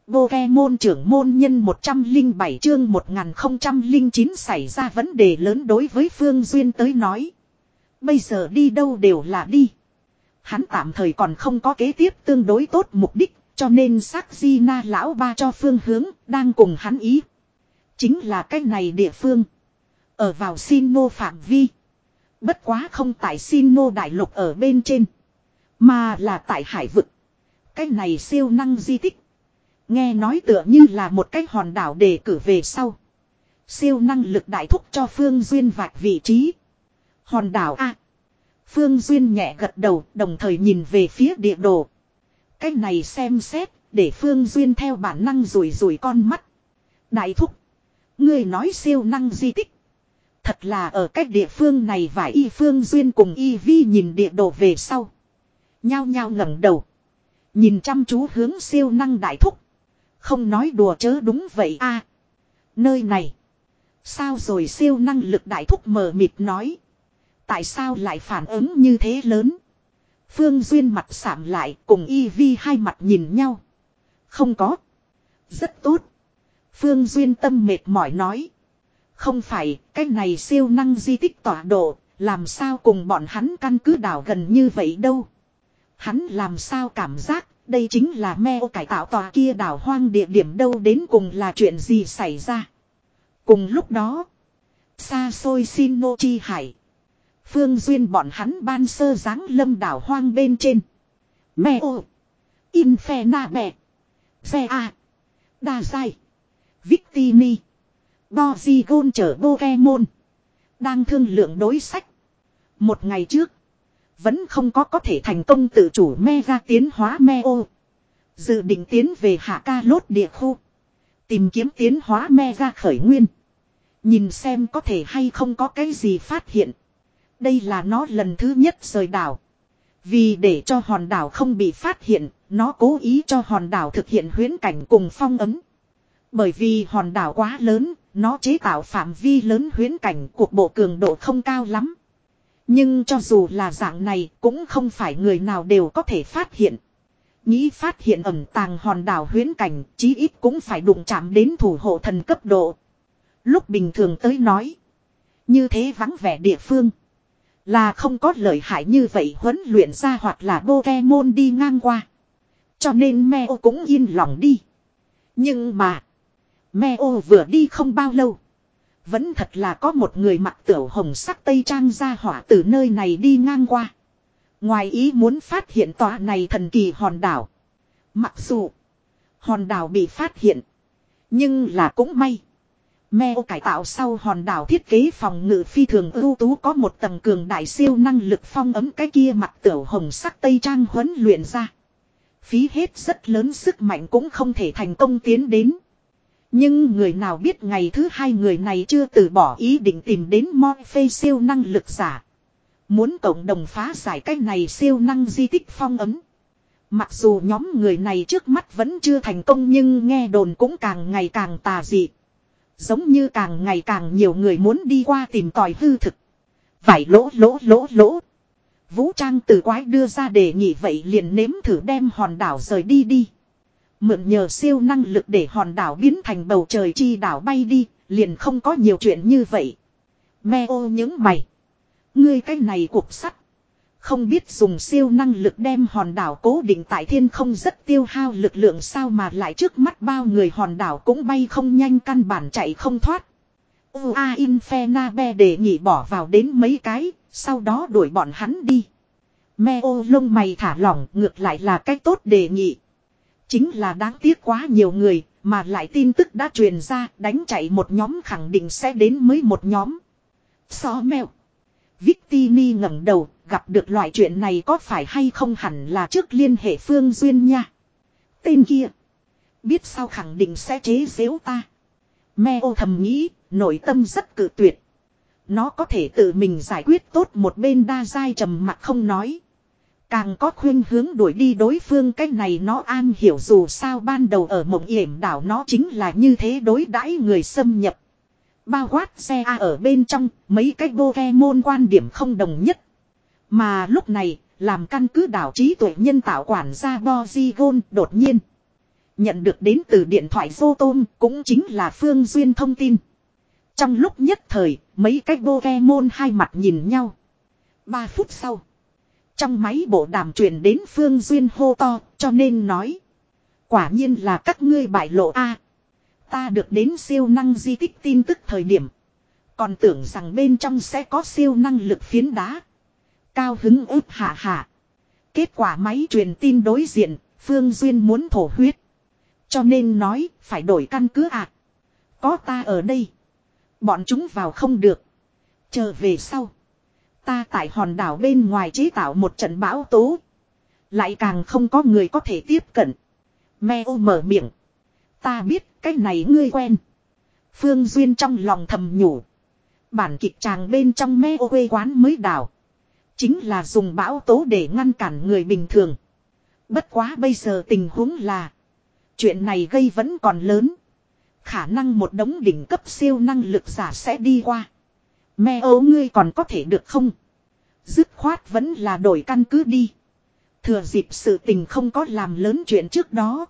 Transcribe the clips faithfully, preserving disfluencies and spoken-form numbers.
Pokemon trưởng môn nhân một trăm lẻ bảy chương một nghìn không trăm lẻ chín xảy ra vấn đề lớn đối với Phương Duyên tới nói. Bây giờ đi đâu đều là đi. Hắn tạm thời còn không có kế tiếp tương đối tốt mục đích, cho nên xác Gina lão ba cho phương hướng, đang cùng hắn ý. Chính là cái này địa phương. Ở vào Sinnoh phạm vi. Bất quá không tại Sinnoh đại lục ở bên trên. Mà là tại hải vực. Cái này siêu năng di tích. Nghe nói tựa như là một cái hòn đảo đề cử về sau. Siêu năng lực đại thúc cho Phương Duyên vạch vị trí. Hòn đảo A. Phương Duyên nhẹ gật đầu, đồng thời nhìn về phía địa đồ. Cái này xem xét, để Phương Duyên theo bản năng rủi rủi con mắt. Đại thúc. Ngươi nói siêu năng di tích. Thật là ở cách địa phương này và y Phương Duyên cùng y vi nhìn địa đồ về sau. Nhao nhao ngẩng đầu. Nhìn chăm chú hướng siêu năng đại thúc. Không nói đùa chớ đúng vậy a. Nơi này. Sao rồi siêu năng lực đại thúc mờ mịt nói. Tại sao lại phản ứng như thế lớn? Phương Duyên mặt sạm lại cùng y vi hai mặt nhìn nhau. Không có. Rất tốt. Phương Duyên tâm mệt mỏi nói. Không phải cái này siêu năng di tích tọa độ. Làm sao cùng bọn hắn căn cứ đảo gần như vậy đâu. Hắn làm sao cảm giác. Đây chính là Meo cải tạo tòa kia đảo hoang địa điểm đâu đến cùng là chuyện gì xảy ra. Cùng lúc đó. Xa xôi Sinnoh chi hải. Phương Duyên bọn hắn ban sơ giáng lâm đảo hoang bên trên. Meo. Infernape. Xe A. Đa Giai. Victini. Porygon chở Pokemon. Đang thương lượng đối sách. Một ngày trước. Vẫn không có có thể thành công tự chủ Mega tiến hóa Meo. Dự định tiến về Hạ Ca Lốt địa khu. Tìm kiếm tiến hóa Mega khởi nguyên. Nhìn xem có thể hay không có cái gì phát hiện. Đây là nó lần thứ nhất rời đảo. Vì để cho hòn đảo không bị phát hiện, nó cố ý cho hòn đảo thực hiện huyễn cảnh cùng phong ấm. Bởi vì hòn đảo quá lớn, nó chế tạo phạm vi lớn huyễn cảnh cuộc bộ cường độ không cao lắm. Nhưng cho dù là dạng này cũng không phải người nào đều có thể phát hiện. Nghĩ phát hiện ẩn tàng hòn đảo huyễn cảnh chí ít cũng phải đụng chạm đến thủ hộ thần cấp độ. Lúc bình thường tới nói. Như thế vắng vẻ địa phương. Là không có lợi hại như vậy huấn luyện ra hoặc là Pokemon đi ngang qua. Cho nên Meo cũng yên lòng đi. Nhưng mà. Meo vừa đi không bao lâu. Vẫn thật là có một người mặc tửu hồng sắc tây trang ra hỏa từ nơi này đi ngang qua. Ngoài ý muốn phát hiện tòa này thần kỳ hòn đảo. Mặc dù hòn đảo bị phát hiện. Nhưng là cũng may. Meo cải tạo sau hòn đảo thiết kế phòng ngự phi thường ưu tú có một tầng cường đại siêu năng lực phong ấm cái kia mặc tửu hồng sắc tây trang huấn luyện ra. Phí hết rất lớn sức mạnh cũng không thể thành công tiến đến. Nhưng người nào biết ngày thứ hai người này chưa từ bỏ ý định tìm đến Morphe siêu năng lực giả. Muốn cộng đồng phá giải cái này siêu năng di tích phong ấm. Mặc dù nhóm người này trước mắt vẫn chưa thành công nhưng nghe đồn cũng càng ngày càng tà dị. Giống như càng ngày càng nhiều người muốn đi qua tìm tòi hư thực. Vải lỗ lỗ lỗ lỗ. Vũ trang từ quái đưa ra đề nghị vậy liền nếm thử đem hòn đảo rời đi đi. Mượn nhờ siêu năng lực để hòn đảo biến thành bầu trời chi đảo bay đi, liền không có nhiều chuyện như vậy. Meo những mày. Ngươi cái này cục sắt. Không biết dùng siêu năng lực đem hòn đảo cố định tại thiên không rất tiêu hao lực lượng sao mà lại trước mắt bao người hòn đảo cũng bay không nhanh căn bản chạy không thoát. Ua Infernape đề nghị bỏ vào đến mấy cái, sau đó đuổi bọn hắn đi. Meo lông mày thả lỏng ngược lại là cách tốt đề nghị. Chính là đáng tiếc quá nhiều người, mà lại tin tức đã truyền ra, đánh chạy một nhóm khẳng định sẽ đến mới một nhóm. So mèo. Victini ngẩng đầu, gặp được loại chuyện này có phải hay không hẳn là trước liên hệ Phương Duyên nha. Tên kia. Biết sao khẳng định sẽ chế giễu ta. Meo thầm nghĩ, nội tâm rất cự tuyệt. Nó có thể tự mình giải quyết tốt một bên đa giai trầm mặc không nói. Càng có khuyên hướng đuổi đi đối phương cái này nó an hiểu dù sao ban đầu ở mộng yểm đảo nó chính là như thế đối đãi người xâm nhập. Bao quát xe A ở bên trong, mấy cái Pokemon quan điểm không đồng nhất. Mà lúc này, làm căn cứ đảo trí tuệ nhân tạo quản gia Porygon đột nhiên. Nhận được đến từ điện thoại Photom cũng chính là Phương Duyên thông tin. Trong lúc nhất thời, mấy cái Pokemon hai mặt nhìn nhau. Ba phút sau, trong máy bộ đàm truyền đến Phương Duyên hô to, cho nên nói. Quả nhiên là các ngươi bại lộ a. Ta được đến siêu năng di tích tin tức thời điểm. Còn tưởng rằng bên trong sẽ có siêu năng lực phiến đá. Cao hứng ướp hạ hạ. Kết quả máy truyền tin đối diện, Phương Duyên muốn thổ huyết. Cho nên nói, phải đổi căn cứ à. Có ta ở đây. Bọn chúng vào không được. Chờ về sau. Ta tại hòn đảo bên ngoài chế tạo một trận bão tố. Lại càng không có người có thể tiếp cận. Meo mở miệng. Ta biết cái này ngươi quen. Phương Duyên trong lòng thầm nhủ. Bản kịch tràng bên trong Meo quê quán mới đảo. Chính là dùng bão tố để ngăn cản người bình thường. Bất quá bây giờ tình huống là. Chuyện này gây vẫn còn lớn. Khả năng một đống đỉnh cấp siêu năng lực giả sẽ đi qua. Meo ngươi còn có thể được không? Dứt khoát vẫn là đổi căn cứ đi. Thừa dịp sự tình không có làm lớn chuyện trước đó.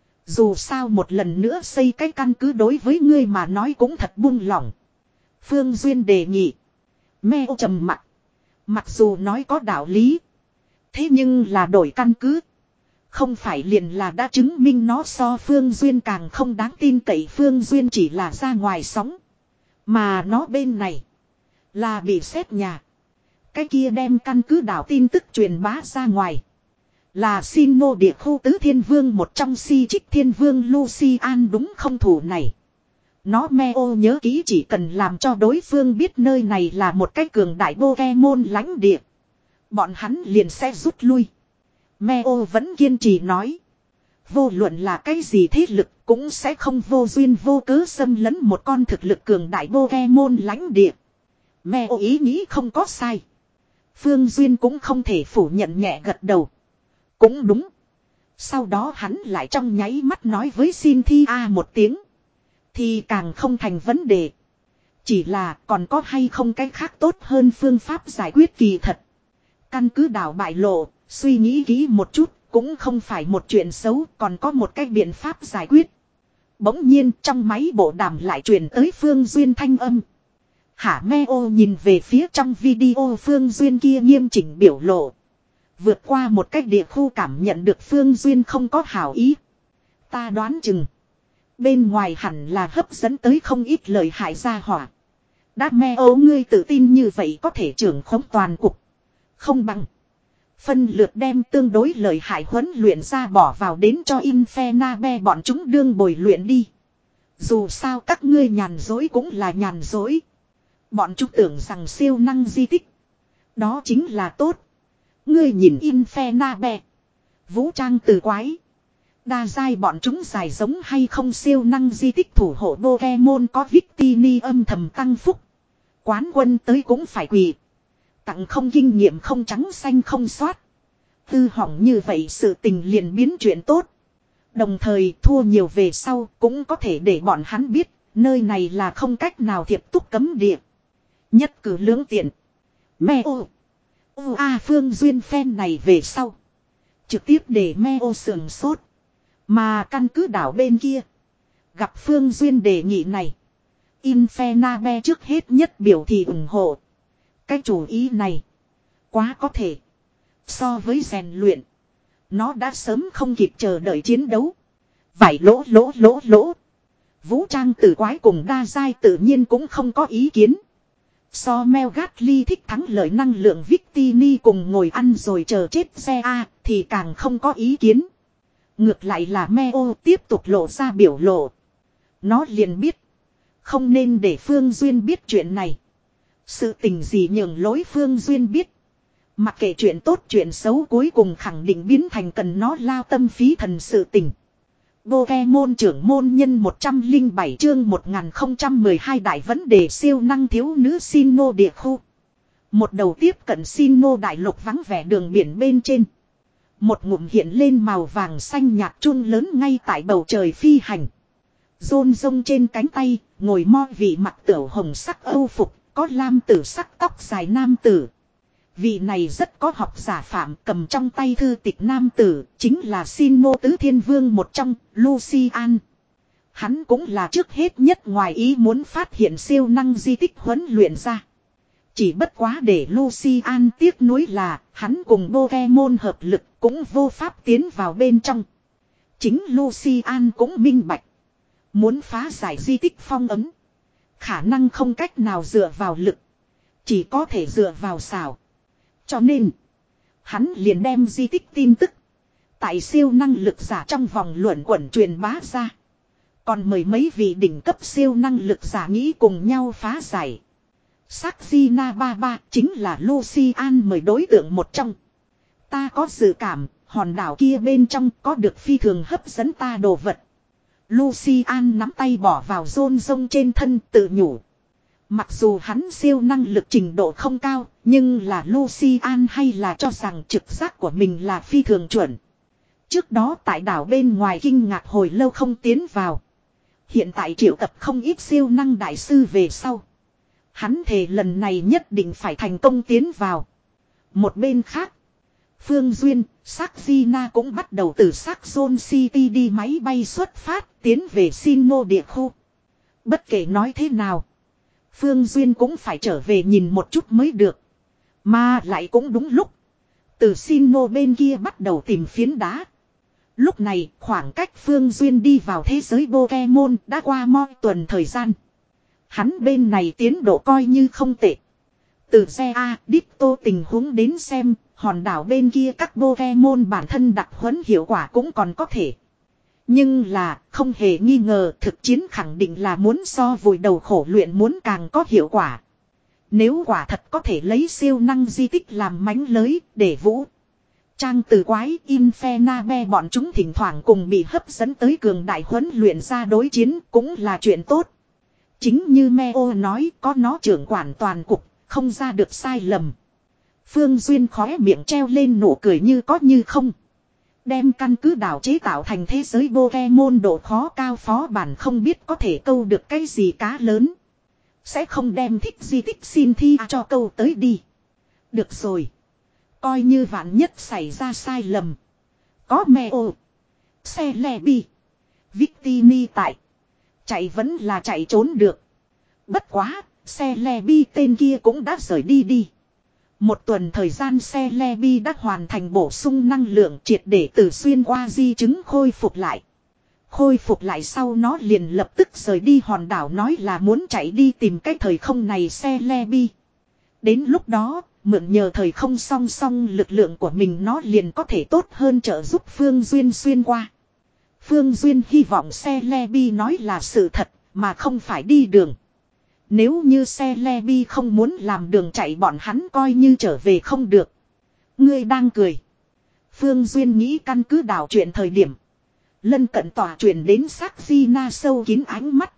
Dù sao một lần nữa xây cái căn cứ đối với ngươi mà nói cũng thật buông lỏng. Phương Duyên đề nghị. Meo trầm mặc. Mặc dù nói có đạo lý. Thế nhưng là đổi căn cứ. Không phải liền là đã chứng minh nó so Phương Duyên càng không đáng tin cậy. Phương Duyên chỉ là ra ngoài sóng. Mà nó bên này. Là bị xét nhà. Cái kia đem căn cứ đảo tin tức truyền bá ra ngoài. Là xin mô địa khu tứ thiên vương một trong si trích thiên vương Lucian đúng không thủ này. Nó Meo nhớ kỹ chỉ cần làm cho đối phương biết nơi này là một cái cường đại Pokemon lãnh địa. Bọn hắn liền sẽ rút lui. Meo vẫn kiên trì nói. Vô luận là cái gì thế lực cũng sẽ không vô duyên vô cớ xâm lấn một con thực lực cường đại Pokemon lãnh địa. Meo ý nghĩ không có sai. Phương Duyên cũng không thể phủ nhận nhẹ gật đầu. Cũng đúng. Sau đó hắn lại trong nháy mắt nói với Cynthia một tiếng. Thì càng không thành vấn đề. Chỉ là còn có hay không cái khác tốt hơn phương pháp giải quyết kỳ thật. Căn cứ đảo bại lộ, suy nghĩ kỹ một chút, cũng không phải một chuyện xấu, còn có một cái biện pháp giải quyết. Bỗng nhiên trong máy bộ đàm lại truyền tới Phương Duyên thanh âm. Hả Meo nhìn về phía trong video Phương Duyên kia nghiêm chỉnh biểu lộ. Vượt qua một cách địa khu cảm nhận được Phương Duyên không có hảo ý. Ta đoán chừng. Bên ngoài hẳn là hấp dẫn tới không ít lời hại gia hỏa. Đã Meo ngươi tự tin như vậy có thể trưởng khống toàn cục. Không bằng. Phân lượt đem tương đối lời hại huấn luyện ra bỏ vào đến cho Infernabe bọn chúng đương bồi luyện đi. Dù sao các ngươi nhàn dối cũng là nhàn dối. Bọn chúng tưởng rằng siêu năng di tích. Đó chính là tốt. Ngươi nhìn Infernabe. Vũ trang từ quái. Đa giai bọn chúng dài giống hay không siêu năng di tích thủ hộ Pokemon có Victini âm thầm tăng phúc. Quán quân tới cũng phải quỳ. Tặng không kinh nghiệm không trắng xanh không soát. Tư hỏng như vậy sự tình liền biến chuyện tốt. Đồng thời thua nhiều về sau cũng có thể để bọn hắn biết. Nơi này là không cách nào thiệp túc cấm địa. Nhất cử lưỡng tiện. Meo. U A Phương Duyên phen này về sau. Trực tiếp để Meo sườn sốt. Mà căn cứ đảo bên kia. Gặp Phương Duyên đề nghị này. Infernabe trước hết nhất biểu thị ủng hộ. Cái chủ ý này. Quá có thể. So với rèn luyện. Nó đã sớm không kịp chờ đợi chiến đấu. Vải lỗ lỗ lỗ lỗ. Vũ trang tử quái cùng đa giai tự nhiên cũng không có ý kiến. So Mel Gatly thích thắng lợi năng lượng Victini cùng ngồi ăn rồi chờ chết xe A thì càng không có ý kiến. Ngược lại là Meo tiếp tục lộ ra biểu lộ. Nó liền biết. Không nên để Phương Duyên biết chuyện này. Sự tình gì nhường lối Phương Duyên biết. Mặc kệ chuyện tốt chuyện xấu cuối cùng khẳng định biến thành cần nó lao tâm phí thần sự tình. Pokemon trưởng môn nhân một trăm lẻ bảy chương một nghìn không trăm mười hai đại vấn đề siêu năng thiếu nữ Sinnoh địa khu. Một đầu tiếp cận Sinnoh đại lục vắng vẻ đường biển bên trên. Một ngụm hiện lên màu vàng xanh nhạt chun lớn ngay tại bầu trời phi hành. Rôn rông trên cánh tay, ngồi mo vị mặt tửu hồng sắc âu phục, có lam tử sắc tóc dài nam tử. Vị này rất có học giả phạm, cầm trong tay thư tịch nam tử, chính là Sinnoh tứ thiên vương một trong, Lucian. Hắn cũng là trước hết nhất ngoài ý muốn phát hiện siêu năng di tích huấn luyện ra. Chỉ bất quá để Lucian tiếc nuối là, hắn cùng Pokemon hợp lực cũng vô pháp tiến vào bên trong. Chính Lucian cũng minh bạch. Muốn phá giải di tích phong ấn. Khả năng không cách nào dựa vào lực. Chỉ có thể dựa vào xảo. Cho nên, hắn liền đem di tích tin tức. Tại siêu năng lực giả trong vòng luận quẩn truyền bá ra. Còn mời mấy vị đỉnh cấp siêu năng lực giả nghĩ cùng nhau phá giải. Saxina ba ba chính là Lucian mời đối tượng một trong. Ta có dự cảm, hòn đảo kia bên trong có được phi thường hấp dẫn ta đồ vật. Lucian nắm tay bỏ vào rôn rông trên thân tự nhủ. Mặc dù hắn siêu năng lực trình độ không cao, nhưng là Lucian hay là cho rằng trực giác của mình là phi thường chuẩn. Trước đó tại đảo bên ngoài kinh ngạc hồi lâu không tiến vào. Hiện tại triệu tập không ít siêu năng đại sư về sau. Hắn thề lần này nhất định phải thành công tiến vào. Một bên khác, Phương Duyên, Saxina cũng bắt đầu từ Saxon City đi máy bay xuất phát tiến về Sinnoh địa khu. Bất kể nói thế nào, Phương Duyên cũng phải trở về nhìn một chút mới được. Mà lại cũng đúng lúc. Từ Sinnoh bên kia bắt đầu tìm phiến đá. Lúc này khoảng cách Phương Duyên đi vào thế giới Pokemon đã qua một tuần thời gian. Hắn bên này tiến độ coi như không tệ. Từ xe A, Ditto tình huống đến xem, hòn đảo bên kia các Pokemon bản thân đặc huấn hiệu quả cũng còn có thể. Nhưng là, không hề nghi ngờ thực chiến khẳng định là muốn so vùi đầu khổ luyện muốn càng có hiệu quả. Nếu quả thật có thể lấy siêu năng di tích làm mánh lới để vũ. Trang từ quái Infernape bọn chúng thỉnh thoảng cùng bị hấp dẫn tới cường đại huấn luyện ra đối chiến cũng là chuyện tốt. Chính như Meo nói có nó trưởng quản toàn cục, không ra được sai lầm. Phương Duyên khóe miệng treo lên nụ cười như có như không. Đem căn cứ đảo chế tạo thành thế giới Pokemon độ khó cao phó bản không biết có thể câu được cái gì cá lớn. Sẽ không đem thích di tích xin thi cho câu tới đi. Được rồi. Coi như vạn nhất xảy ra sai lầm. Có Meo, Celebi, Victini tại. Chạy vẫn là chạy trốn được. Bất quá, Celebi tên kia cũng đã rời đi đi. Một tuần thời gian Celebi đã hoàn thành bổ sung năng lượng triệt để từ xuyên qua di chứng khôi phục lại. Khôi phục lại sau nó liền lập tức rời đi hòn đảo nói là muốn chạy đi tìm cái thời không này Celebi. Đến lúc đó, mượn nhờ thời không song song lực lượng của mình nó liền có thể tốt hơn trợ giúp Phương Duyên xuyên qua. Phương Duyên hy vọng Celebi nói là sự thật mà không phải đi đường. Nếu như Celebi không muốn làm đường chạy bọn hắn coi như trở về không được. Ngươi đang cười. Phương Duyên nghĩ căn cứ đảo chuyện thời điểm. Lân cận tỏa truyền đến Saxina sâu kín ánh mắt.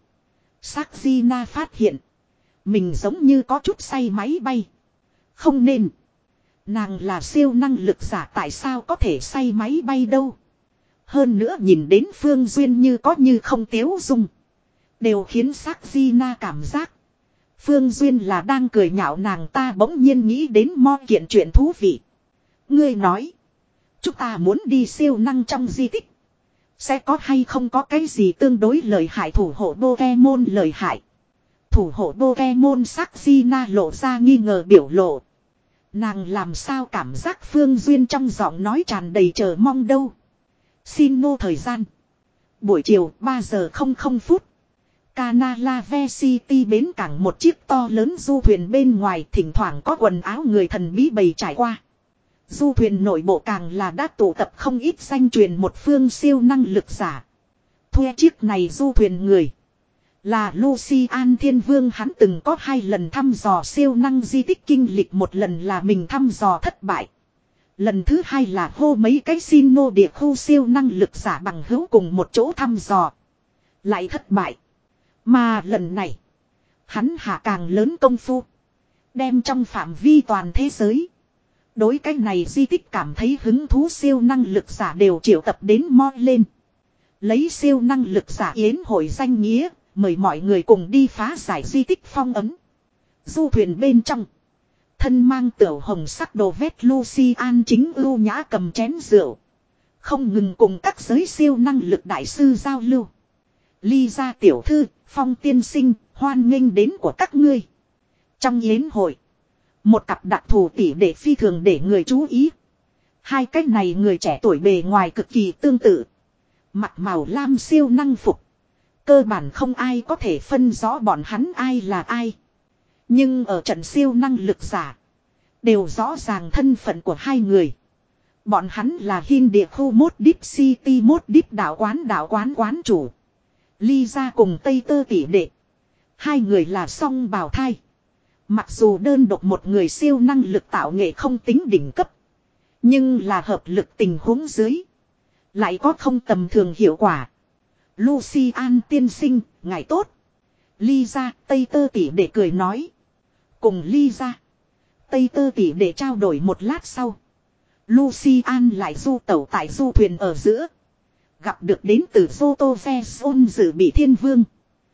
Saxina phát hiện. Mình giống như có chút say máy bay. Không nên. Nàng là siêu năng lực giả tại sao có thể say máy bay đâu. Hơn nữa nhìn đến Phương Duyên như có như không tiếu dung. Đều khiến Saxina cảm giác. Phương Duyên là đang cười nhạo nàng ta bỗng nhiên nghĩ đến mo kiện chuyện thú vị. Ngươi nói. Chúng ta muốn đi siêu năng trong di tích. Sẽ có hay không có cái gì tương đối lợi hại thủ hộ Pokemon lợi hại. Thủ hộ Pokemon Saxina lộ ra nghi ngờ biểu lộ. Nàng làm sao cảm giác Phương Duyên trong giọng nói tràn đầy chờ mong đâu. Sinnoh thời gian. Buổi chiều ba giờ không không phút. Canalave City bến cảng một chiếc to lớn du thuyền bên ngoài thỉnh thoảng có quần áo người thần bí bày trải qua. Du thuyền nội bộ càng là đã tụ tập không ít danh truyền một phương siêu năng lực giả. Thuê chiếc này du thuyền người. Là Lucian Thiên Vương hắn từng có hai lần thăm dò siêu năng di tích kinh lịch một lần là mình thăm dò thất bại. Lần thứ hai là hô mấy cái Sinnoh địa khu siêu năng lực giả bằng hữu cùng một chỗ thăm dò. Lại thất bại. Mà lần này, hắn hạ càng lớn công phu. Đem trong phạm vi toàn thế giới. Đối cái này di tích cảm thấy hứng thú siêu năng lực giả đều triệu tập đến mo lên. Lấy siêu năng lực giả yến hội danh nghĩa, mời mọi người cùng đi phá giải di tích phong ấn. Du thuyền bên trong. Thân mang tiểu hồng sắc đồ vét Lucian chính ưu nhã cầm chén rượu. Không ngừng cùng các giới siêu năng lực đại sư giao lưu. Ly gia tiểu thư, Phong tiên sinh, hoan nghênh đến của các ngươi. Trong yến hội, một cặp đặc thù tỷ đệ phi thường để người chú ý. Hai cái này người trẻ tuổi bề ngoài cực kỳ tương tự. Mặt màu lam siêu năng phục. Cơ bản không ai có thể phân rõ bọn hắn ai là ai. Nhưng ở trận siêu năng lực giả, đều rõ ràng thân phận của hai người. Bọn hắn là Hin địa khu mốt Deep City mốt Deep đạo quán đạo quán quán chủ. Ly gia cùng Tây Tơ tỷ đệ. Hai người là song bào thai. Mặc dù đơn độc một người siêu năng lực tạo nghệ không tính đỉnh cấp. Nhưng là hợp lực tình huống dưới. Lại có không tầm thường hiệu quả. Lucian tiên sinh, ngài tốt. Ly gia, Tây Tơ tỷ đệ cười nói. Cùng Ly gia, Tây Tơ tỷ đệ trao đổi một lát sau. Lucian lại du tẩu tại du thuyền ở giữa. Gặp được đến từ Zoto Vezon dự bị thiên vương.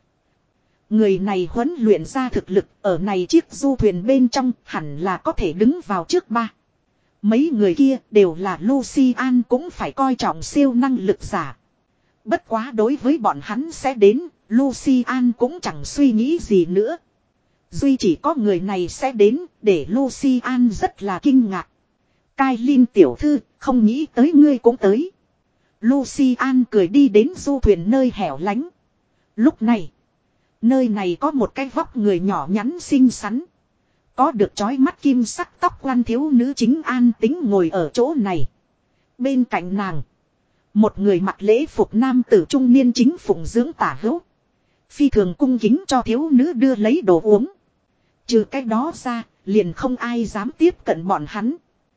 Người này huấn luyện ra thực lực ở này chiếc du thuyền bên trong hẳn là có thể đứng vào trước ba. Mấy người kia đều là Lucian cũng phải coi trọng siêu năng lực giả. Bất quá đối với bọn hắn sẽ đến, Lucian cũng chẳng suy nghĩ gì nữa. Duy chỉ có người này sẽ đến để Lucian rất là kinh ngạc. Kailin tiểu thư, không nghĩ tới ngươi cũng tới. Lucian cười đi đến du thuyền nơi hẻo lánh. Lúc này, nơi này có một cái vóc người nhỏ nhắn xinh xắn. Có được chói mắt kim sắc tóc quan thiếu nữ chính an tính ngồi ở chỗ này. Bên cạnh nàng, một người mặc lễ phục nam tử trung niên chính phụng dưỡng tả hữu. Phi thường cung kính cho thiếu nữ đưa lấy đồ uống. Trừ cái đó ra, liền không ai dám tiếp cận bọn hắn.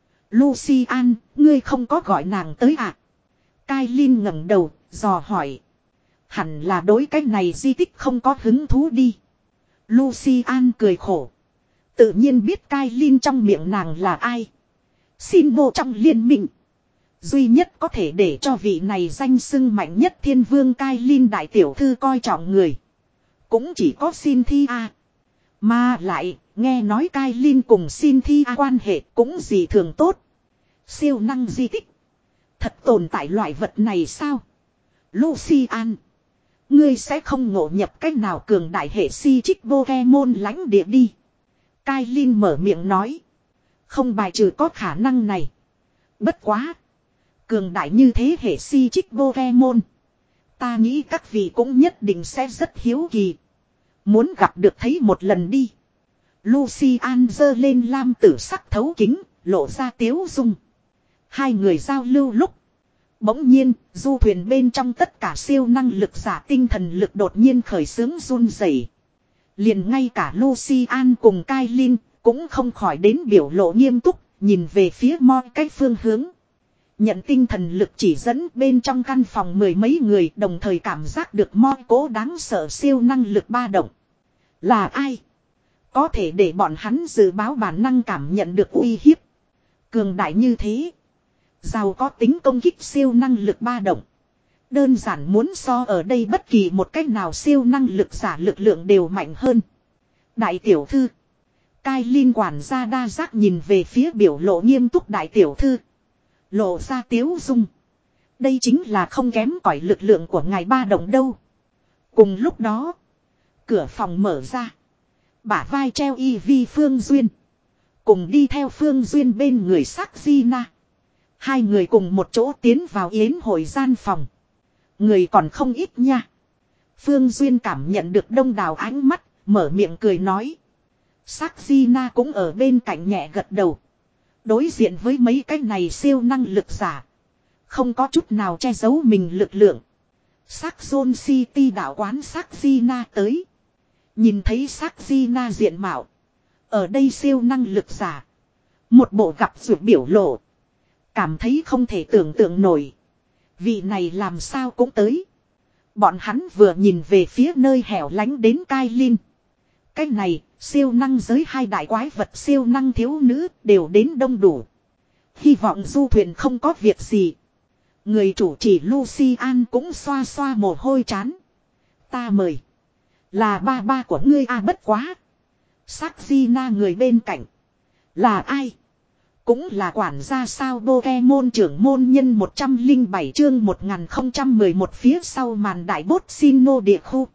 Lucian, ngươi không có gọi nàng tới à? Kailin ngẩng đầu, dò hỏi. Hẳn là đối cái này di tích không có hứng thú đi. Lucian cười khổ. Tự nhiên biết Kailin trong miệng nàng là ai. Xin vô trong liên minh. Duy nhất có thể để cho vị này danh xưng mạnh nhất thiên vương Kailin đại tiểu thư coi trọng người. Cũng chỉ có Cynthia. Mà lại, nghe nói Kailin cùng Cynthia quan hệ cũng gì thường tốt. Siêu năng di tích. Thật tồn tại loại vật này sao? Lucian, ngươi sẽ không ngộ nhập cách nào cường đại hệ si trích Pokemon lãnh địa đi. Kailin mở miệng nói. Không bài trừ có khả năng này. Bất quá. Cường đại như thế hệ si trích Pokemon. Ta nghĩ các vị cũng nhất định sẽ rất hiếu kỳ. Muốn gặp được thấy một lần đi. Lucian giơ lên lam tử sắc thấu kính, lộ ra tiếu dung. Hai người giao lưu lúc. Bỗng nhiên, du thuyền bên trong tất cả siêu năng lực giả tinh thần lực đột nhiên khởi xướng run rẩy. Liền ngay cả Lucian cùng Kailin cũng không khỏi đến biểu lộ nghiêm túc, nhìn về phía mọi cái phương hướng. Nhận tinh thần lực chỉ dẫn bên trong căn phòng mười mấy người đồng thời cảm giác được mọi cố đáng sợ siêu năng lực ba động. Là ai? Có thể để bọn hắn dự báo bản năng cảm nhận được uy hiếp. Cường đại như thế. Giàu có tính công kích siêu năng lực ba động. Đơn giản muốn so ở đây bất kỳ một cách nào siêu năng lực giả lực lượng đều mạnh hơn. Đại tiểu thư. Kailin quản gia đa giác nhìn về phía biểu lộ nghiêm túc đại tiểu thư. Lộ ra tiếu dung. Đây chính là không kém cỏi lực lượng của ngài ba động đâu. Cùng lúc đó. Cửa phòng mở ra. Bả vai treo y vi Phương Duyên. Cùng đi theo Phương Duyên bên người sắc Gina. Hai người cùng một chỗ tiến vào yến hội gian phòng. Người còn không ít nha. Phương Duyên cảm nhận được đông đảo ánh mắt, mở miệng cười nói. Sắc Gina cũng ở bên cạnh nhẹ gật đầu. Đối diện với mấy cái này siêu năng lực giả. Không có chút nào che giấu mình lực lượng. Sắc Zone City đạo quán sắc Gina tới. Nhìn thấy sắc Gina diện mạo. Ở đây siêu năng lực giả. Một bộ gặp ruột biểu lộ. Cảm thấy không thể tưởng tượng nổi. Vị này làm sao cũng tới. Bọn hắn vừa nhìn về phía nơi hẻo lánh đến Kailin. Cái này, siêu năng giới hai đại quái vật siêu năng thiếu nữ đều đến đông đủ. Hy vọng du thuyền không có việc gì. Người chủ chỉ Lucian cũng xoa xoa mồ hôi chán. Ta mời. Là ba ba của ngươi à bất quá. Sắc Gina người bên cạnh. Là ai? Cũng là quản gia sao Pokemon trưởng môn nhân một trăm lẻ bảy chương một nghìn không trăm mười một phía sau màn đại bốt Sinnoh địa khu.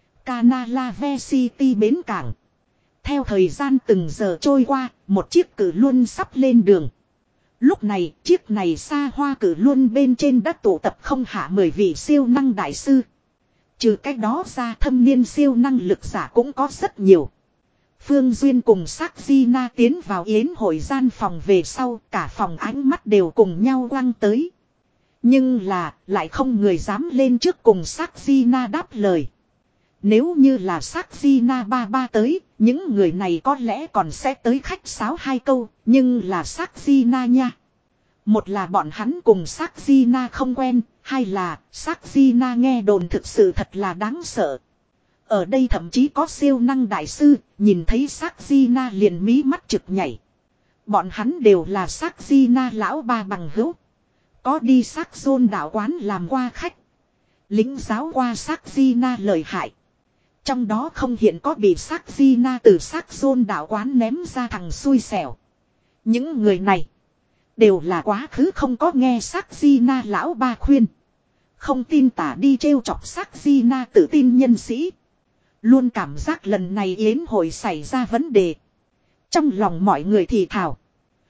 Canalave City bến cảng. Theo thời gian từng giờ trôi qua, một chiếc cử luân sắp lên đường. Lúc này, chiếc này xa hoa cử luân bên trên đã tụ tập không hạ mười vị siêu năng đại sư. Trừ cách đó ra thâm niên siêu năng lực giả cũng có rất nhiều. Phương Duyên cùng Sắc Di Na tiến vào yến hội gian phòng về sau, cả phòng ánh mắt đều cùng nhau quăng tới. Nhưng là, lại không người dám lên trước cùng Sắc Di Na đáp lời. Nếu như là Sắc Di Na ba ba tới, những người này có lẽ còn sẽ tới khách sáo hai câu, nhưng là Sắc Di Na nha. Một là bọn hắn cùng Sắc Di Na không quen, hai là Sắc Di Na nghe đồn thực sự thật là đáng sợ. Ở đây thậm chí có siêu năng đại sư, nhìn thấy Sắc Di Na liền mí mắt trực nhảy. Bọn hắn đều là Sắc Di Na lão ba bằng hữu. Có đi Sắc Dôn đạo quán làm qua khách. Lính giáo qua Sắc Di Na lợi hại. Trong đó không hiện có bị Sắc Di Na từ Sắc Dôn đạo quán ném ra thằng xui xẻo. Những người này đều là quá khứ không có nghe Sắc Di Na lão ba khuyên. Không tin tả đi trêu chọc Sắc Di Na tự tin nhân sĩ. Luôn cảm giác lần này yến hội xảy ra vấn đề. Trong lòng mọi người thì thào.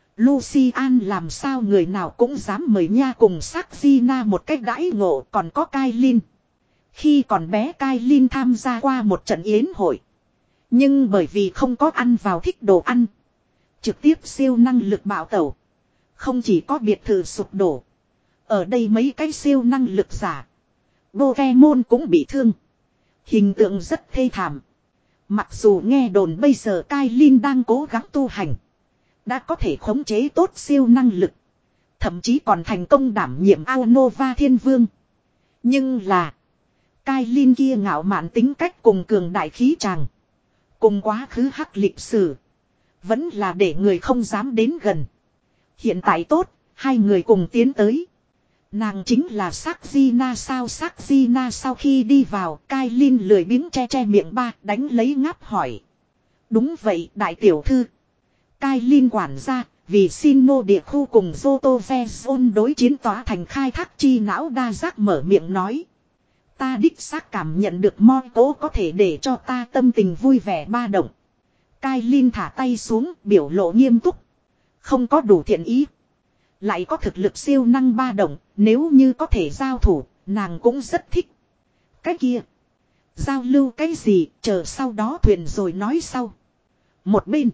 Lucian làm sao người nào cũng dám mời nha cùng Sắc Di Na một cách đãi ngộ, còn có Kailin. Khi còn bé Kailin tham gia qua một trận yến hội. Nhưng bởi vì không có ăn vào thích đồ ăn. Trực tiếp siêu năng lực bạo tẩu. Không chỉ có biệt thự sụp đổ. Ở đây mấy cái siêu năng lực giả. Pokemon cũng bị thương. Hình tượng rất thê thảm. Mặc dù nghe đồn bây giờ Kailin đang cố gắng tu hành. Đã có thể khống chế tốt siêu năng lực. Thậm chí còn thành công đảm nhiệm Aonova Thiên Vương. Nhưng là Kailin kia ngạo mạn tính cách cùng cường đại khí tràng. Cùng quá khứ hắc lịch sử. Vẫn là để người không dám đến gần. Hiện tại tốt, hai người cùng tiến tới. Nàng chính là Sắc Di Na sao Sắc Di Na sau khi đi vào, Kailin lười biếng che che miệng ba đánh lấy ngáp hỏi. Đúng vậy đại tiểu thư. Kailin quản gia, vì Sinnoh địa khu cùng Johto Vezon đối chiến tỏa thành khai thác chi não đa giác mở miệng nói. Ta đích xác cảm nhận được mo tố có thể để cho ta tâm tình vui vẻ ba động. Kailin thả tay xuống biểu lộ nghiêm túc. Không có đủ thiện ý. Lại có thực lực siêu năng ba động, nếu như có thể giao thủ, nàng cũng rất thích. Cái kia, giao lưu cái gì, chờ sau đó thuyền rồi nói sau. Một bên,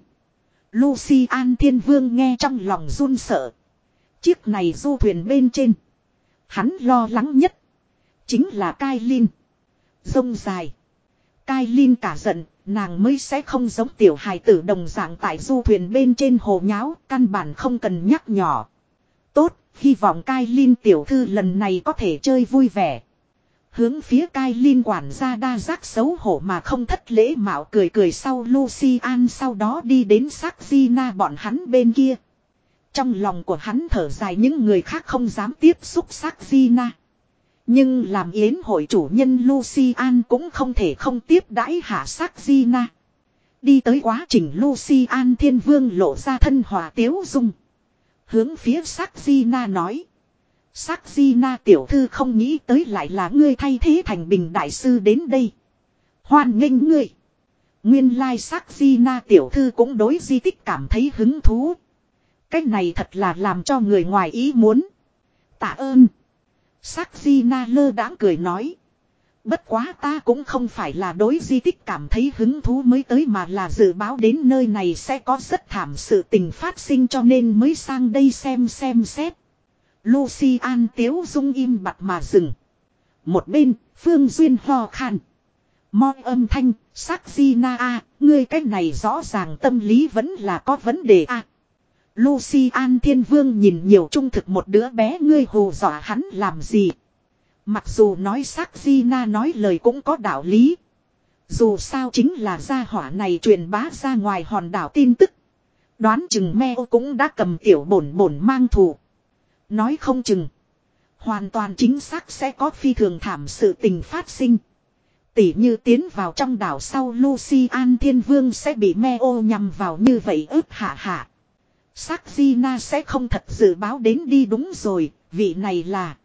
Lucian Thiên Vương nghe trong lòng run sợ. Chiếc này du thuyền bên trên, hắn lo lắng nhất chính là Kailin. Rông dài. Kailin cả giận, nàng mới sẽ không giống tiểu hài tử đồng dạng tại du thuyền bên trên hồ nháo, căn bản không cần nhắc nhỏ. Tốt, hy vọng Kailin tiểu thư lần này có thể chơi vui vẻ. Hướng phía Kailin quản gia đa giác xấu hổ mà không thất lễ mạo cười cười sau Lucian sau đó đi đến Sắc Di Na bọn hắn bên kia. Trong lòng của hắn thở dài những người khác không dám tiếp xúc Sắc Di Na. Nhưng làm yến hội chủ nhân Lucian cũng không thể không tiếp đãi hạ Sắc Di Na. Đi tới quá trình Lucian Thiên Vương lộ ra thân hòa tiếu dung. Hướng phía Sắc Di Na nói. Sắc Di Na tiểu thư không nghĩ tới lại là ngươi thay thế thành bình đại sư đến đây. Hoan nghênh ngươi. Nguyên lai Sắc Di Na tiểu thư cũng đối di tích cảm thấy hứng thú. Cách này thật là làm cho người ngoài ý muốn. Tạ ơn. Sắc Di Na lơ đãng cười nói. Bất quá ta cũng không phải là đối di tích cảm thấy hứng thú mới tới mà là dự báo đến nơi này sẽ có rất thảm sự tình phát sinh cho nên mới sang đây xem xem xét. Lucian tiếu dung im bặt mà dừng. Một bên, Phương Duyên ho khan. Mo âm thanh, Sắc Di Na a, ngươi cái này rõ ràng tâm lý vẫn là có vấn đề a. Lucian Thiên Vương nhìn nhiều trung thực một đứa bé ngươi hù dọa hắn làm gì. Mặc dù nói Sắc Di Na nói lời cũng có đạo lý. Dù sao chính là gia hỏa này truyền bá ra ngoài hòn đảo tin tức. Đoán chừng Meo cũng đã cầm tiểu bổn bổn mang thù. Nói không chừng. Hoàn toàn chính xác sẽ có phi thường thảm sự tình phát sinh. Tỉ như tiến vào trong đảo sau Lucian Thiên Vương sẽ bị Meo nhằm vào như vậy ướp hạ hạ. Sakina sẽ không thật dự báo đến đi đúng rồi, vị này là.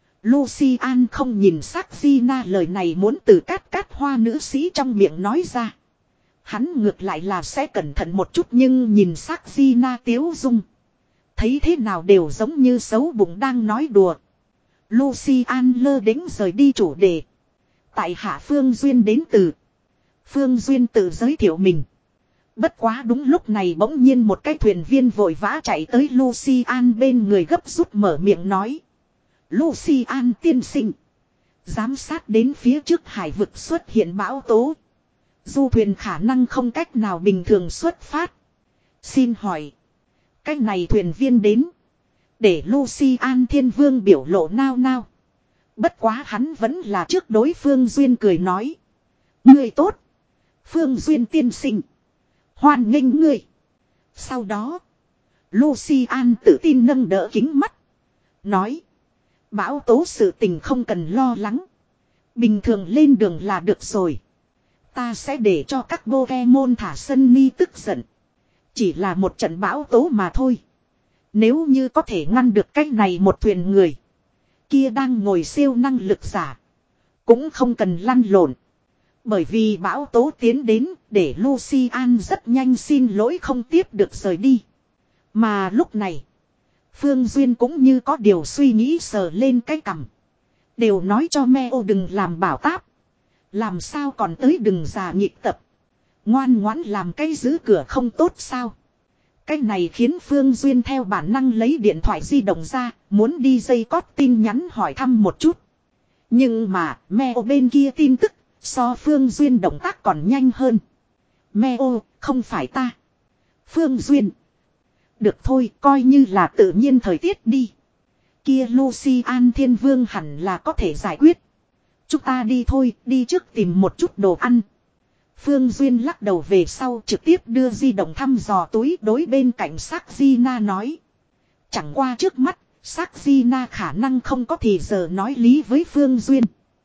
Lucian không nhìn Sakina lời này muốn từ cát cát hoa nữ sĩ trong miệng nói ra. Hắn ngược lại là sẽ cẩn thận một chút nhưng nhìn Sakina tiếu dung. Thấy thế nào đều giống như xấu bụng đang nói đùa. Lucian lơ đễnh rời đi chủ đề. Tại hạ Phương Duyên đến từ. Phương Duyên tự giới thiệu mình. Bất quá đúng lúc này bỗng nhiên một cái thuyền viên vội vã chạy tới Lucian bên người gấp rút mở miệng nói. Lucian tiên sinh. Giám sát đến phía trước hải vực xuất hiện bão tố. Du thuyền khả năng không cách nào bình thường xuất phát. Xin hỏi. Cái này thuyền viên đến. Để Lucian Thiên Vương biểu lộ nao nao. Bất quá hắn vẫn là trước đối Phương Duyên cười nói. Ngươi tốt. Phương Duyên tiên sinh. Hoan nghênh ngươi. Sau đó. Lucian tự tin nâng đỡ kính mắt. Nói. Bão tố sự tình không cần lo lắng. Bình thường lên đường là được rồi. Ta sẽ để cho các Pokemon thả sân ni tức giận. Chỉ là một trận bão tố mà thôi. Nếu như có thể ngăn được cái này một thuyền người. Kia đang ngồi siêu năng lực giả. Cũng không cần lăn lộn. Bởi vì bão tố tiến đến để Lucian rất nhanh xin lỗi không tiếp được rời đi. Mà lúc này. Phương Duyên cũng như có điều suy nghĩ sờ lên cái cằm. Đều nói cho Meo đừng làm bảo táp. Làm sao còn tới đừng già nhịp tập. Ngoan ngoãn làm cái giữ cửa không tốt sao. Cái này khiến Phương Duyên theo bản năng lấy điện thoại di động ra. Muốn đi dây cót tin nhắn hỏi thăm một chút. Nhưng mà Meo bên kia tin tức. So Phương Duyên động tác còn nhanh hơn. Meo không phải ta. Phương Duyên. Được thôi coi như là tự nhiên thời tiết đi. Kia Lucian Thiên Vương hẳn là có thể giải quyết. Chúng ta đi thôi, đi trước tìm một chút đồ ăn. Phương Duyên lắc đầu về sau trực tiếp đưa di động thăm dò túi đối bên cạnh Sakina nói. Chẳng qua trước mắt, Sakina khả năng không có thì giờ nói lý với Phương Duyên.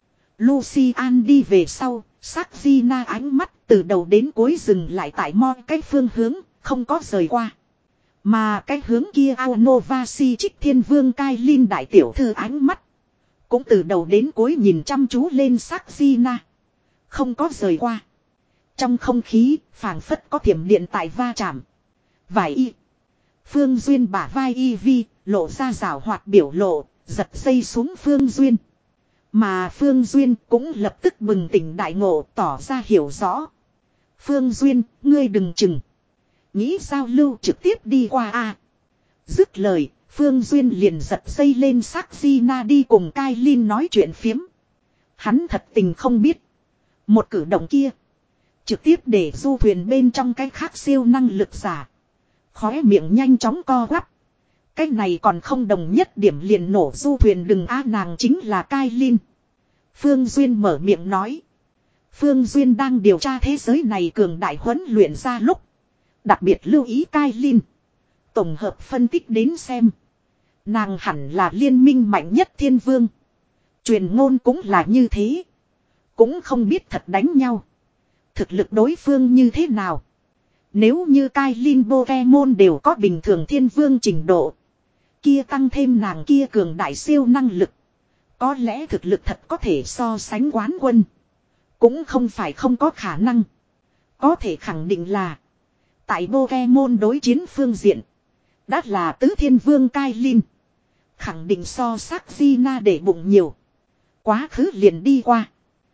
Lucian đi về sau, Sakina ánh mắt từ đầu đến cuối dừng lại tại mo cái phương hướng, không có rời qua. Mà cái hướng kia Aonovasi Trích Thiên Vương Cai Linh đại tiểu thư ánh mắt. Cũng từ đầu đến cuối nhìn chăm chú lên Sakina. Không có rời qua. Trong không khí, phảng phất có thiểm điện tại va chạm. Vài y. Phương Duyên bả vai y vi, lộ ra rào hoạt biểu lộ, giật dây xuống Phương Duyên. Mà Phương Duyên cũng lập tức bừng tỉnh đại ngộ tỏ ra hiểu rõ. Phương Duyên, ngươi đừng chừng. Nghĩ giao lưu trực tiếp đi qua a à. Dứt lời, Phương Duyên liền giật dây lên Sakina đi cùng Cai Linh nói chuyện phiếm. Hắn thật tình không biết. Một cử động kia. Trực tiếp để du thuyền bên trong cái khác siêu năng lực giả. Khóe miệng nhanh chóng co quắp. Cái này còn không đồng nhất điểm liền nổ du thuyền đừng á nàng chính là Cai Linh. Phương Duyên mở miệng nói. Phương Duyên đang điều tra thế giới này cường đại huấn luyện ra lúc. Đặc biệt lưu ý Cai Linh. Tổng hợp phân tích đến xem. Nàng hẳn là liên minh mạnh nhất thiên vương. Truyền ngôn cũng là như thế. Cũng không biết thật đánh nhau. Thực lực đối phương như thế nào. Nếu như Cai Linh Pokemon đều có bình thường thiên vương trình độ. Kia tăng thêm nàng kia cường đại siêu năng lực. Có lẽ thực lực thật có thể so sánh quán quân. Cũng không phải không có khả năng. Có thể khẳng định là. Tại Pokemon đối chiến phương diện. Đã là tứ thiên vương Cai Linh. Khẳng định so Sakina để bụng nhiều. Quá khứ liền đi qua.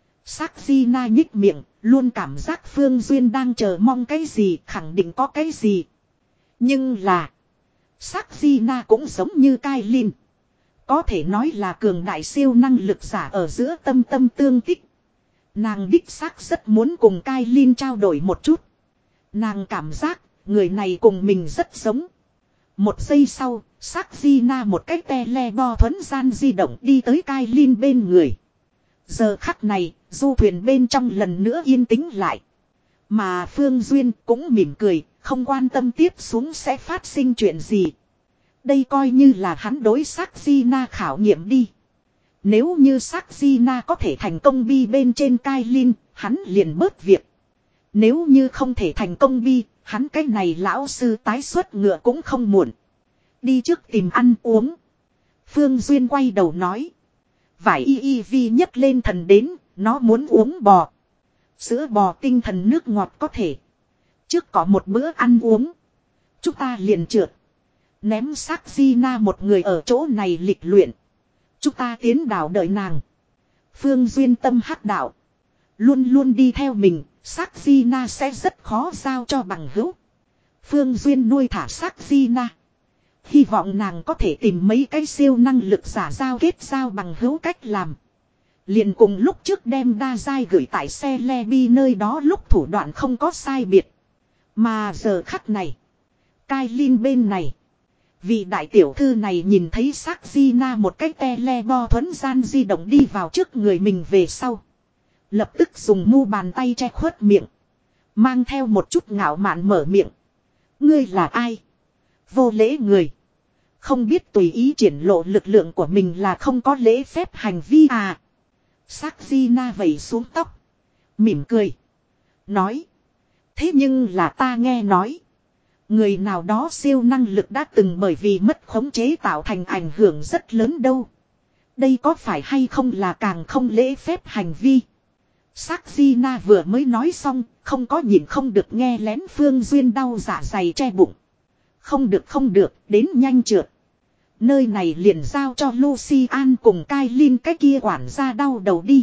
Sakina nhích miệng. Luôn cảm giác Phương Duyên đang chờ mong cái gì. Khẳng định có cái gì. Nhưng là. Sakina cũng giống như Cai Linh. Có thể nói là cường đại siêu năng lực giả ở giữa tâm tâm tương tích. Nàng đích xác rất muốn cùng Cai Linh trao đổi một chút. Nàng cảm giác người này cùng mình rất giống. Một giây sau, Sakina một cách tele bo thuấn gian di động đi tới Cai Linh bên người. Giờ khắc này, du thuyền bên trong lần nữa yên tĩnh lại. Mà Phương Duyên cũng mỉm cười, không quan tâm tiếp xuống sẽ phát sinh chuyện gì. Đây coi như là hắn đối Sakina khảo nghiệm đi. Nếu như Sakina có thể thành công bi bên trên Cai Linh, hắn liền bớt việc. Nếu như không thể thành công bi, Hắn cái này lão sư tái xuất ngựa cũng không muộn. Đi trước tìm ăn uống. Phương Duyên quay đầu nói. Vải y y vi nhấc lên thần đến, nó muốn uống bò. Sữa bò tinh thần nước ngọt có thể. Trước có một bữa ăn uống. Chúng ta liền trượt. Ném xác Gina một người ở chỗ này lịch luyện. Chúng ta tiến đảo đợi nàng. Phương Duyên tâm hắc đạo. Luôn luôn đi theo mình, xác Gina sẽ rất khó giao cho bằng hữu. Phương Duyên nuôi thả xác Gina. Hy vọng nàng có thể tìm mấy cái siêu năng lực giả giao kết giao bằng hữu cách làm. Liền cùng lúc trước đem đa giai gửi tại xe Lebi nơi đó lúc thủ đoạn không có sai biệt. Mà giờ khắc này. Kailin bên này. Vị đại tiểu thư này nhìn thấy xác Gina một cái telebo thuấn gian di động đi vào trước người mình về sau. Lập tức dùng mu bàn tay che khuất miệng. Mang theo một chút ngạo mạn mở miệng. Ngươi là ai? Vô lễ người. Không biết tùy ý triển lộ lực lượng của mình là không có lễ phép hành vi à. Xác Gina vẩy xuống tóc. Mỉm cười. Nói. Thế nhưng là ta nghe nói. Người nào đó siêu năng lực đã từng bởi vì mất khống chế tạo thành ảnh hưởng rất lớn đâu. Đây có phải hay không là càng không lễ phép hành vi. Xác Gina vừa mới nói xong, không có nhìn không được nghe lén Phương Duyên đau dạ dày che bụng. Không được không được, đến nhanh trượt. Nơi này liền giao cho Lucian cùng Kailin cái kia quản gia đau đầu đi.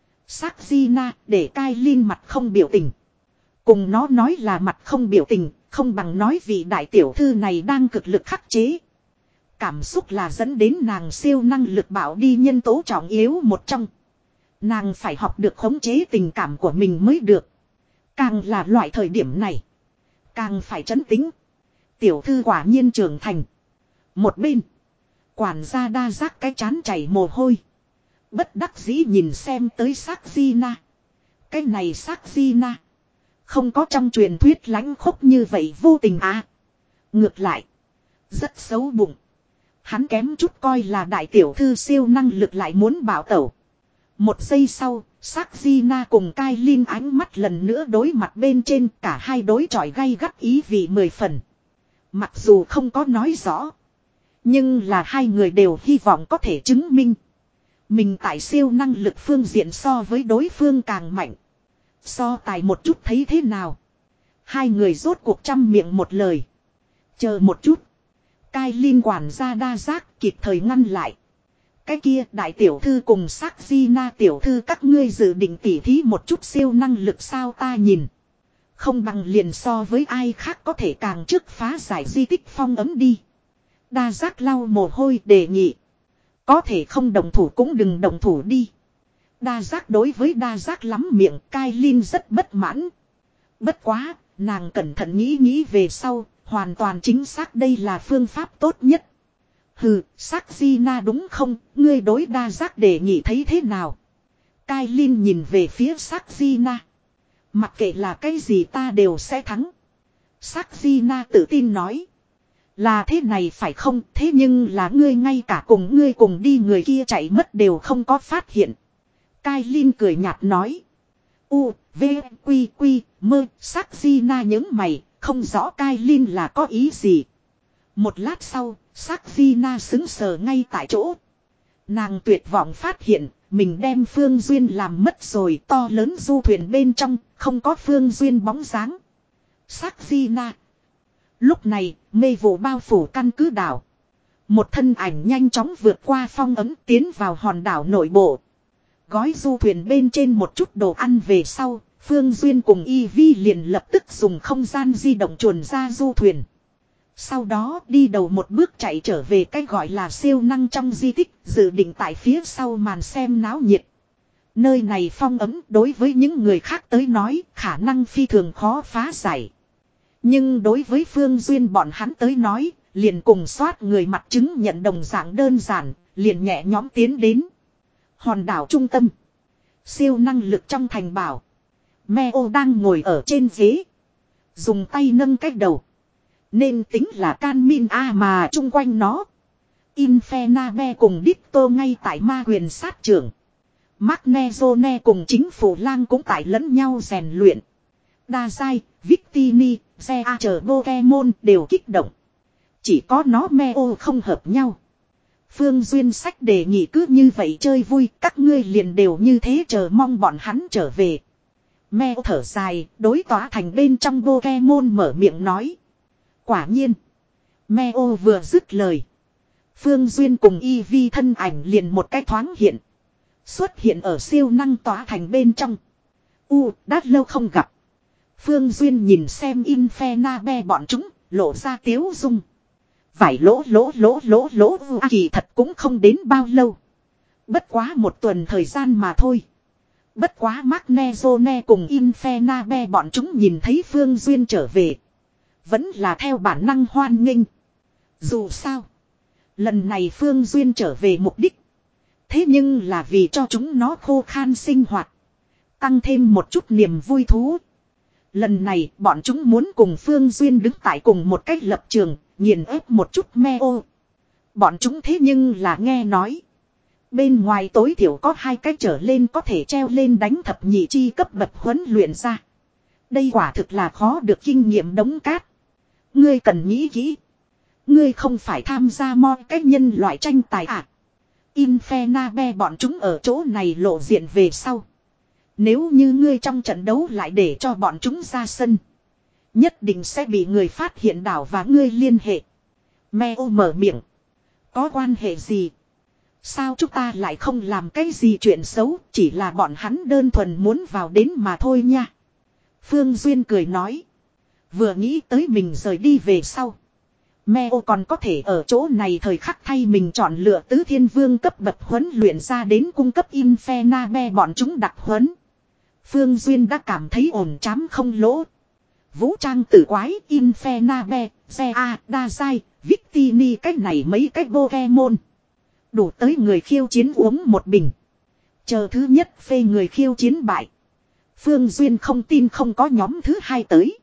Xác Gina để Kailin mặt không biểu tình. Cùng nó nói là mặt không biểu tình, không bằng nói vị đại tiểu thư này đang cực lực khắc chế. Cảm xúc là dẫn đến nàng siêu năng lực bảo đi nhân tố trọng yếu một trong. Nàng phải học được khống chế tình cảm của mình mới được. Càng là loại thời điểm này. Càng phải trấn tĩnh. Tiểu thư quả nhiên trưởng thành. Một bên. Quản gia đa giác cái chán chảy mồ hôi. Bất đắc dĩ nhìn xem tới xác Gina. Cái này xác Gina. Không có trong truyền thuyết lãnh khốc như vậy vô tình à. Ngược lại. Rất xấu bụng. Hắn kém chút coi là đại tiểu thư siêu năng lực lại muốn bảo tẩu. Một giây sau, xác Gina cùng Kailin ánh mắt lần nữa đối mặt bên trên, cả hai đối chọi gay gắt ý vị mười phần. Mặc dù không có nói rõ. Nhưng là hai người đều hy vọng có thể chứng minh. Mình tại siêu năng lực phương diện so với đối phương càng mạnh. So tài một chút thấy thế nào. Hai người rốt cuộc trăm miệng một lời. Chờ một chút. Kailin quản gia đa giác kịp thời ngăn lại. Cái kia đại tiểu thư cùng xác Gina tiểu thư các ngươi dự định tỉ thí một chút siêu năng lực sao ta nhìn. Không bằng liền so với ai khác có thể càng trước phá giải di tích phong ấm đi. Đa giác lau mồ hôi đề nghị. Có thể không đồng thủ cũng đừng đồng thủ đi. Đa giác đối với đa giác lắm miệng Kailin rất bất mãn. Bất quá, nàng cẩn thận nghĩ nghĩ về sau, hoàn toàn chính xác đây là phương pháp tốt nhất. Hừ, xác Gina đúng không, ngươi đối đa giác đề nghị thấy thế nào? Kailin nhìn về phía xác Gina. Mặc kệ là cái gì ta đều sẽ thắng. Xác Gina tự tin nói. Là thế này phải không, thế nhưng là ngươi ngay cả cùng ngươi cùng đi người kia chạy mất đều không có phát hiện. Kailin cười nhạt nói. U, V, Quy, Quy, mơ, xác Gina những mày, không rõ Kailin là có ý gì. Một lát sau, xác Gina xứng sờ ngay tại chỗ. Nàng tuyệt vọng phát hiện, mình đem Phương Duyên làm mất rồi, to lớn du thuyền bên trong, không có Phương Duyên bóng dáng. Xác Gina. Lúc này, mê vụ bao phủ căn cứ đảo. Một thân ảnh nhanh chóng vượt qua phong ấm tiến vào hòn đảo nội bộ. Gói du thuyền bên trên một chút đồ ăn về sau, Phương Duyên cùng Y Vi liền lập tức dùng không gian di động chuồn ra du thuyền. Sau đó đi đầu một bước chạy trở về cái gọi là siêu năng trong di tích, dự định tại phía sau màn xem náo nhiệt. Nơi này phong ấm đối với những người khác tới nói khả năng phi thường khó phá giải. Nhưng đối với Phương Duyên bọn hắn tới nói, liền cùng soát người mặt chứng nhận đồng dạng đơn giản, liền nhẹ nhõm tiến đến. Hòn đảo trung tâm. Siêu năng lực trong thành bảo. Meo đang ngồi ở trên ghế. Dùng tay nâng cái đầu. Nên tính là can min A mà chung quanh nó. Infenabe cùng Dicto ngay tại ma quyền sát trưởng. Magnezone cùng chính phủ lang cũng tại lẫn nhau rèn luyện. Đa Giai, Victini, Xe A chờ Pokemon đều kích động. Chỉ có nó Meo không hợp nhau. Phương Duyên Sách đề nghị cứ như vậy chơi vui, các ngươi liền đều như thế chờ mong bọn hắn trở về. Meo thở dài, đối tỏa thành bên trong Pokemon mở miệng nói. Quả nhiên. Meo vừa dứt lời. Phương Duyên cùng Eevee thân ảnh liền một cái thoáng hiện. Xuất hiện ở siêu năng tỏa thành bên trong. U, đã lâu không gặp. Phương Duyên nhìn xem Infernape bọn chúng, lộ ra tiếu dung. Vải lỗ lỗ lỗ lỗ lỗ u kỳ thật cũng không đến bao lâu. Bất quá một tuần thời gian mà thôi. Bất quá Magnezone cùng Infernape bọn chúng nhìn thấy Phương Duyên trở về. Vẫn là theo bản năng hoan nghênh. Dù sao. Lần này Phương Duyên trở về mục đích. Thế nhưng là vì cho chúng nó khô khan sinh hoạt. Tăng thêm một chút niềm vui thú. Lần này bọn chúng muốn cùng Phương Duyên đứng tại cùng một cách lập trường. Nghiền ép một chút Meo. Bọn chúng thế nhưng là nghe nói. Bên ngoài tối thiểu có hai cái trở lên có thể treo lên đánh thập nhị chi cấp bậc huấn luyện ra. Đây quả thực là khó được kinh nghiệm đống cát. Ngươi cần nghĩ kỹ. Ngươi không phải tham gia mọi cách nhân loại tranh tài à. Infernape bọn chúng ở chỗ này lộ diện về sau. Nếu như ngươi trong trận đấu lại để cho bọn chúng ra sân. Nhất định sẽ bị người phát hiện đảo và ngươi liên hệ. Meo mở miệng. Có quan hệ gì? Sao chúng ta lại không làm cái gì chuyện xấu. Chỉ là bọn hắn đơn thuần muốn vào đến mà thôi nha. Phương Duyên cười nói. Vừa nghĩ tới mình rời đi về sau. Meo còn có thể ở chỗ này thời khắc thay mình chọn lựa tứ thiên vương cấp bậc huấn luyện ra đến cung cấp Infernape bọn chúng đặc huấn. Phương Duyên đã cảm thấy ổn chám không lỗ. Vũ trang tử quái, Infernape, Xe A, Đa Giai, Victini cách này mấy cách Pokemon. Đủ tới người khiêu chiến uống một bình. Chờ thứ nhất phê người khiêu chiến bại. Phương Duyên không tin không có nhóm thứ hai tới.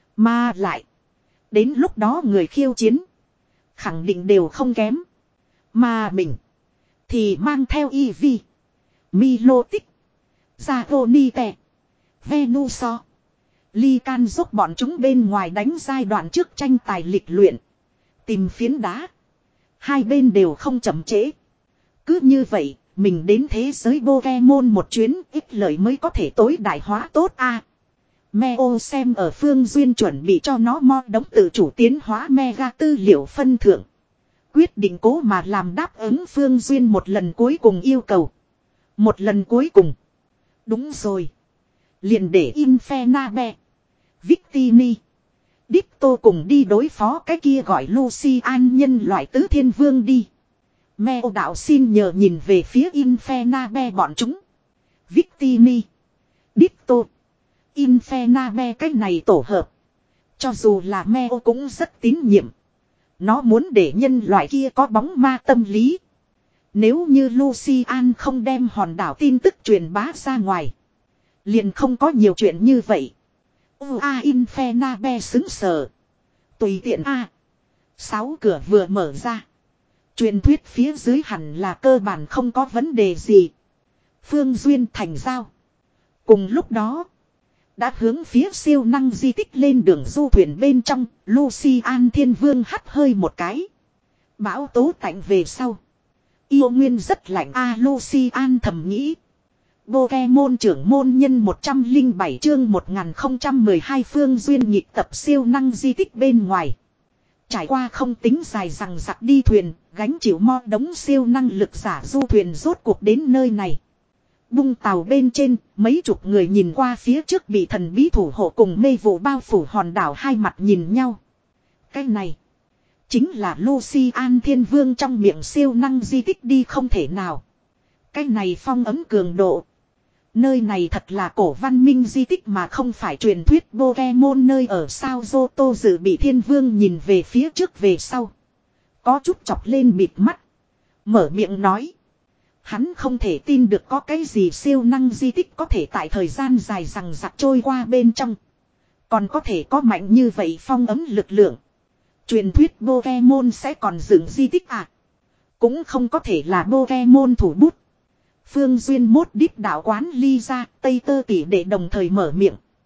Mà lại. Đến lúc đó người khiêu chiến. Khẳng định đều không kém. Mà mình. Thì mang theo Eevee. Milotic. Zagonite. Venusaur. Lycan giúp bọn chúng bên ngoài đánh giai đoạn trước tranh tài lịch luyện. Tìm phiến đá. Hai bên đều không chậm trễ. Cứ như vậy, mình đến thế giới Pokemon một chuyến ít lợi mới có thể tối đại hóa tốt a. À, Meo xem ở Phương Duyên chuẩn bị cho nó mo đóng tự chủ tiến hóa mega tư liệu phân thưởng. Quyết định cố mà làm đáp ứng Phương Duyên một lần cuối cùng yêu cầu. Một lần cuối cùng. Đúng rồi. Liền để Infernape. Victini. Ditto cùng đi đối phó cái kia gọi Lucian nhân loại tứ thiên vương đi. Meo đạo xin nhờ nhìn về phía Infernape bọn chúng. Victini. Ditto. Infernape cái này tổ hợp. Cho dù là Meo cũng rất tín nhiệm. Nó muốn để nhân loại kia có bóng ma tâm lý. Nếu như Lucian không đem hòn đảo tin tức truyền bá ra ngoài. Liền không có nhiều chuyện như vậy. U A Infernape xứng sờ. Tùy tiện A. Sáu cửa vừa mở ra. Truyền thuyết phía dưới hẳn là cơ bản không có vấn đề gì. Phương Duyên thành giao. Cùng lúc đó. Đã hướng phía siêu năng di tích lên đường du thuyền bên trong. Lucian Thiên Vương hắt hơi một cái. Bão tố tạnh về sau. Yêu nguyên rất lạnh A Lucian thầm nghĩ. Pokemon trưởng môn nhân một trăm lẻ bảy chương một nghìn không trăm mười hai Phương Duyên nhịp tập siêu năng di tích bên ngoài. Trải qua không tính dài rằng giặc đi thuyền, gánh chịu mo đống siêu năng lực giả du thuyền rốt cuộc đến nơi này. Bung tàu bên trên, mấy chục người nhìn qua phía trước bị thần bí thủ hộ cùng mê vụ bao phủ hòn đảo hai mặt nhìn nhau. Cái này, chính là Lucian Thiên Vương trong miệng siêu năng di tích đi không thể nào. Cái này phong ấm cường độ. Nơi này thật là cổ văn minh di tích mà không phải truyền thuyết Pokemon nơi ở sao Johto dự bị Thiên Vương nhìn về phía trước về sau. Có chút chọc lên bịt mắt. Mở miệng nói. Hắn không thể tin được có cái gì siêu năng di tích có thể tại thời gian dài rằng giặc trôi qua bên trong. Còn có thể có mạnh như vậy phong ấm lực lượng. Truyền thuyết Pokemon sẽ còn dựng di tích à? Cũng không có thể là Pokemon thủ bút. Phương Duyên mốt đít đạo quán ly ra, Tây Tơ tỷ để đồng thời mở miệng.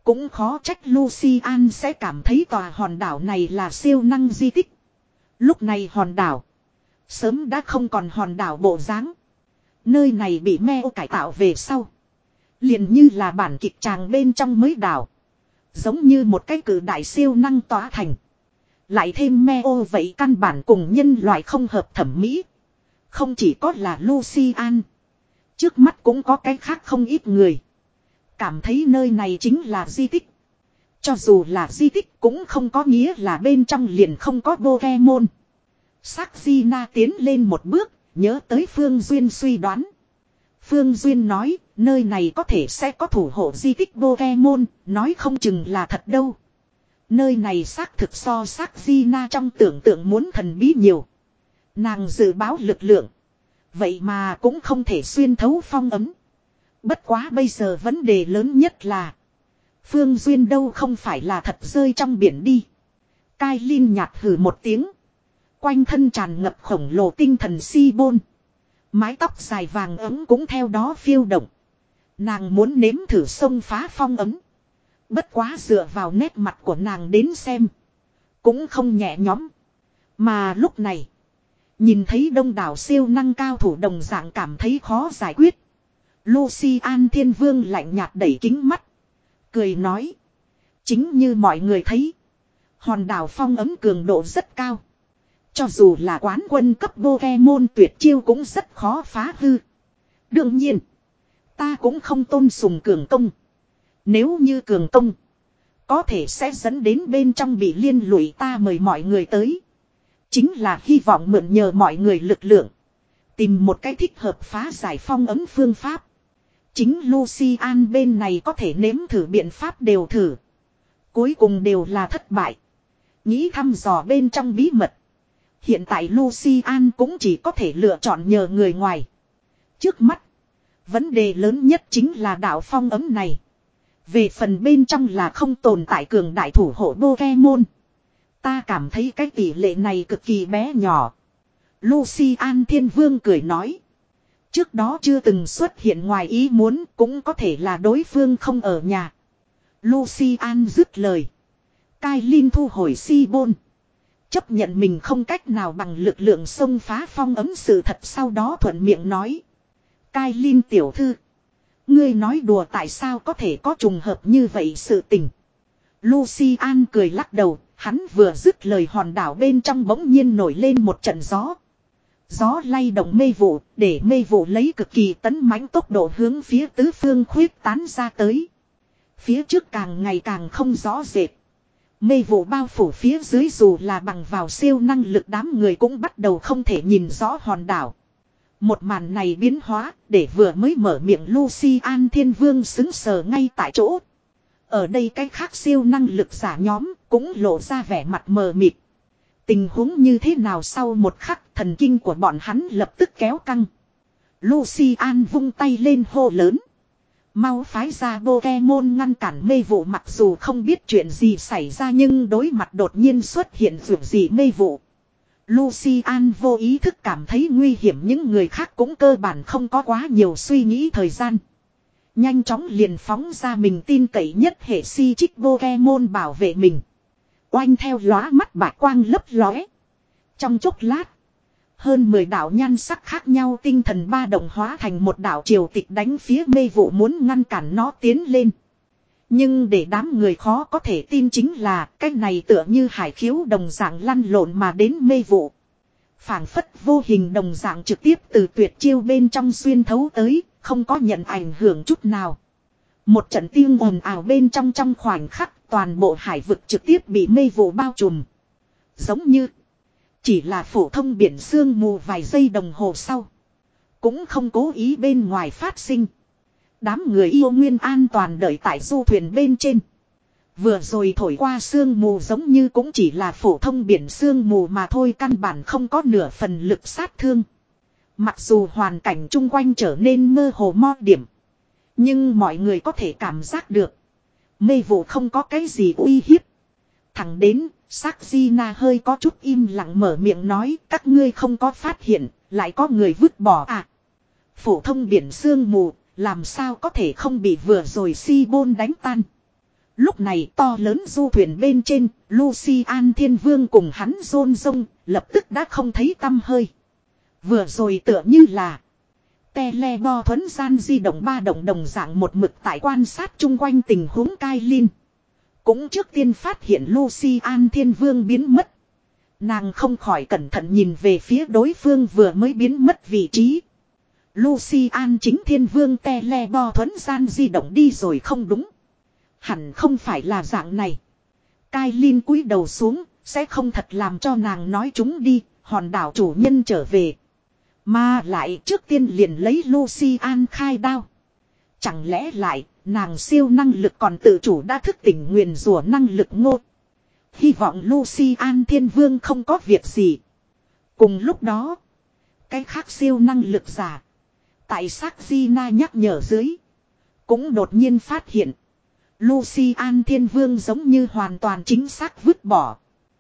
Cũng khó trách Lucian sẽ cảm thấy tòa hòn đảo này là siêu năng di tích. Lúc này hòn đảo sớm đã không còn hòn đảo bộ dáng. Nơi này bị Meo cải tạo về sau, liền như là bản kịch tràng bên trong mới đảo. Giống như một cái cử đại siêu năng tỏa thành. Lại thêm Meo vậy căn bản cùng nhân loại không hợp thẩm mỹ. Không chỉ có là Lucian, trước mắt cũng có cái khác không ít người cảm thấy nơi này chính là di tích. Cho dù là di tích cũng không có nghĩa là bên trong liền không có Pokemon. Sắc Gina tiến lên một bước, nhớ tới Phương Duyên suy đoán. Phương Duyên nói, nơi này có thể sẽ có thủ hộ di tích Pokemon, nói không chừng là thật đâu. Nơi này xác thực so sắc Gina trong tưởng tượng muốn thần bí nhiều. Nàng dự báo lực lượng, vậy mà cũng không thể xuyên thấu phong ấm. Bất quá bây giờ vấn đề lớn nhất là Phương Duyên đâu không phải là thật rơi trong biển đi. Cai Linh nhạt hừ một tiếng. Quanh thân tràn ngập khổng lồ tinh thần si bôn. Mái tóc dài vàng ấm cũng theo đó phiêu động. Nàng muốn nếm thử xông phá phong ấm. Bất quá dựa vào nét mặt của nàng đến xem, cũng không nhẹ nhõm. Mà lúc này, nhìn thấy đông đảo siêu năng cao thủ đồng dạng cảm thấy khó giải quyết. Lucian Thiên Vương lạnh nhạt đẩy kính mắt, cười nói. Chính như mọi người thấy, hòn đảo phong ấm cường độ rất cao. Cho dù là quán quân cấp Pokemon tuyệt chiêu cũng rất khó phá hư. Đương nhiên, ta cũng không tôn sùng cường công. Nếu như cường công, có thể sẽ dẫn đến bên trong bị liên lụy, ta mời mọi người tới. Chính là hy vọng mượn nhờ mọi người lực lượng, tìm một cái thích hợp phá giải phong ấm phương pháp. Chính Lucian bên này có thể nếm thử biện pháp đều thử. Cuối cùng đều là thất bại. Nghĩ thăm dò bên trong bí mật. Hiện tại Lucian cũng chỉ có thể lựa chọn nhờ người ngoài. Trước mắt, vấn đề lớn nhất chính là đảo phong ấm này. Về phần bên trong là không tồn tại cường đại thủ hộ Pokemon. Ta cảm thấy cái tỷ lệ này cực kỳ bé nhỏ. Lucian Thiên Vương cười nói. Trước đó chưa từng xuất hiện ngoài ý muốn, cũng có thể là đối phương không ở nhà. Lucian dứt lời. Cai Linh thu hồi si bôn. Chấp nhận mình không cách nào bằng lực lượng xông phá phong ấm sự thật, sau đó thuận miệng nói. Cai Linh tiểu thư, ngươi nói đùa, tại sao có thể có trùng hợp như vậy sự tình. Lucian cười lắc đầu, hắn vừa dứt lời hòn đảo bên trong bỗng nhiên nổi lên một trận gió. Gió lay động mây vụ, để mây vụ lấy cực kỳ tấn mãnh tốc độ hướng phía tứ phương khuyết tán ra tới. Phía trước càng ngày càng không rõ rệt. Mây vụ bao phủ phía dưới, dù là bằng vào siêu năng lực đám người cũng bắt đầu không thể nhìn rõ hòn đảo. Một màn này biến hóa, để vừa mới mở miệng Lucian Thiên Vương xứng sờ ngay tại chỗ. Ở đây cái khác siêu năng lực giả nhóm cũng lộ ra vẻ mặt mờ mịt. Tình huống như thế nào, sau một khắc thần kinh của bọn hắn lập tức kéo căng. Lucian vung tay lên hô lớn. Mau phái ra Pokemon ngăn cản mây vụ. Mặc dù không biết chuyện gì xảy ra, nhưng đối mặt đột nhiên xuất hiện vượt gì mây vụ, Lucian vô ý thức cảm thấy nguy hiểm. Những người khác cũng cơ bản không có quá nhiều suy nghĩ thời gian. Nhanh chóng liền phóng ra mình tin cậy nhất hệ si chích Pokemon bảo vệ mình. Oanh theo lóa mắt bạc quang lấp lóe. Trong chốc lát, hơn mười đạo nhan sắc khác nhau tinh thần ba động hóa thành một đạo triều tịch đánh phía mây vụ, muốn ngăn cản nó tiến lên. Nhưng để đám người khó có thể tin chính là cái này tựa như hải khiếu đồng dạng lăn lộn mà đến mây vụ. Phảng phất vô hình đồng dạng trực tiếp từ tuyệt chiêu bên trong xuyên thấu tới, không có nhận ảnh hưởng chút nào. Một trận tiếng ồn ào bên trong, trong khoảnh khắc toàn bộ hải vực trực tiếp bị mây vụ bao trùm. Giống như chỉ là phổ thông biển sương mù vài giây đồng hồ sau, cũng không cố ý bên ngoài phát sinh. Đám người yêu nguyên an toàn đợi tại du thuyền bên trên. Vừa rồi thổi qua sương mù giống như cũng chỉ là phổ thông biển sương mù mà thôi, căn bản không có nửa phần lực sát thương. Mặc dù hoàn cảnh chung quanh trở nên mơ hồ mo điểm, nhưng mọi người có thể cảm giác được mây vụ không có cái gì uy hiếp. Thẳng đến Sắc Gina hơi có chút im lặng mở miệng nói, các ngươi không có phát hiện lại có người vứt bỏ à? Phổ thông biển sương mù làm sao có thể không bị vừa rồi si bôn đánh tan. Lúc này to lớn du thuyền bên trên, Lucian Thiên Vương cùng hắn rôn rông, lập tức đã không thấy tăm hơi. Vừa rồi tựa như là Telebo thuấn gian di động ba động đồng dạng một mực tại quan sát chung quanh tình huống Kailin. Cũng trước tiên phát hiện Lucian Thiên Vương biến mất. Nàng không khỏi cẩn thận nhìn về phía đối phương vừa mới biến mất vị trí. Lucian chính Thiên Vương Telebo thuấn gian di động đi rồi không đúng. Hẳn không phải là dạng này. Kailin cúi đầu xuống, sẽ không thật làm cho nàng nói chúng đi, hòn đảo chủ nhân trở về. Mà lại trước tiên liền lấy Lucian khai đao. Chẳng lẽ lại, nàng siêu năng lực còn tự chủ đã thức tỉnh nguyền rủa năng lực ngô. Hy vọng Lucian Thiên Vương không có việc gì. Cùng lúc đó, cái khác siêu năng lực giả. Tại xác Gina nhắc nhở dưới. Cũng đột nhiên phát hiện. Lucian Thiên Vương giống như hoàn toàn chính xác vứt bỏ.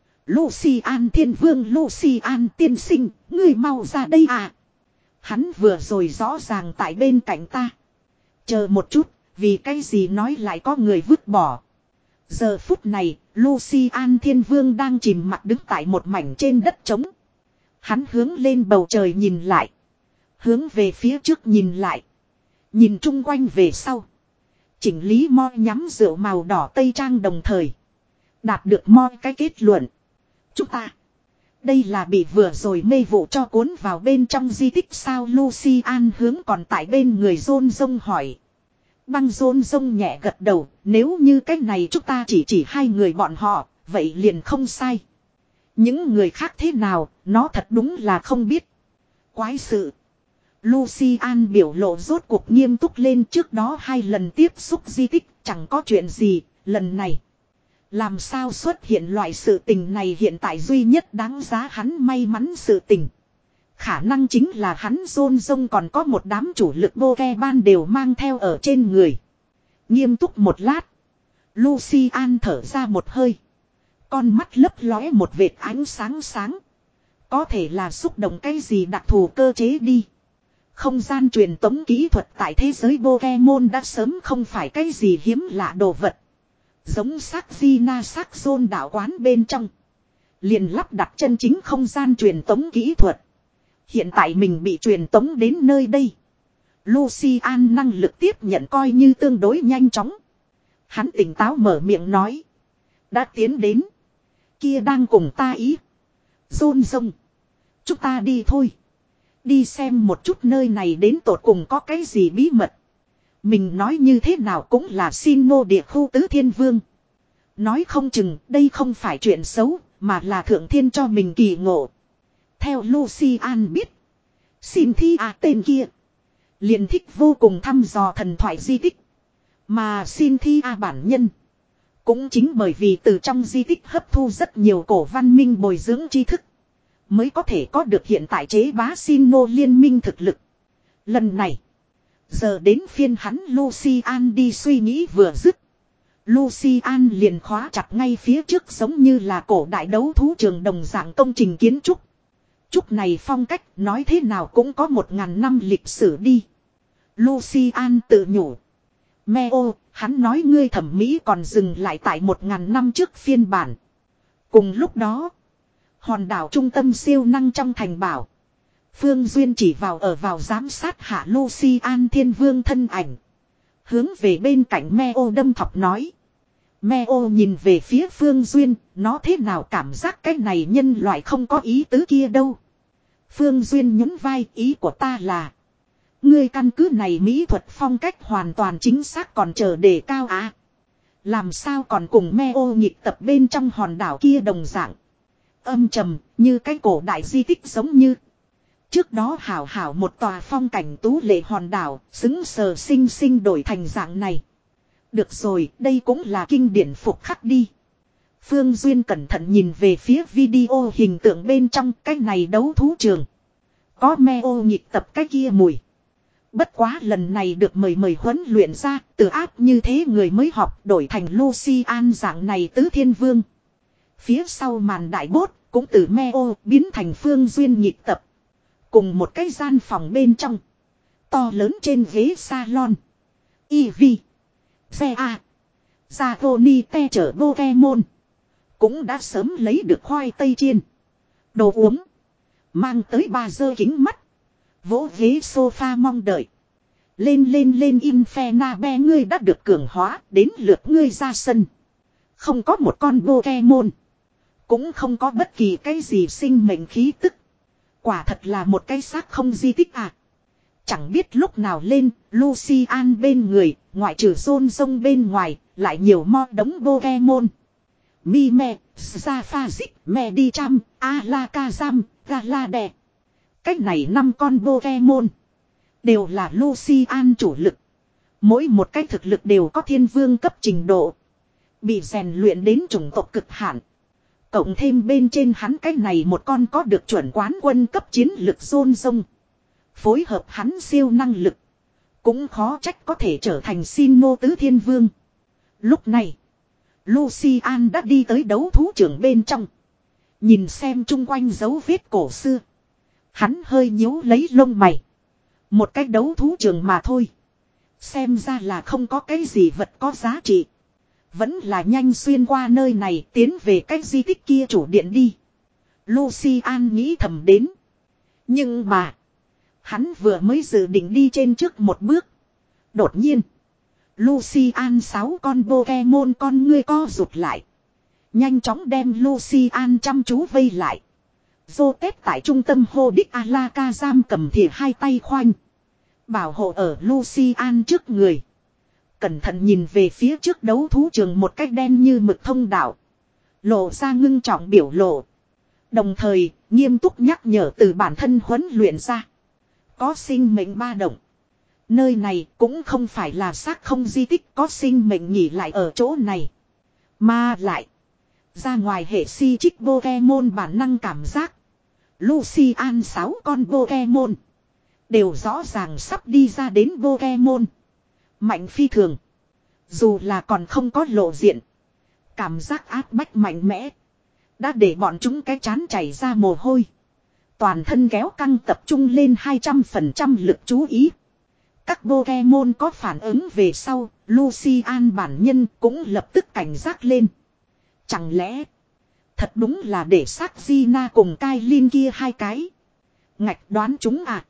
Lucian Thiên Vương Lucian tiên sinh, ngươi mau ra đây à. Hắn vừa rồi rõ ràng tại bên cạnh ta. Chờ một chút, vì cái gì nói lại có người vứt bỏ. Giờ phút này, Lucian Thiên Vương đang chìm mặt đứng tại một mảnh trên đất trống. Hắn hướng lên bầu trời nhìn lại. Hướng về phía trước nhìn lại. Nhìn chung quanh về sau. Chỉnh lý moi nhắm rượu màu đỏ tây trang đồng thời. Đạt được moi cái kết luận. Chúng ta. Đây là bị vừa rồi mê vụ cho cuốn vào bên trong di tích sao Lucian hướng còn tại bên người rôn rông hỏi. Băng rôn rông nhẹ gật đầu. Nếu như cách này chúng ta chỉ chỉ hai người bọn họ. Vậy liền không sai. Những người khác thế nào. Nó thật đúng là không biết. Quái sự. Lucian biểu lộ rốt cuộc nghiêm túc lên trước đó hai lần tiếp xúc di tích chẳng có chuyện gì, lần này. Làm sao xuất hiện loại sự tình này hiện tại duy nhất đáng giá hắn may mắn sự tình. Khả năng chính là hắn rôn rông còn có một đám chủ lực vô ke ban đều mang theo ở trên người. Nghiêm túc một lát. Lucian thở ra một hơi. Con mắt lấp lóe một vệt ánh sáng sáng. Có thể là xúc động cái gì đặc thù cơ chế đi. Không gian truyền tống kỹ thuật tại thế giới Pokemon đã sớm không phải cái gì hiếm lạ đồ vật. Giống xác Gina xác Zone đạo quán bên trong. Liền lắp đặt chân chính không gian truyền tống kỹ thuật. Hiện tại mình bị truyền tống đến nơi đây. Lucian năng lực tiếp nhận coi như tương đối nhanh chóng. Hắn tỉnh táo mở miệng nói. Đã tiến đến. Kia đang cùng ta ý. Zone rông. Chúng ta đi thôi. Đi xem một chút nơi này đến tột cùng có cái gì bí mật. Mình nói như thế nào cũng là xin nô địa khu tứ thiên vương. Nói không chừng đây không phải chuyện xấu mà là thượng thiên cho mình kỳ ngộ. Theo Lucian biết. Xin thi à tên kia. Liền thích vô cùng thăm dò thần thoại di tích. Mà xin thi à bản nhân. Cũng chính bởi vì từ trong di tích hấp thu rất nhiều cổ văn minh bồi dưỡng tri thức. Mới có thể có được hiện tại chế bá Sinnoh liên minh thực lực. Lần này. Giờ đến phiên hắn Lucian đi suy nghĩ vừa dứt. Lucian liền khóa chặt ngay phía trước giống như là cổ đại đấu thú trường đồng dạng công trình kiến trúc. Trúc này phong cách nói thế nào cũng có một ngàn năm lịch sử đi. Lucian tự nhủ. Meo, hắn nói ngươi thẩm mỹ còn dừng lại tại một ngàn năm trước phiên bản. Cùng lúc đó. Hòn đảo trung tâm siêu năng trong thành bảo. Phương Duyên chỉ vào ở vào giám sát hạ Lucian Thiên Vương thân ảnh. Hướng về bên cạnh Meo đâm thọc nói. Meo nhìn về phía Phương Duyên, nó thế nào cảm giác cái này nhân loại không có ý tứ kia đâu. Phương Duyên nhún vai, ý của ta là. Ngươi căn cứ này mỹ thuật phong cách hoàn toàn chính xác còn chờ đề cao à. Làm sao còn cùng Meo nhịp tập bên trong hòn đảo kia đồng dạng. Âm trầm, như cái cổ đại di tích giống như. Trước đó hảo hảo một tòa phong cảnh tú lệ hòn đảo, xứng sờ sinh sinh đổi thành dạng này. Được rồi, đây cũng là kinh điển phục khắc đi. Phương Duyên cẩn thận nhìn về phía video hình tượng bên trong cái này đấu thú trường. Có Meo nhịp tập cái kia mùi. Bất quá lần này được mời mời huấn luyện ra, từ áp như thế người mới học đổi thành Lucian dạng này tứ thiên vương. Phía sau màn đại bốt cũng từ Meo biến thành Phương Duyên nhịp tập. Cùng một cái gian phòng bên trong. To lớn trên ghế salon. Ivy. Xe A. Dragonite chở Pokemon. Cũng đã sớm lấy được khoai tây chiên. Đồ uống. Mang tới ba giơ kính mắt. Vỗ ghế sofa mong đợi. Lên lên lên Infernape, ngươi đã được cường hóa, đến lượt ngươi ra sân. Không có một con Pokemon. Cũng không có bất kỳ cái gì sinh mệnh khí tức. Quả thật là một cái xác không di tích à. Chẳng biết lúc nào lên, Lucian bên người, ngoại trừ Zôn Zông bên ngoài, lại nhiều mo đống Pokemon. Mime, Zafazik, Medicham, Alakazam, Galade. Cách này năm con Pokemon. Đều là Lucian chủ lực. Mỗi một cái thực lực đều có thiên vương cấp trình độ. Bị rèn luyện đến chủng tộc cực hạn. Cộng thêm bên trên hắn cái này một con có được chuẩn quán quân cấp chiến lực Zôn Zông. Phối hợp hắn siêu năng lực. Cũng khó trách có thể trở thành Sinnoh tứ thiên vương. Lúc này, Lucian đã đi tới đấu thú trưởng bên trong. Nhìn xem chung quanh dấu vết cổ xưa. Hắn hơi nhíu lấy lông mày. Một cái đấu thú trường mà thôi. Xem ra là không có cái gì vật có giá trị. Vẫn là nhanh xuyên qua nơi này tiến về cái di tích kia chủ điện đi. Lucian nghĩ thầm đến. Nhưng mà. Hắn vừa mới dự định đi trên trước một bước. Đột nhiên. Lucian sáu con Pokemon con ngươi co rụt lại. Nhanh chóng đem Lucian chăm chú vây lại. Dô tết tại trung tâm hô đích Alakazam cầm thìa hai tay khoanh. Bảo hộ ở Lucian trước người. Cẩn thận nhìn về phía trước đấu thú trường một cách đen như mực thông đạo. Lộ ra ngưng trọng biểu lộ. Đồng thời, nghiêm túc nhắc nhở từ bản thân huấn luyện ra. Có sinh mệnh ba động. Nơi này cũng không phải là xác không di tích có sinh mệnh nghỉ lại ở chỗ này. Mà lại. Ra ngoài hệ si trích Pokemon bản năng cảm giác. Lucian sáu con Pokemon. Đều rõ ràng sắp đi ra đến Pokemon. Mạnh phi thường. Dù là còn không có lộ diện. Cảm giác áp bách mạnh mẽ. Đã để bọn chúng cái chán chảy ra mồ hôi. Toàn thân kéo căng tập trung lên hai trăm phần trăm lực chú ý. Các Pokemon có phản ứng về sau. Lucian bản nhân cũng lập tức cảnh giác lên. Chẳng lẽ. Thật đúng là để xác Gina cùng Kailin kia hai cái. Ngạch đoán chúng à.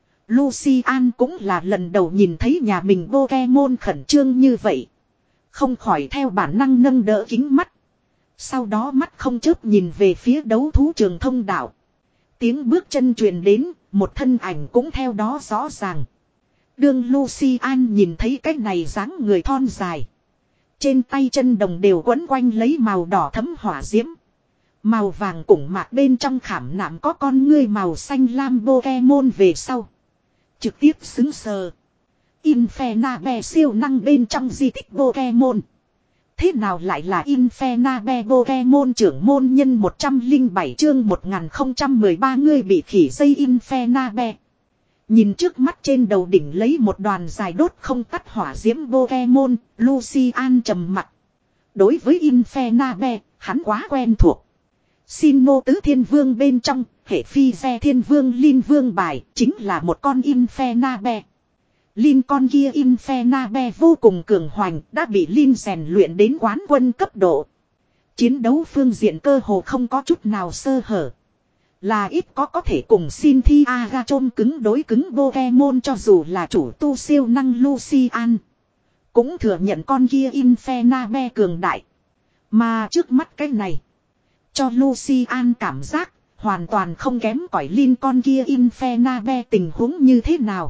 Lucian cũng là lần đầu nhìn thấy nhà mình Pokemon khẩn trương như vậy. Không khỏi theo bản năng nâng đỡ kính mắt. Sau đó mắt không chớp nhìn về phía đấu thú trường thông đạo. Tiếng bước chân truyền đến, một thân ảnh cũng theo đó rõ ràng. Đương Lucian nhìn thấy cái này dáng người thon dài. Trên tay chân đồng đều quấn quanh lấy màu đỏ thấm hỏa diễm. Màu vàng cũng mạc bên trong khảm nạm có con ngươi màu xanh lam Pokemon về sau. Trực tiếp xứng sờ. Infernape siêu năng bên trong di tích Pokemon. Thế nào lại là Infernape Pokemon trưởng môn nhân một trăm lẻ bảy chương một nghìn không trăm mười ba người bị khỉ dây Infernape. Nhìn trước mắt trên đầu đỉnh lấy một đoàn dài đốt không tắt hỏa diễm Pokemon, Lucian trầm mặt. Đối với Infernape, hắn quá quen thuộc. Sinnoh tứ thiên vương bên trong, hệ phi xe thiên vương Linh vương bài, chính là một con Infernape. Linh con kia Infernape vô cùng cường hoành, đã bị Linh rèn luyện đến quán quân cấp độ. Chiến đấu phương diện cơ hồ không có chút nào sơ hở. Là ít có có thể cùng Cynthia Agachom cứng đối cứng Pokemon cho dù là chủ tu siêu năng Lucian. Cũng thừa nhận con kia Infernape cường đại. Mà trước mắt cái này. Cho Lucian cảm giác hoàn toàn không kém cỏi Linh con kia Infernape tình huống như thế nào.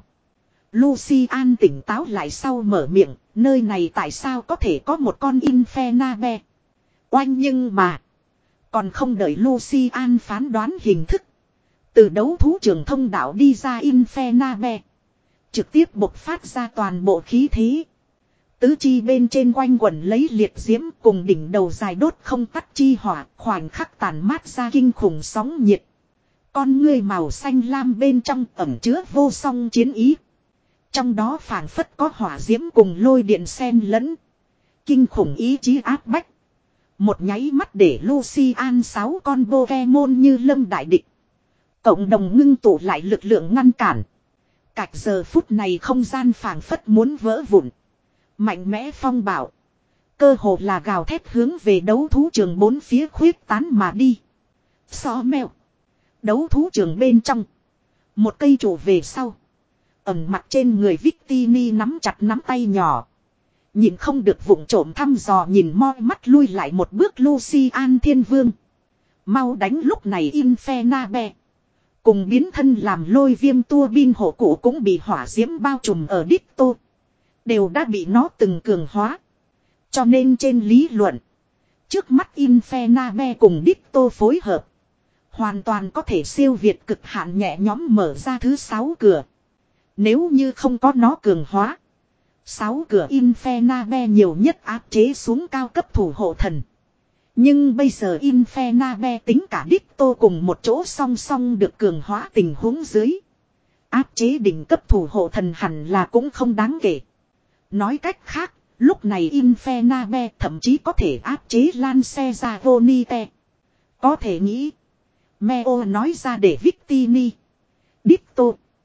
Lucian tỉnh táo lại sau mở miệng. Nơi này tại sao có thể có một con Infernape. Oanh nhưng mà. Còn không đợi Lucian phán đoán hình thức. Từ đấu thú trường thông đạo đi ra Infernape. Trực tiếp bộc phát ra toàn bộ khí thế. Tứ chi bên trên quanh quẩn lấy liệt diễm cùng đỉnh đầu dài đốt không tắt chi hỏa. Khoảnh khắc tàn mát ra kinh khủng sóng nhiệt. Con ngươi màu xanh lam bên trong ẩn chứa vô song chiến ý. Trong đó phảng phất có hỏa diễm cùng lôi điện xen lẫn. Kinh khủng ý chí áp bách. Một nháy mắt để Lucian sáu con Pokemon như lâm đại địch. Cộng đồng ngưng tụ lại lực lượng ngăn cản. Cạch giờ phút này không gian phảng phất muốn vỡ vụn. Mạnh mẽ phong bảo. Cơ hồ là gào thét hướng về đấu thú trường bốn phía khuyết tán mà đi. So mèo. Đấu thú trường bên trong. Một cây trụ về sau. Ẩm mặt trên người Victini nắm chặt nắm tay nhỏ. Nhìn không được vụng trộm thăm dò nhìn moi mắt lui lại một bước Lucian Thiên Vương. Mau đánh lúc này Infernabe. Cùng biến thân làm lôi viêm tua bin hộ cụ cũng bị hỏa diễm bao trùm ở Ditto. Đều đã bị nó từng cường hóa. Cho nên trên lý luận. Trước mắt Infernabe cùng Ditto phối hợp. Hoàn toàn có thể siêu việt cực hạn nhẹ nhõm mở ra thứ sáu cửa. Nếu như không có nó cường hóa. Sáu cửa Infernabe nhiều nhất áp chế xuống cao cấp thủ hộ thần. Nhưng bây giờ Infernabe tính cả Ditto cùng một chỗ song song được cường hóa tình huống dưới. Áp chế đỉnh cấp thủ hộ thần hẳn là cũng không đáng kể. Nói cách khác, lúc này Infernabe thậm chí có thể áp chế Lance Zavonite. Có thể nghĩ, Meo nói ra để Victini, Ditto,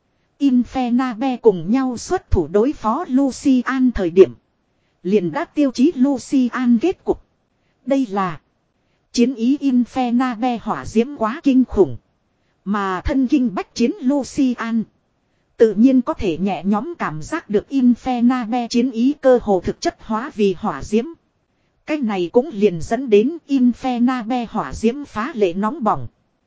Infernabe cùng nhau xuất thủ đối phó Lucian thời điểm. Liền đã tiêu chí Lucian kết cục. Đây là chiến ý Infernabe hỏa diễm quá kinh khủng. Mà thân kinh bách chiến Lucian. Tự nhiên có thể nhẹ nhõm cảm giác được Infernabe chiến ý cơ hồ thực chất hóa vì hỏa diễm. Cái này cũng liền dẫn đến Infernabe hỏa diễm phá lệ nóng bỏng.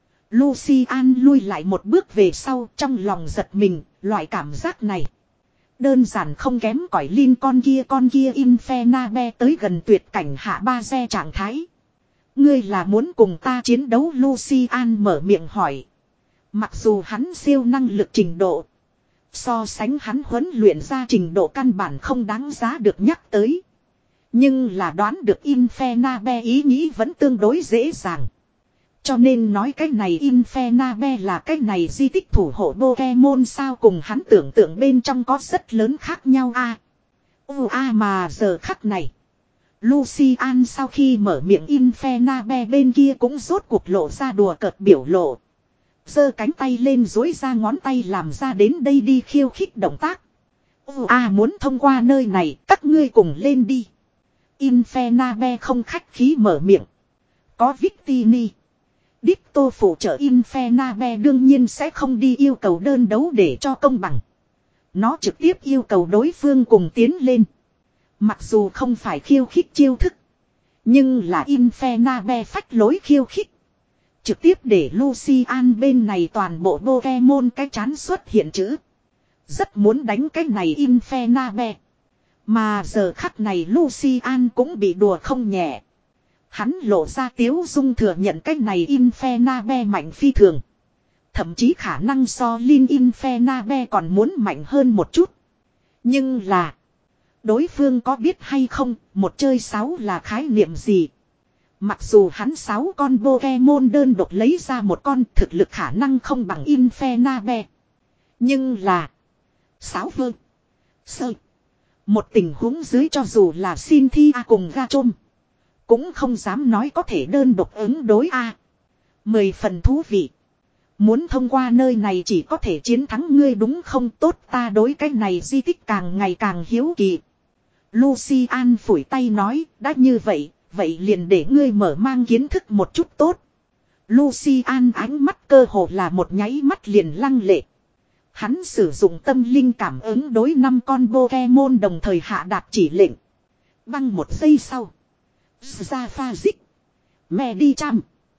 Lucian lui lại một bước về sau trong lòng giật mình, loại cảm giác này. Đơn giản không kém cỏi Lin con kia con kia Infernabe tới gần tuyệt cảnh hạ ba xe trạng thái. Ngươi là muốn cùng ta chiến đấu Lucian mở miệng hỏi. Mặc dù hắn siêu năng lực trình độ. So sánh hắn huấn luyện ra trình độ căn bản không đáng giá được nhắc tới. Nhưng là đoán được Infernabe ý nghĩ vẫn tương đối dễ dàng. Cho nên nói cái này Infernabe là cái này di tích thủ hộ Pokemon sao cùng hắn tưởng tượng bên trong có rất lớn khác nhau a. À, Ồ a mà giờ khắc này. Lucian sau khi mở miệng Infernabe bên kia cũng rốt cuộc lộ ra đùa cợt biểu lộ. Giơ cánh tay lên dối ra ngón tay làm ra đến đây đi khiêu khích động tác. Ồ a muốn thông qua nơi này các ngươi cùng lên đi. Infernabe không khách khí mở miệng. Có Victini, Ditto phụ trợ Infernabe đương nhiên sẽ không đi yêu cầu đơn đấu để cho công bằng. Nó trực tiếp yêu cầu đối phương cùng tiến lên. Mặc dù không phải khiêu khích chiêu thức. Nhưng là Infernabe phách lối khiêu khích. Trực tiếp để Lucian bên này toàn bộ Pokemon cái chán xuất hiện chữ. Rất muốn đánh cái này Infernabe. Mà giờ khắc này Lucian cũng bị đùa không nhẹ. Hắn lộ ra tiếu dung thừa nhận cái này Infernabe mạnh phi thường. Thậm chí khả năng so Lin Infernabe còn muốn mạnh hơn một chút. Nhưng là. Đối phương có biết hay không một chơi sáu là khái niệm gì. Mặc dù hắn sáu con Pokemon đơn độc lấy ra một con thực lực khả năng không bằng Infernabe. Nhưng là. Sáu vơ. Sơ. Một tình huống dưới cho dù là Cynthia cùng Gachom. Cũng không dám nói có thể đơn độc ứng đối a. Mười phần thú vị. Muốn thông qua nơi này chỉ có thể chiến thắng ngươi đúng không tốt ta đối cái này di tích càng ngày càng hiếu kỳ. Lucian phủi tay nói đã như vậy, vậy liền để ngươi mở mang kiến thức một chút tốt. Lucian ánh mắt cơ hồ là một nháy mắt liền lăng lệ. Hắn sử dụng tâm linh cảm ứng đối năm con Pokemon đồng thời hạ đạt chỉ lệnh. Băng một giây sau. Zafazik, Medicham,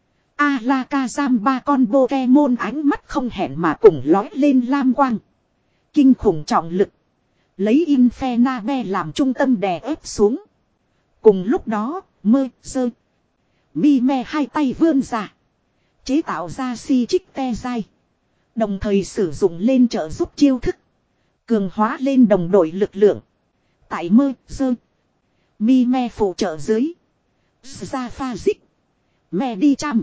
Alakazam ba con Pokemon ánh mắt không hẹn mà cùng lói lên lam quang. Kinh khủng trọng lực. Lấy Infernabe làm trung tâm đè ép xuống. Cùng lúc đó, mơ, sơ. Mime hai tay vươn ra. Chế tạo ra si trích te dai. Đồng thời sử dụng lên trợ giúp chiêu thức. Cường hóa lên đồng đội lực lượng. Tại mơ, sơ. Mime phụ trợ dưới. Zafazik, Medicham,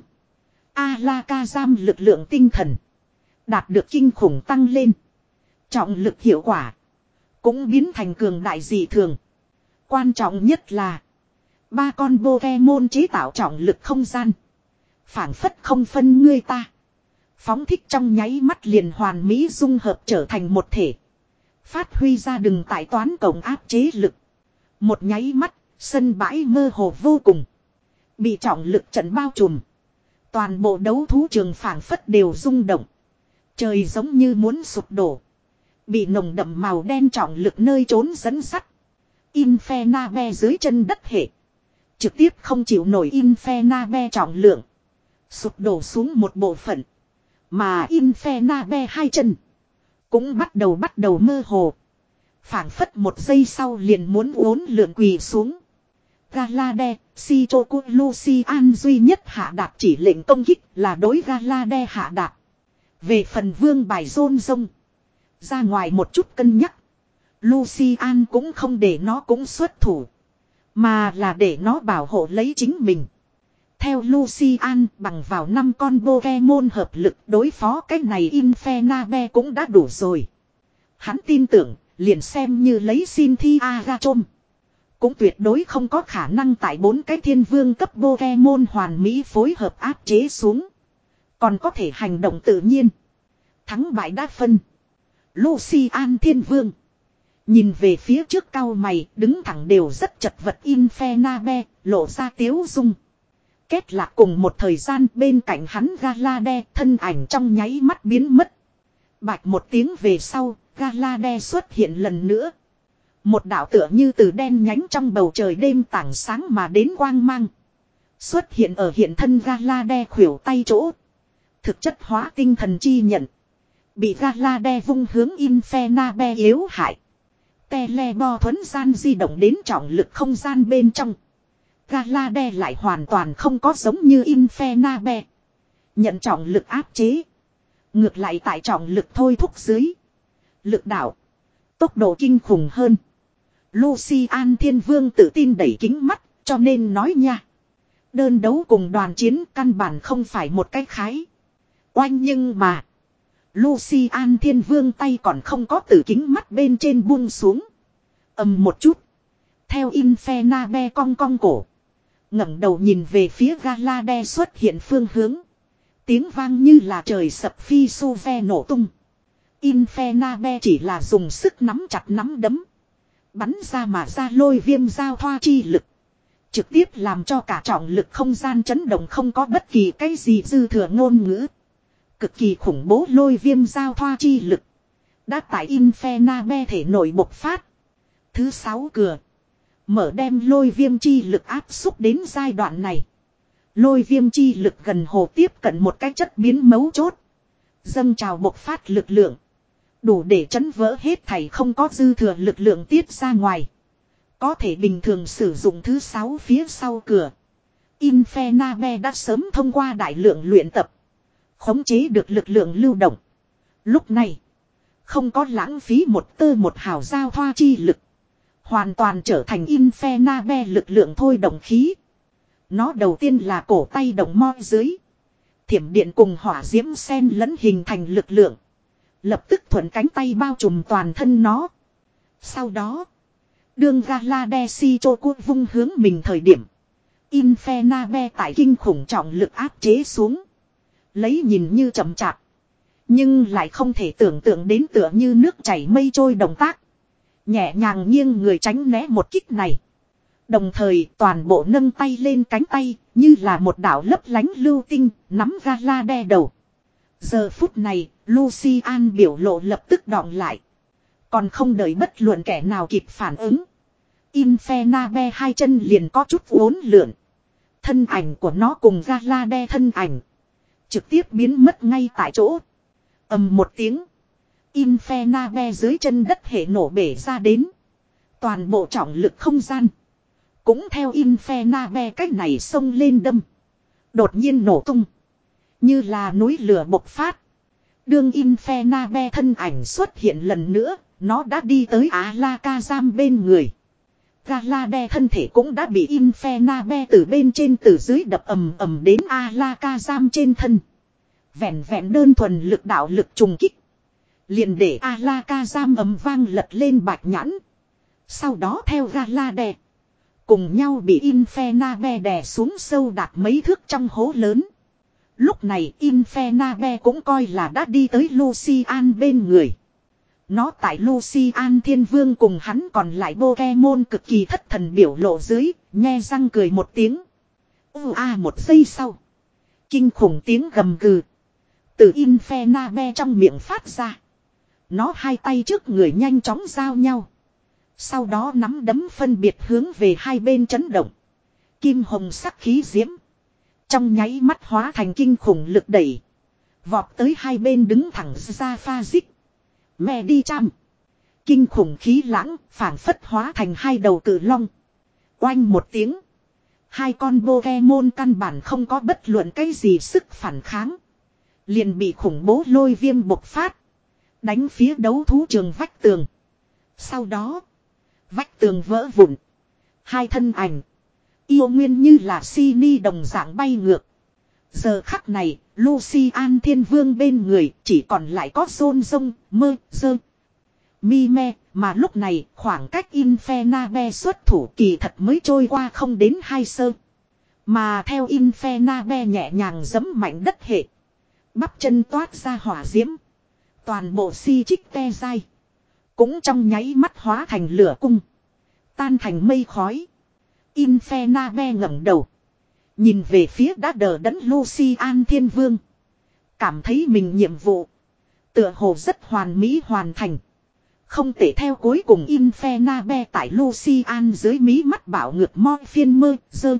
Alakazam lực lượng tinh thần. Đạt được kinh khủng tăng lên. Trọng lực hiệu quả. Cũng biến thành cường đại dị thường. Quan trọng nhất là. Ba con Pokemon chế tạo trọng lực không gian. Phản phất không phân ngươi ta. Phóng thích trong nháy mắt liền hoàn mỹ dung hợp trở thành một thể. Phát huy ra đừng tại toán cộng áp chế lực. Một nháy mắt. Sân bãi mơ hồ vô cùng. Bị trọng lực trận bao trùm. Toàn bộ đấu thú trường phảng phất đều rung động. Trời giống như muốn sụp đổ. Bị nồng đậm màu đen trọng lực nơi trốn dẫn sắt. Infernabe dưới chân đất hệ. Trực tiếp không chịu nổi Infernabe trọng lượng. Sụp đổ xuống một bộ phận. Mà Infernabe hai chân. Cũng bắt đầu bắt đầu mơ hồ. Phảng phất một giây sau liền muốn uốn lượn quỳ xuống. Galade, Shichoku Lucian duy nhất hạ đạt chỉ lệnh công kích là đối Galade hạ đạt. Về phần vương bài rôn rông. Ra ngoài một chút cân nhắc. Lucian cũng không để nó cũng xuất thủ. Mà là để nó bảo hộ lấy chính mình. Theo Lucian bằng vào năm con Pokemon hợp lực đối phó cái này Infernabe cũng đã đủ rồi. Hắn tin tưởng liền xem như lấy Cynthia Agachom. Cũng tuyệt đối không có khả năng tại bốn cái thiên vương cấp Pokemon hoàn mỹ phối hợp áp chế xuống. Còn có thể hành động tự nhiên. Thắng bại đã phân. Lucian thiên vương. Nhìn về phía trước cao mày đứng thẳng đều rất chật vật Infernabe lộ ra tiếu dung. Kết lạc cùng một thời gian bên cạnh hắn Galade thân ảnh trong nháy mắt biến mất. Bạch một tiếng về sau Galade xuất hiện lần nữa. Một đạo tựa như từ đen nhánh trong bầu trời đêm tảng sáng mà đến quang mang. Xuất hiện ở hiện thân Galade khuỷu tay chỗ. Thực chất hóa tinh thần chi nhận. Bị Galade vung hướng Infernabe yếu hại. Telebo thuấn gian di động đến trọng lực không gian bên trong. Galade lại hoàn toàn không có giống như Infernabe. Nhận trọng lực áp chế. Ngược lại tại trọng lực thôi thúc dưới. Lực đạo. Tốc độ kinh khủng hơn. Lucian thiên vương tự tin đẩy kính mắt cho nên nói nha. Đơn đấu cùng đoàn chiến căn bản không phải một cái khái. Oanh nhưng mà. Lucian thiên vương tay còn không có từ kính mắt bên trên buông xuống. Ầm một chút. Theo Infernabe cong cong cổ. ngẩng đầu nhìn về phía Galade xuất hiện phương hướng. Tiếng vang như là trời sập phi su ve nổ tung. Infernabe chỉ là dùng sức nắm chặt nắm đấm. Bắn ra mà ra lôi viêm giao thoa chi lực. Trực tiếp làm cho cả trọng lực không gian chấn động không có bất kỳ cái gì dư thừa ngôn ngữ. Cực kỳ khủng bố lôi viêm giao thoa chi lực. Đã tại Infernabe thể nội bộc phát. Thứ sáu cửa. Mở đem lôi viêm chi lực áp xúc đến giai đoạn này. Lôi viêm chi lực gần hồ tiếp cận một cái chất biến mấu chốt. Dâng trào bộc phát lực lượng. Đủ để chấn vỡ hết thảy không có dư thừa lực lượng tiết ra ngoài. Có thể bình thường sử dụng thứ sáu phía sau cửa. Infernabe đã sớm thông qua đại lượng luyện tập. Khống chế được lực lượng lưu động. Lúc này. Không có lãng phí một tơ một hào giao thoa chi lực. Hoàn toàn trở thành Infernabe lực lượng thôi động khí. Nó đầu tiên là cổ tay động mo dưới. Thiểm điện cùng hỏa diễm sen lẫn hình thành lực lượng. Lập tức thuận cánh tay bao trùm toàn thân nó. Sau đó. Đương Galade Shichoku vung hướng mình thời điểm. Infernabe tại kinh khủng trọng lực áp chế xuống. Lấy nhìn như chậm chạp. Nhưng lại không thể tưởng tượng đến tựa như nước chảy mây trôi động tác. Nhẹ nhàng nghiêng người tránh né một kích này. Đồng thời toàn bộ nâng tay lên cánh tay. Như là một đạo lấp lánh lưu tinh. Nắm Galade đầu. Giờ phút này Lucian biểu lộ lập tức đọng lại. Còn không đợi bất luận kẻ nào kịp phản ứng. Infernabe hai chân liền có chút uốn lượn. Thân ảnh của nó cùng Galade thân ảnh. Trực tiếp biến mất ngay tại chỗ. Ầm một tiếng. Infernabe dưới chân đất hệ nổ bể ra đến. Toàn bộ trọng lực không gian. Cũng theo Infernabe cách này xông lên đâm. Đột nhiên nổ tung. Như là núi lửa bộc phát. Đương Infernabe thân ảnh xuất hiện lần nữa. Nó đã đi tới Alakazam bên người. Galade thân thể cũng đã bị Infernabe từ bên trên từ dưới đập ầm ầm đến Alakazam trên thân. Vẹn vẹn đơn thuần lực đạo lực trùng kích. Liền để Alakazam ầm vang lật lên bạch nhãn. Sau đó theo Galade. Cùng nhau bị Infernabe đè xuống sâu đạt mấy thước trong hố lớn. Lúc này Infernabe cũng coi là đã đi tới Lucian bên người. Nó tại Lucian Thiên Vương cùng hắn còn lại Pokemon cực kỳ thất thần biểu lộ dưới, nhe răng cười một tiếng. U a một giây sau. Kinh khủng tiếng gầm gừ. Từ Infernape trong miệng phát ra. Nó hai tay trước người nhanh chóng giao nhau. Sau đó nắm đấm phân biệt hướng về hai bên chấn động. Kim hồng sắc khí diễm. Trong nháy mắt hóa thành kinh khủng lực đẩy. Vọt tới hai bên đứng thẳng ra pha dích. Mẹ đi chăm. Kinh khủng khí lãng phản phất hóa thành hai đầu cự long. Oanh một tiếng. Hai con Pokemon căn bản không có bất luận cái gì sức phản kháng. Liền bị khủng bố lôi viêm bộc phát. Đánh phía đấu thú trường vách tường. Sau đó. Vách tường vỡ vụn. Hai thân ảnh. Yêu nguyên như là si ni đồng dạng bay ngược. Giờ khắc này, Lucian Thiên Vương bên người chỉ còn lại có Zôn Rông, Mơ, Dơ. Mi Me, mà lúc này khoảng cách Infernape xuất thủ kỳ thật mới trôi qua không đến hai sơ. Mà theo Infernape nhẹ nhàng giẫm mạnh đất hệ. Bắp chân toát ra hỏa diễm. Toàn bộ si chích te dai. Cũng trong nháy mắt hóa thành lửa cung. Tan thành mây khói. Infernape ngẩng đầu. Nhìn về phía đã đờ đẫn Lucian Thiên Vương. Cảm thấy mình nhiệm vụ. Tựa hồ rất hoàn mỹ hoàn thành. Không thể theo cuối cùng Infernape tại Lucian dưới mí mắt bảo ngược mo phiên mơ dơ.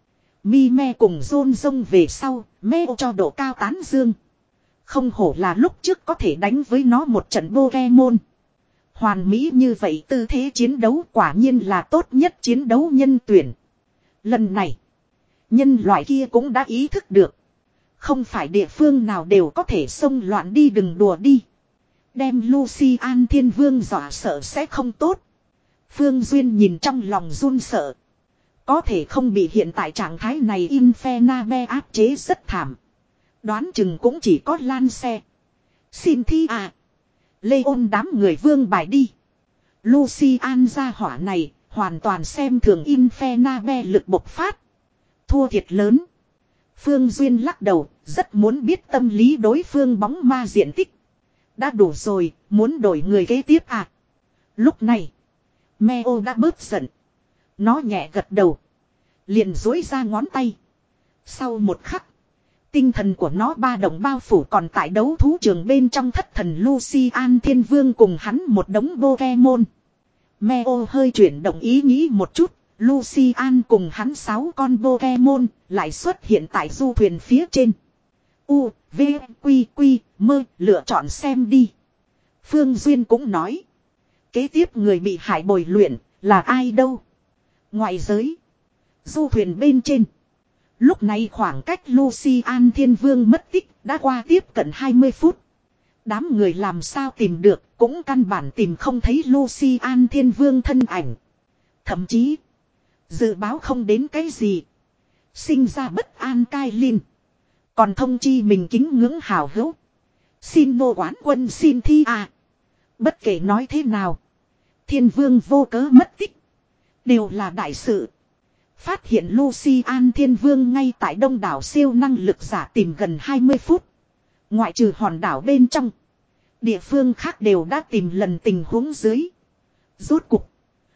Mi me cùng Zôn Rông về sau, me cho độ cao tán dương. Không hổ là lúc trước có thể đánh với nó một trận Pokemon. Hoàn mỹ như vậy tư thế chiến đấu quả nhiên là tốt nhất chiến đấu nhân tuyển. Lần này, nhân loại kia cũng đã ý thức được. Không phải địa phương nào đều có thể xông loạn đi đừng đùa đi. Đem Lucian Thiên Vương dọa sợ sẽ không tốt. Phương Duyên nhìn trong lòng run sợ. Có thể không bị hiện tại trạng thái này Infernape áp chế rất thảm. Đoán chừng cũng chỉ có Lan xe. Xin thi à. Leon đám người vương bài đi. Lucian gia hỏa này hoàn toàn xem thường Infernape lực bộc phát. Thua thiệt lớn. Phương Duyên lắc đầu, rất muốn biết tâm lý đối phương bóng ma diện tích. Đã đủ rồi, muốn đổi người kế tiếp à. Lúc này, Meo đã bớt giận. Nó nhẹ gật đầu. Liền dối ra ngón tay. Sau một khắc, tinh thần của nó ba động bao phủ còn tại đấu thú trường bên trong thất thần Lucian Thiên Vương cùng hắn một đống Pokemon. Meo hơi chuyển động ý nghĩ một chút. Lucian cùng hắn sáu con Pokemon lại xuất hiện tại du thuyền phía trên. U, V, Quy, Quy, Mơ, lựa chọn xem đi. Phương Duyên cũng nói. Kế tiếp người bị hại bồi luyện là ai đâu? Ngoại giới. Du thuyền bên trên. Lúc này khoảng cách Lucian Thiên Vương mất tích đã qua tiếp cận hai mươi phút. Đám người làm sao tìm được cũng căn bản tìm không thấy Lucian Thiên Vương thân ảnh. Thậm chí. Dự báo không đến cái gì. Sinh ra bất an cai linh. Còn thông chi mình kính ngưỡng hào hữu. Xin nô quán quân xin thi à. Bất kể nói thế nào. Thiên Vương vô cớ mất tích. Đều là đại sự. Phát hiện Lucian Thiên Vương ngay tại đông đảo siêu năng lực giả tìm gần hai mươi phút. Ngoại trừ hòn đảo bên trong. Địa phương khác đều đã tìm lần tình huống dưới. Rốt cục.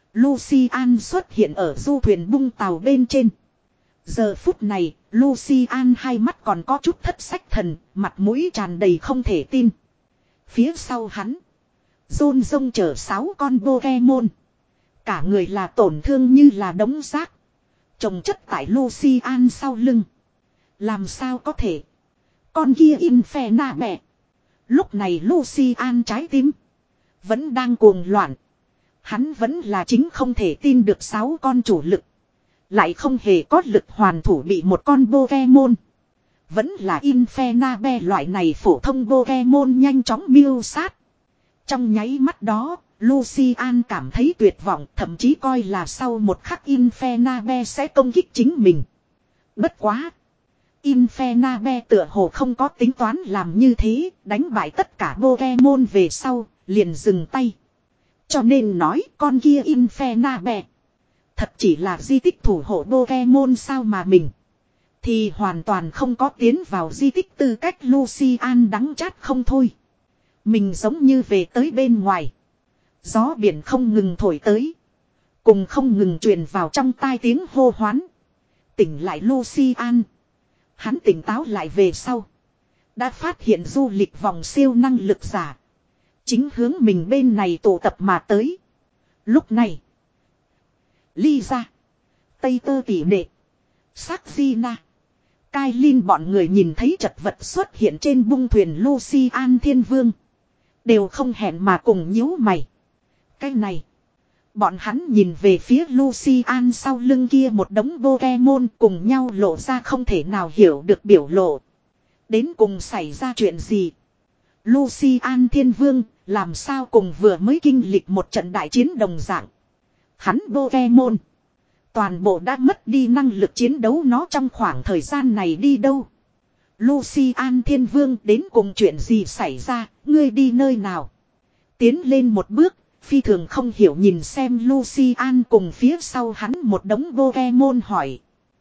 Lucian xuất hiện ở du thuyền bung tàu bên trên. Giờ phút này, Lucian hai mắt còn có chút thất sách thần, mặt mũi tràn đầy không thể tin. Phía sau hắn, Zôn Rông chở sáu con Pokemon. Cả người là tổn thương như là đống rác. Trồng chất tại Lucian sau lưng. Làm sao có thể? Con kia Infernape. Lúc này Lucian trái tim vẫn đang cuồng loạn. Hắn vẫn là chính không thể tin được sáu con chủ lực. Lại không hề có lực hoàn thủ bị một con Pokemon. Vẫn là Infernape loại này phổ thông Pokemon nhanh chóng miêu sát. Trong nháy mắt đó, Lucian cảm thấy tuyệt vọng, thậm chí coi là sau một khắc Infernape sẽ công kích chính mình. Bất quá. Infernape tựa hồ không có tính toán làm như thế, đánh bại tất cả Pokemon về sau, liền dừng tay. Cho nên nói con kia Infernape. Thật chỉ là di tích thủ hộ Pokemon sao mà mình. Thì hoàn toàn không có tiến vào di tích tư cách Lucian đắng chát không thôi. Mình giống như về tới bên ngoài. Gió biển không ngừng thổi tới. Cùng không ngừng truyền vào trong tai tiếng hô hoán. Tỉnh lại Lucian. Hắn tỉnh táo lại về sau. Đã phát hiện du lịch vòng siêu năng lực giả. Chính hướng mình bên này tụ tập mà tới. Lúc này. Lisa. Tây tơ tỉ nệ. Saxina. Kailin bọn người nhìn thấy chật vật xuất hiện trên bung thuyền Lucian Thiên Vương. Đều không hẹn mà cùng nhíu mày. Cái này. Bọn hắn nhìn về phía Lucian sau lưng kia một đống Pokemon cùng nhau lộ ra không thể nào hiểu được biểu lộ. Đến cùng xảy ra chuyện gì? Lucian Thiên Vương làm sao cùng vừa mới kinh lịch một trận đại chiến đồng dạng. Hắn Pokemon. Toàn bộ đã mất đi năng lực chiến đấu nó trong khoảng thời gian này đi đâu. Lucian Thiên Vương đến cùng chuyện gì xảy ra, ngươi đi nơi nào? Tiến lên một bước, phi thường không hiểu nhìn xem Lucian cùng phía sau hắn một đống Pokemon hỏi.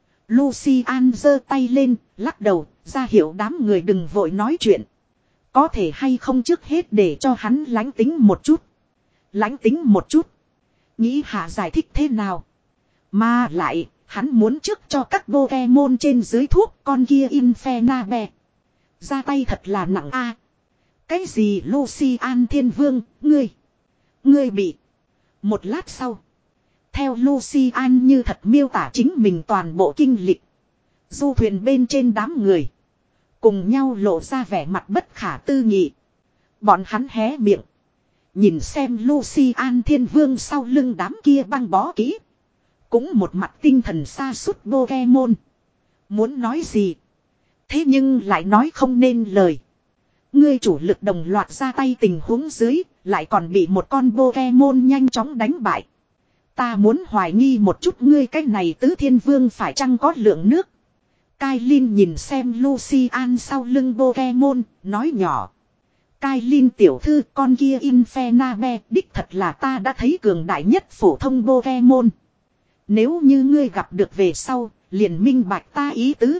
Lucian giơ tay lên, lắc đầu, ra hiệu đám người đừng vội nói chuyện. Có thể hay không trước hết để cho hắn lánh tính một chút. Lánh tính một chút. Nghĩ hạ giải thích thế nào? Mà lại, hắn muốn trước cho các Pokemon trên dưới thuốc con kia Infernape. Ra tay thật là nặng a. Cái gì Lucian Thiên Vương, ngươi? Ngươi bị. Một lát sau. Theo Lucian như thật miêu tả chính mình toàn bộ kinh lịch. Du thuyền bên trên đám người. Cùng nhau lộ ra vẻ mặt bất khả tư nghị. Bọn hắn hé miệng. Nhìn xem Lucian Thiên Vương sau lưng đám kia băng bó kỹ. Cũng một mặt tinh thần sa sút Pokemon. Muốn nói gì? Thế nhưng lại nói không nên lời. Ngươi chủ lực đồng loạt ra tay tình huống dưới. Lại còn bị một con Pokemon nhanh chóng đánh bại. Ta muốn hoài nghi một chút ngươi cái này tứ thiên vương phải chăng có lượng nước. Kailin nhìn xem Lucian sau lưng Pokemon, nói nhỏ. Kailin tiểu thư con kia Infernape đích thật là ta đã thấy cường đại nhất phổ thông Pokemon. Nếu như ngươi gặp được về sau, liền minh bạch ta ý tứ.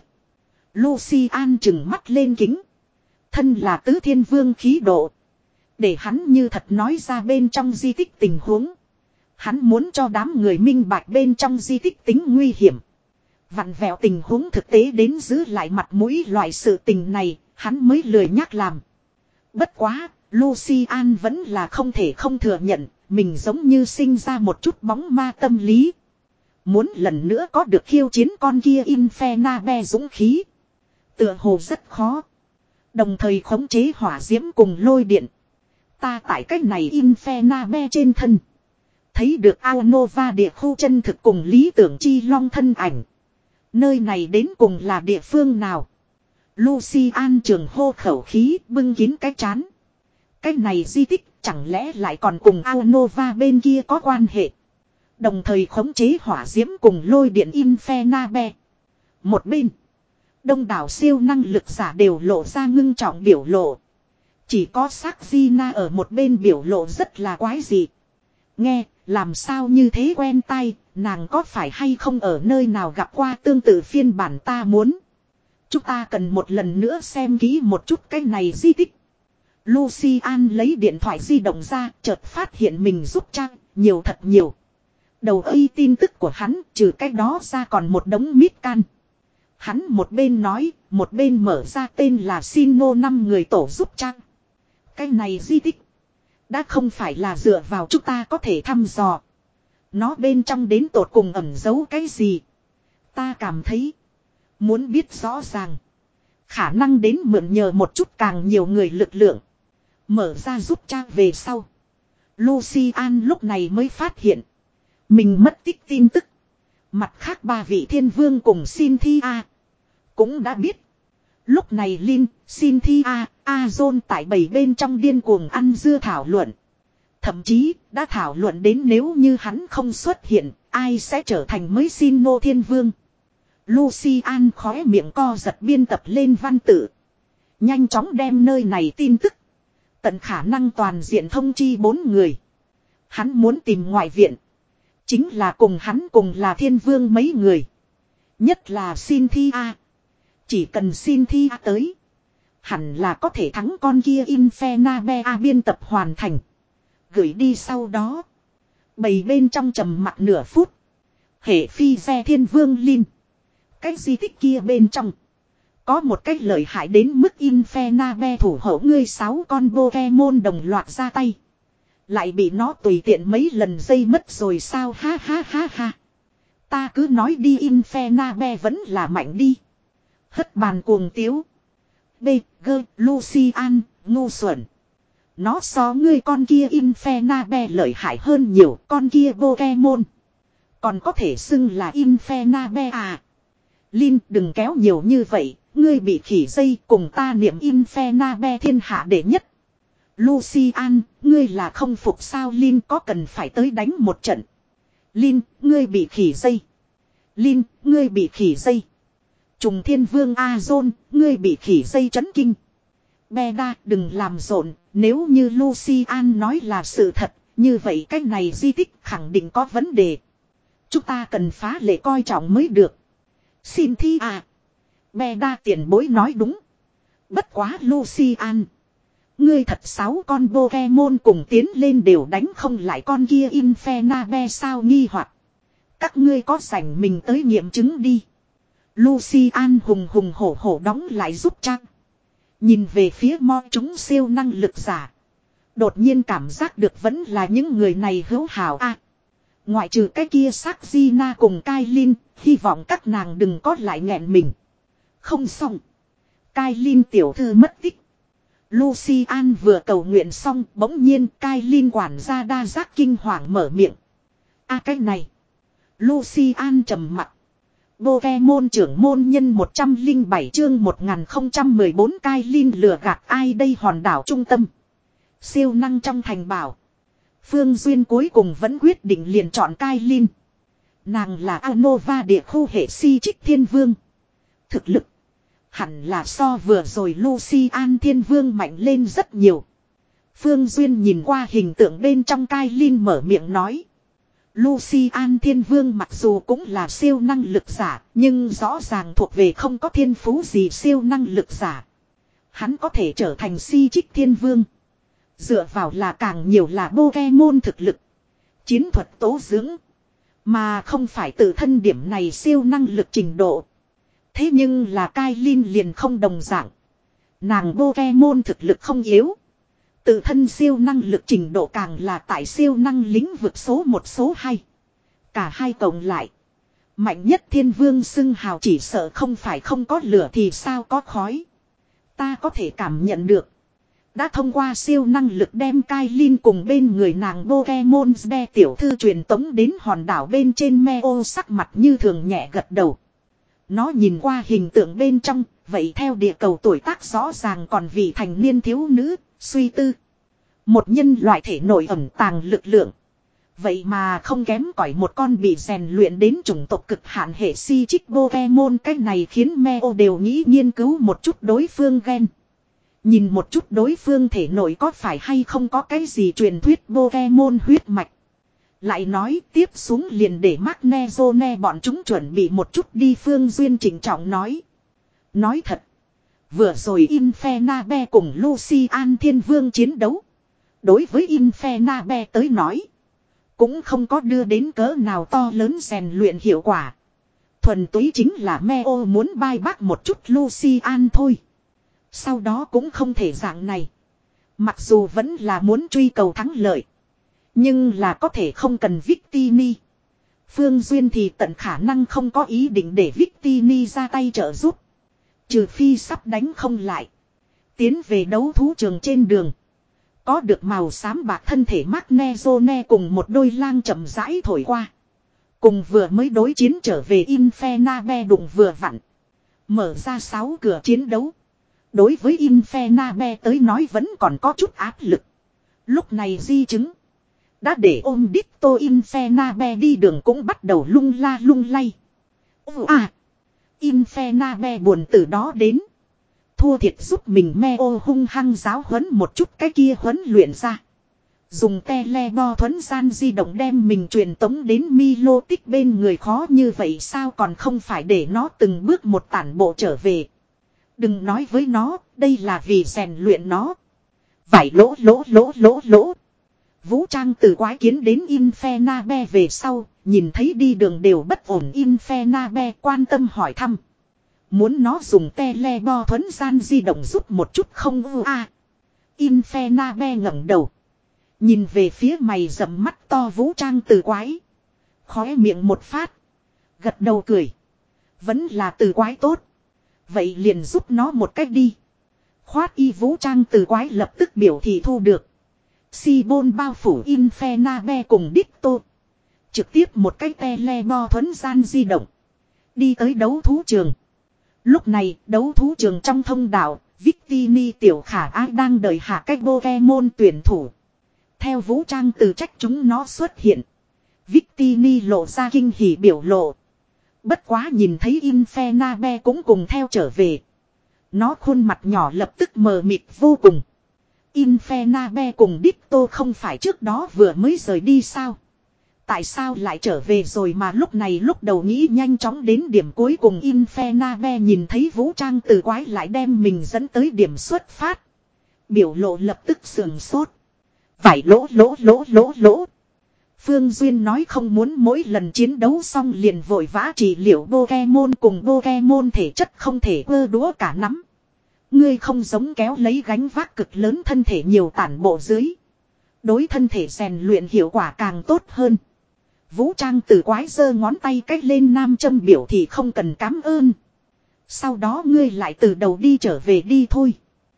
Lucian trừng mắt lên kính. Thân là tứ thiên vương khí độ. Để hắn như thật nói ra bên trong di tích tình huống. Hắn muốn cho đám người minh bạch bên trong di tích tính nguy hiểm. Vặn vẹo tình huống thực tế đến giữ lại mặt mũi loại sự tình này, hắn mới lười nhắc làm. Bất quá, Lucian vẫn là không thể không thừa nhận, mình giống như sinh ra một chút bóng ma tâm lý. Muốn lần nữa có được khiêu chiến con kia Infernape dũng khí. Tựa hồ rất khó. Đồng thời khống chế hỏa diễm cùng lôi điện. Ta tại cách này Infernape trên thân. Thấy được Aonova địa khu chân thực cùng lý tưởng chi long thân ảnh. Nơi này đến cùng là địa phương nào? Lucian trường hô khẩu khí bưng kín cái chán. Cái này di tích chẳng lẽ lại còn cùng Aonova bên kia có quan hệ. Đồng thời khống chế hỏa diễm cùng lôi điện Infernape. Một bên. Đông đảo siêu năng lực giả đều lộ ra ngưng trọng biểu lộ. Chỉ có Saxina ở một bên biểu lộ rất là quái dị. Nghe, làm sao như thế quen tai, nàng có phải hay không ở nơi nào gặp qua tương tự phiên bản ta muốn. Chúng ta cần một lần nữa xem kỹ một chút cái này di tích. Lucian lấy điện thoại di động ra, chợt phát hiện mình giúp trang, nhiều thật nhiều. Đầu ây tin tức của hắn, trừ cái đó ra còn một đống mít can. Hắn một bên nói, một bên mở ra tên là Sino năm người tổ giúp trang. Cái này di tích. Đã không phải là dựa vào chúng ta có thể thăm dò. Nó bên trong đến tột cùng ẩn giấu cái gì. Ta cảm thấy. Muốn biết rõ ràng. Khả năng đến mượn nhờ một chút càng nhiều người lực lượng. Mở ra giúp cha về sau. Lucian lúc này mới phát hiện. Mình mất tích tin tức. Mặt khác ba vị thiên vương cùng Cynthia. Cũng đã biết. Lúc này Lin, Cynthia, Azon tại bầy bên trong điên cuồng ăn dưa thảo luận. Thậm chí đã thảo luận đến nếu như hắn không xuất hiện, ai sẽ trở thành mới Sinnoh Thiên Vương. Lucian khóe miệng co giật biên tập lên văn tự. Nhanh chóng đem nơi này tin tức. Tận khả năng toàn diện thông chi bốn người. Hắn muốn tìm ngoại viện. Chính là cùng hắn cùng là thiên vương mấy người. Nhất là Cynthia. Chỉ cần Cynthia tới. Hẳn là có thể thắng con kia Infernabe A biên tập hoàn thành. Gửi đi sau đó. Bầy bên trong trầm mặc nửa phút. Hệ phi xe thiên vương Linh. Cái di tích kia bên trong. Có một cách lợi hại đến mức Infernabe thủ hộ ngươi sáu con Pokemon đồng loạt ra tay. Lại bị nó tùy tiện mấy lần dây mất rồi sao ha ha ha ha. Ta cứ nói đi Infernabe vẫn là mạnh đi. Hất bàn cuồng tiếu. B, G, Lucian, ngu xuẩn. Nó so ngươi con kia Infernabe lợi hại hơn nhiều con kia Pokemon. Còn có thể xưng là Infernabe à. Linh đừng kéo nhiều như vậy. Ngươi bị khỉ dây cùng ta niệm Infernabe thiên hạ đệ nhất. Lucian, ngươi là không phục sao Linh có cần phải tới đánh một trận. Linh, ngươi bị khỉ dây. Linh, ngươi bị khỉ dây. Trùng thiên vương Azon, ngươi bị khỉ dây chấn kinh. Beda, đừng làm rộn, nếu như Lucian nói là sự thật, như vậy cái này di tích khẳng định có vấn đề. Chúng ta cần phá lệ coi trọng mới được. Xin thi à. Beda tiền bối nói đúng. Bất quá Lucian. Ngươi thật sáu con Pokemon cùng tiến lên đều đánh không lại con kia Infernabe sao nghi hoặc. Các ngươi có rảnh mình tới nghiệm chứng đi. Lucian hùng hùng hổ hổ đóng lại giúp trang. Nhìn về phía mo chúng siêu năng lực giả. Đột nhiên cảm giác được vẫn là những người này hữu hảo a. À, ngoại trừ cái kia xác Gina cùng Kailin, hy vọng các nàng đừng có lại nghẹn mình. Không xong. Kailin tiểu thư mất tích. Lucian vừa cầu nguyện xong, bỗng nhiên Kailin quản gia đa giác kinh hoàng mở miệng. A à, cái này. Lucian trầm mặt. Pokemon trưởng môn nhân một trăm lẻ bảy chương một nghìn không trăm mười bốn Kailin lừa gạt ai đây hòn đảo trung tâm. Siêu năng trong thành bảo. Phương Duyên cuối cùng vẫn quyết định liền chọn Kailin. Nàng là Anova địa khu hệ si trích thiên vương. Thực lực. Hẳn là so vừa rồi Lucian thiên vương mạnh lên rất nhiều. Phương Duyên nhìn qua hình tượng bên trong Kailin mở miệng nói. Lucian thiên vương mặc dù cũng là siêu năng lực giả, nhưng rõ ràng thuộc về không có thiên phú gì siêu năng lực giả. Hắn có thể trở thành si trích thiên vương. Dựa vào là càng nhiều là Pokemon thực lực. Chiến thuật tố dưỡng. Mà không phải tự thân điểm này siêu năng lực trình độ. Thế nhưng là Kailin liền không đồng dạng. Nàng Pokemon thực lực không yếu. Tự thân siêu năng lực trình độ càng là tại siêu năng lĩnh vực số một số hai. Cả hai cộng lại. Mạnh nhất thiên vương xưng hào chỉ sợ không phải không có lửa thì sao có khói. Ta có thể cảm nhận được. Đã thông qua siêu năng lực đem Kailin cùng bên người nàng Pokemon Sbe tiểu thư truyền tống đến hòn đảo bên trên Meo sắc mặt như thường nhẹ gật đầu. Nó nhìn qua hình tượng bên trong, vậy theo địa cầu tuổi tác rõ ràng còn vị thành niên thiếu nữ, suy tư. Một nhân loại thể nội ẩn tàng lực lượng. Vậy mà không kém cỏi một con bị rèn luyện đến chủng tộc cực hạn hệ si trích Pokemon. Cái này khiến Meo đều nghĩ nghiên cứu một chút đối phương gen. Nhìn một chút đối phương thể nội có phải hay không có cái gì truyền thuyết Pokemon huyết mạch. Lại nói tiếp xuống liền để Magnezone bọn chúng chuẩn bị một chút đi. Phương Duyên chỉnh trọng nói. Nói thật. Vừa rồi Infernabe cùng Lucian Thiên Vương chiến đấu. Đối với Infernabe tới nói. Cũng không có đưa đến cỡ nào to lớn rèn luyện hiệu quả. Thuần túy chính là Meo muốn bai bác một chút Lucian thôi. Sau đó cũng không thể dạng này. Mặc dù vẫn là muốn truy cầu thắng lợi. Nhưng là có thể không cần Victini. Phương Duyên thì tận khả năng không có ý định để Victini ra tay trợ giúp. Trừ phi sắp đánh không lại. Tiến về đấu thú trường trên đường. Có được màu xám bạc thân thể Magnezone cùng một đôi lang chậm rãi thổi qua. Cùng vừa mới đối chiến trở về Infernabe đụng vừa vặn. Mở ra sáu cửa chiến đấu. Đối với Infernabe tới nói vẫn còn có chút áp lực. Lúc này di chứng. Đã để ôm Ditto Infernabe đi đường cũng bắt đầu lung la lung lay. À. Infernabe buồn từ đó đến. Thua thiệt giúp mình Meo hung hăng giáo huấn một chút cái kia huấn luyện ra. Dùng telebo thuấn gian di động đem mình truyền tống đến Milotic bên người khó như vậy sao còn không phải để nó từng bước một tản bộ trở về. Đừng nói với nó, đây là vì rèn luyện nó. Vải lỗ lỗ lỗ lỗ lỗ. Vũ trang từ quái kiến đến Infernabe về sau, nhìn thấy đi đường đều bất ổn Infernabe quan tâm hỏi thăm. Muốn nó dùng telebo thuấn gian di động giúp một chút không ư a. À. Infernabe ngẩng đầu. Nhìn về phía mày rậm mắt to vũ trang từ quái. Khóe miệng một phát. Gật đầu cười. Vẫn là từ quái tốt. Vậy liền giúp nó một cách đi. Khoát y vũ trang từ quái lập tức biểu thị thu được. Si-bôn bao phủ Infernabe cùng Dicto. Trực tiếp một cái telebo thuấn gian di động. Đi tới đấu thú trường. Lúc này đấu thú trường trong thông đạo. Victini tiểu khả ái đang đợi hạ cách Pokemon tuyển thủ. Theo vũ trang từ trách chúng nó xuất hiện. Victini lộ ra kinh hỉ biểu lộ. Bất quá nhìn thấy Infernabe cũng cùng theo trở về. Nó khuôn mặt nhỏ lập tức mờ mịt vô cùng. Infernabe cùng Dicto không phải trước đó vừa mới rời đi sao? Tại sao lại trở về rồi mà lúc này lúc đầu nghĩ nhanh chóng đến điểm cuối cùng Infernabe nhìn thấy vũ trang từ quái lại đem mình dẫn tới điểm xuất phát. Biểu lộ lập tức sườn sốt. Vải lỗ lỗ lỗ lỗ lỗ. Phương Duyên nói không muốn mỗi lần chiến đấu xong liền vội vã trị liệu Pokemon cùng Pokemon thể chất không thể ơ đũa cả nắm. Ngươi không giống kéo lấy gánh vác cực lớn thân thể nhiều tản bộ dưới. Đối thân thể rèn luyện hiệu quả càng tốt hơn. Vũ trang từ quái giơ ngón tay cách lên nam châm biểu thì không cần cám ơn. Sau đó ngươi lại từ đầu đi trở về đi thôi.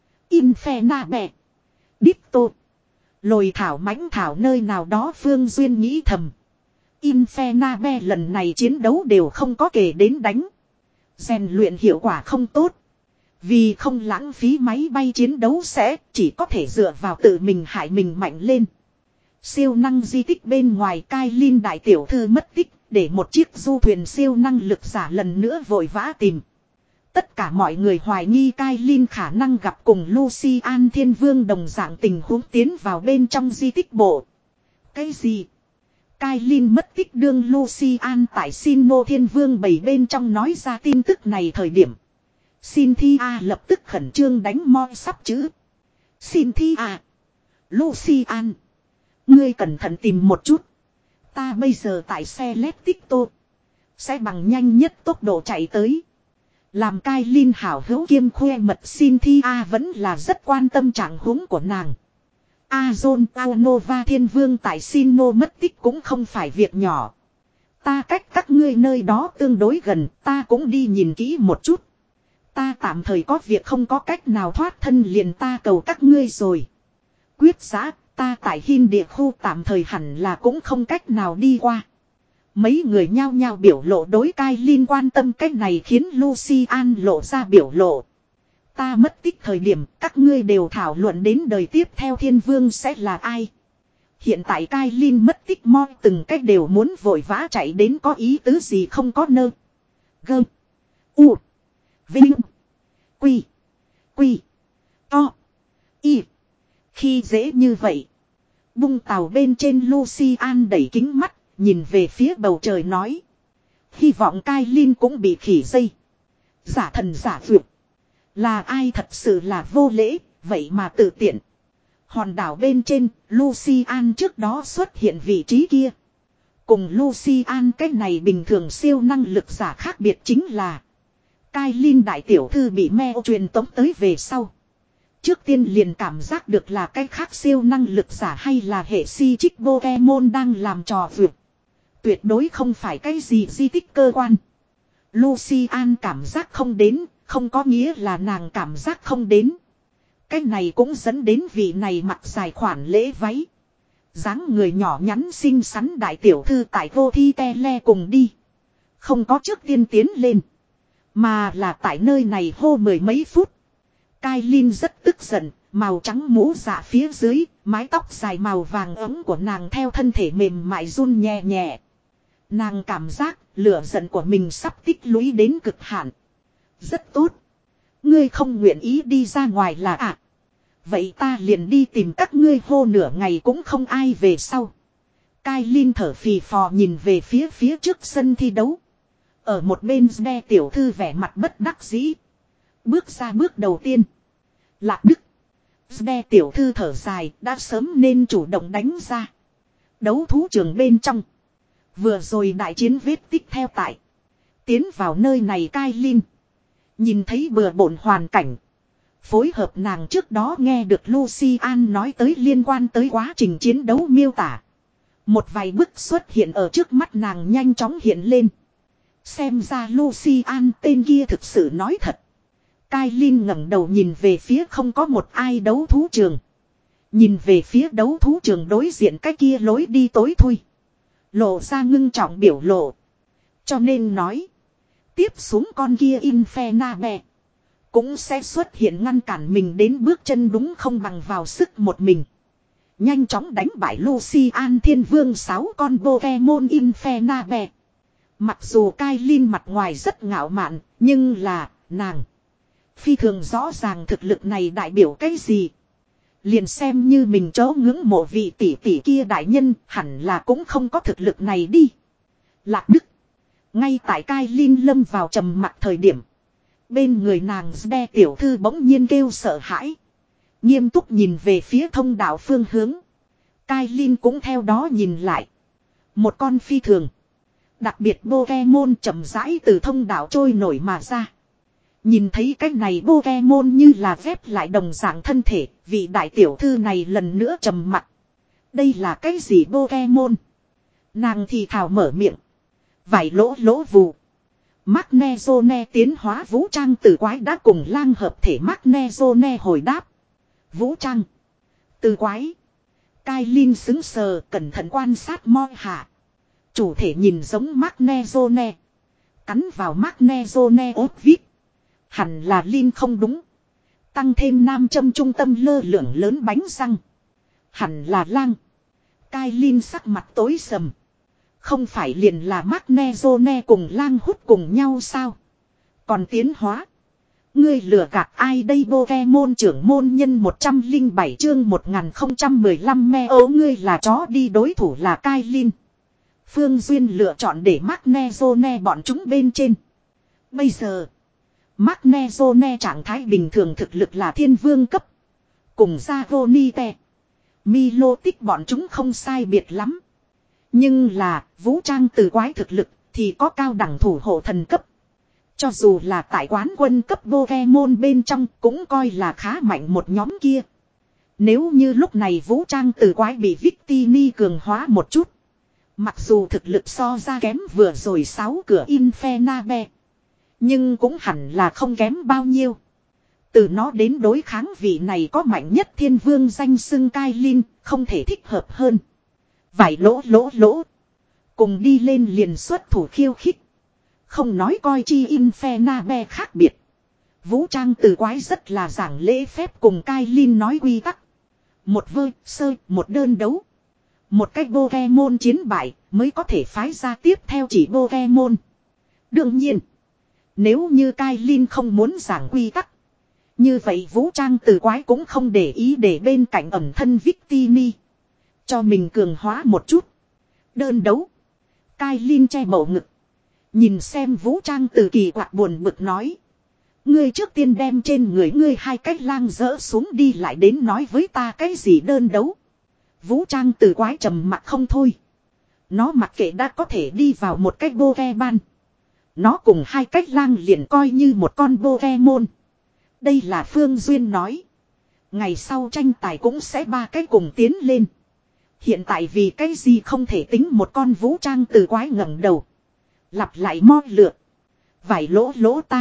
Infernabe. Dicto. Lồi thảo mãnh thảo nơi nào đó Phương Duyên nghĩ thầm. Infernabe lần này chiến đấu đều không có kể đến đánh. Rèn luyện hiệu quả không tốt. Vì không lãng phí máy bay chiến đấu sẽ chỉ có thể dựa vào tự mình hại mình mạnh lên. Siêu năng di tích bên ngoài Kailin đại tiểu thư mất tích để một chiếc du thuyền siêu năng lực giả lần nữa vội vã tìm. Tất cả mọi người hoài nghi Kailin khả năng gặp cùng Lucian Thiên Vương đồng dạng tình huống tiến vào bên trong di tích bộ. Cái gì? Kailin mất tích đương Lucian tại Sinnoh Thiên Vương bảy bên trong nói ra tin tức này thời điểm. Cynthia lập tức khẩn trương đánh moi sắp chữ. Cynthia. Lucian. Ngươi cẩn thận tìm một chút. Ta bây giờ tại xe Leticto. Sẽ bằng nhanh nhất tốc độ chạy tới. Làm Kailin hảo hữu kiêm khoe mật Cynthia vẫn là rất quan tâm trạng huống của nàng. Azon Aonova Thiên Vương tại Sinnoh mất tích cũng không phải việc nhỏ. Ta cách các ngươi nơi đó tương đối gần, ta cũng đi nhìn kỹ một chút. Ta tạm thời có việc không có cách nào thoát thân liền ta cầu các ngươi rồi. Quyết giã, ta tại Hin địa khu tạm thời hẳn là cũng không cách nào đi qua. Mấy người nhao nhao biểu lộ đối Kailin quan tâm cách này khiến Lucian lộ ra biểu lộ. Ta mất tích thời điểm các ngươi đều thảo luận đến đời tiếp theo Thiên Vương sẽ là ai. Hiện tại Kailin mất tích moi từng cách đều muốn vội vã chạy đến có ý tứ gì không có nơ. Gơm. U. Vinh. Quy. Quy. To. Y. Khi dễ như vậy. Bung tàu bên trên Lucian đẩy kính mắt. Nhìn về phía bầu trời nói. Hy vọng Kailin cũng bị khỉ dây. Giả thần giả vượt. Là ai thật sự là vô lễ. Vậy mà tự tiện. Hòn đảo bên trên Lucian trước đó xuất hiện vị trí kia. Cùng Lucian cái này bình thường siêu năng lực giả khác biệt chính là. Kailin đại tiểu thư bị Meo truyền tống tới về sau. Trước tiên liền cảm giác được là cái khác siêu năng lực giả hay là hệ si trích Pokemon đang làm trò vượt. Tuyệt đối không phải cái gì di tích cơ quan. Lucian cảm giác không đến, không có nghĩa là nàng cảm giác không đến. Cái này cũng dẫn đến vị này mặc dài khoản lễ váy. Dáng người nhỏ nhắn xinh xắn đại tiểu thư tại vô thi tele cùng đi. Không có trước tiên tiến lên. Mà là tại nơi này hô mười mấy phút. Kailin rất tức giận, màu trắng mũ dạ phía dưới, mái tóc dài màu vàng ấm của nàng theo thân thể mềm mại run nhẹ nhẹ. Nàng cảm giác lửa giận của mình sắp tích lũy đến cực hạn. Rất tốt. Ngươi không nguyện ý đi ra ngoài là ạ. À? Vậy ta liền đi tìm các ngươi hô nửa ngày cũng không ai về sau. Kailin thở phì phò nhìn về phía phía trước sân thi đấu. Ở một bên Sme tiểu thư vẻ mặt bất đắc dĩ. Bước ra bước đầu tiên. Lạc Đức. Đe tiểu thư thở dài đã sớm nên chủ động đánh ra. Đấu thú trường bên trong. Vừa rồi đại chiến vết tích theo tại. Tiến vào nơi này Cai Linh. Nhìn thấy bừa bộn hoàn cảnh. Phối hợp nàng trước đó nghe được Lucian nói tới liên quan tới quá trình chiến đấu miêu tả. Một vài bức xuất hiện ở trước mắt nàng nhanh chóng hiện lên. Xem ra Lucian tên kia thực sự nói thật. Cai Linh ngẩng đầu nhìn về phía không có một ai đấu thú trường. Nhìn về phía đấu thú trường đối diện cái kia lối đi tối thui. Lộ ra ngưng trọng biểu lộ. Cho nên nói. Tiếp xuống con kia Infernabe. Cũng sẽ xuất hiện ngăn cản mình đến bước chân đúng không bằng vào sức một mình. Nhanh chóng đánh bại Lucian Thiên Vương sáu con Pokemon Infernabe. Mặc dù Cai Linh mặt ngoài rất ngạo mạn. Nhưng là nàng. Phi thường rõ ràng thực lực này đại biểu cái gì. Liền xem như mình chó ngưỡng mộ vị tỷ tỷ kia đại nhân hẳn là cũng không có thực lực này đi. Lạc Đức. Ngay tại Cai Linh lâm vào trầm mặc thời điểm. Bên người nàng Đe tiểu thư bỗng nhiên kêu sợ hãi. Nghiêm túc nhìn về phía thông đạo phương hướng. Cai Linh cũng theo đó nhìn lại. Một con phi thường. Đặc biệt Pokemon chậm rãi từ thông đạo trôi nổi mà ra. Nhìn thấy cái này Pokemon như là ghép lại đồng dạng thân thể. Vị đại tiểu thư này lần nữa trầm mặc. Đây là cái gì Pokemon? Nàng thì thào mở miệng. Vài lỗ lỗ vù. Magnezone tiến hóa vũ trang từ quái đã cùng lang hợp thể Magnezone hồi đáp. Vũ trang. Từ quái. Cai Linh xứng sờ cẩn thận quan sát moi hạ. Chủ thể nhìn giống Magnezone. Cắn vào Magnezone ốt vít. Hẳn là Linh không đúng. Tăng thêm nam châm trung tâm lơ lửng lớn bánh răng. Hẳn là lang. Cai Linh sắc mặt tối sầm. Không phải liền là Magnezone cùng lang hút cùng nhau sao? Còn tiến hóa. Ngươi lừa gạt ai đây Pokemon trưởng môn nhân một trăm lẻ bảy chương một nghìn không trăm mười lăm me ấu ngươi là chó đi đối thủ là Cai Linh. Phương Duyên lựa chọn để Magnezone bọn chúng bên trên. Bây giờ. Magnezone trạng thái bình thường thực lực là thiên vương cấp. Cùng Zagonite. Milotic bọn chúng không sai biệt lắm. Nhưng là vũ trang từ quái thực lực thì có cao đẳng thủ hộ thần cấp. Cho dù là tại quán quân cấp Pokemon bên trong cũng coi là khá mạnh một nhóm kia. Nếu như lúc này vũ trang từ quái bị Victini cường hóa một chút. Mặc dù thực lực so ra kém vừa rồi sáu cửa Infernabe. Nhưng cũng hẳn là không kém bao nhiêu. Từ nó đến đối kháng vị này có mạnh nhất thiên vương danh xưng Cai Linh không thể thích hợp hơn. Vài lỗ lỗ lỗ. Cùng đi lên liền xuất thủ khiêu khích. Không nói coi chi Infernabe khác biệt. Vũ trang từ quái rất là giảng lễ phép cùng Cai Linh nói quy tắc. Một vơ, sơ, một đơn đấu. Một cách Pokemon chiến bại mới có thể phái ra tiếp theo chỉ Pokemon. Đương nhiên. Nếu như Cai Linh không muốn giảng quy tắc. Như vậy vũ trang từ quái cũng không để ý để bên cạnh ẩn thân Victini. Cho mình cường hóa một chút. Đơn đấu. Cai Linh che bầu ngực. Nhìn xem vũ trang từ kỳ quạt buồn bực nói. Ngươi trước tiên đem trên người ngươi hai cái lang dỡ xuống đi lại đến nói với ta cái gì đơn đấu. Vũ trang từ quái trầm mặt không thôi. Nó mặc kệ đã có thể đi vào một cái Pokemon. Nó cùng hai cách lang liền coi như một con Pokemon. Đây là Phương Duyên nói. Ngày sau tranh tài cũng sẽ ba cái cùng tiến lên. Hiện tại vì cái gì không thể tính một con vũ trang từ quái ngẩng đầu. Lặp lại mo lượt. Vài lỗ lỗ ta.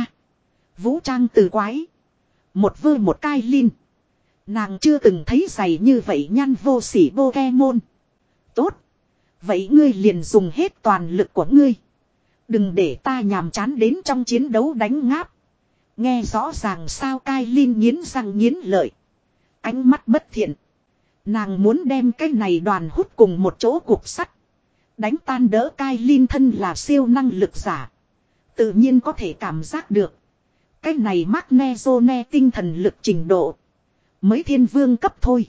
Vũ trang từ quái. Một vơ một Cai Linh. Nàng chưa từng thấy giày như vậy nhan vô sỉ Pokemon. Tốt. Vậy ngươi liền dùng hết toàn lực của ngươi. Đừng để ta nhàm chán đến trong chiến đấu đánh ngáp. Nghe rõ ràng sao Cai Linh nghiến răng nghiến lợi. Ánh mắt bất thiện. Nàng muốn đem cái này đoàn hút cùng một chỗ cục sắt. Đánh tan đỡ Cai Linh thân là siêu năng lực giả. Tự nhiên có thể cảm giác được. Cái này Magnezone tinh thần lực trình độ. Mới thiên vương cấp thôi.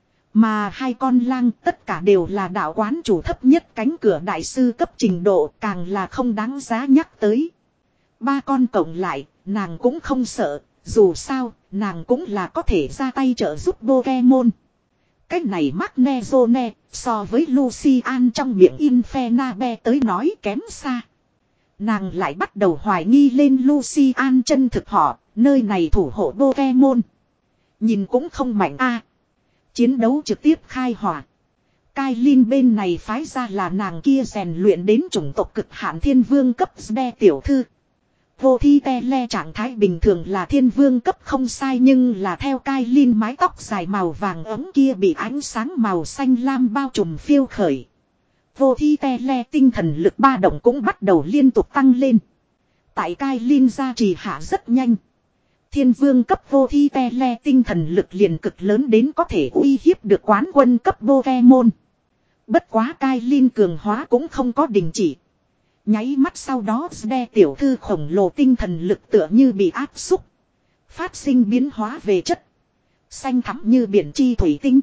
Mà hai con lang tất cả đều là đạo quán chủ thấp nhất cánh cửa đại sư cấp trình độ càng là không đáng giá nhắc tới. Ba con cộng lại, nàng cũng không sợ, Dù sao, nàng cũng là có thể ra tay trợ giúp Pokemon. Cách này Magnezone so với Lucian trong miệng Infernape tới nói kém xa. Nàng lại bắt đầu hoài nghi lên Lucian chân thực họ, nơi này thủ hộ Pokemon. Nhìn cũng không mạnh a. Chiến đấu trực tiếp khai hỏa. Kailin bên này phái ra là nàng kia rèn luyện đến chủng tộc cực hạn thiên vương cấp Sbe tiểu thư. Vô thi tele trạng thái bình thường là thiên vương cấp không sai, nhưng là theo Kailin mái tóc dài màu vàng ấm kia bị ánh sáng màu xanh lam bao trùm phiêu khởi. Vô thi tele tinh thần lực ba động cũng bắt đầu liên tục tăng lên. Tại Kailin gia trì hạ rất nhanh. Thiên vương cấp vô thi tele tinh thần lực liền cực lớn đến có thể uy hiếp được quán quân cấp Pokemon. Bất quá Kailin cường hóa cũng không có đình chỉ. Nháy mắt sau đó Sbe tiểu thư khổng lồ tinh thần lực tựa như bị áp xúc. Phát sinh biến hóa về chất. Xanh thẳm như biển chi thủy tinh.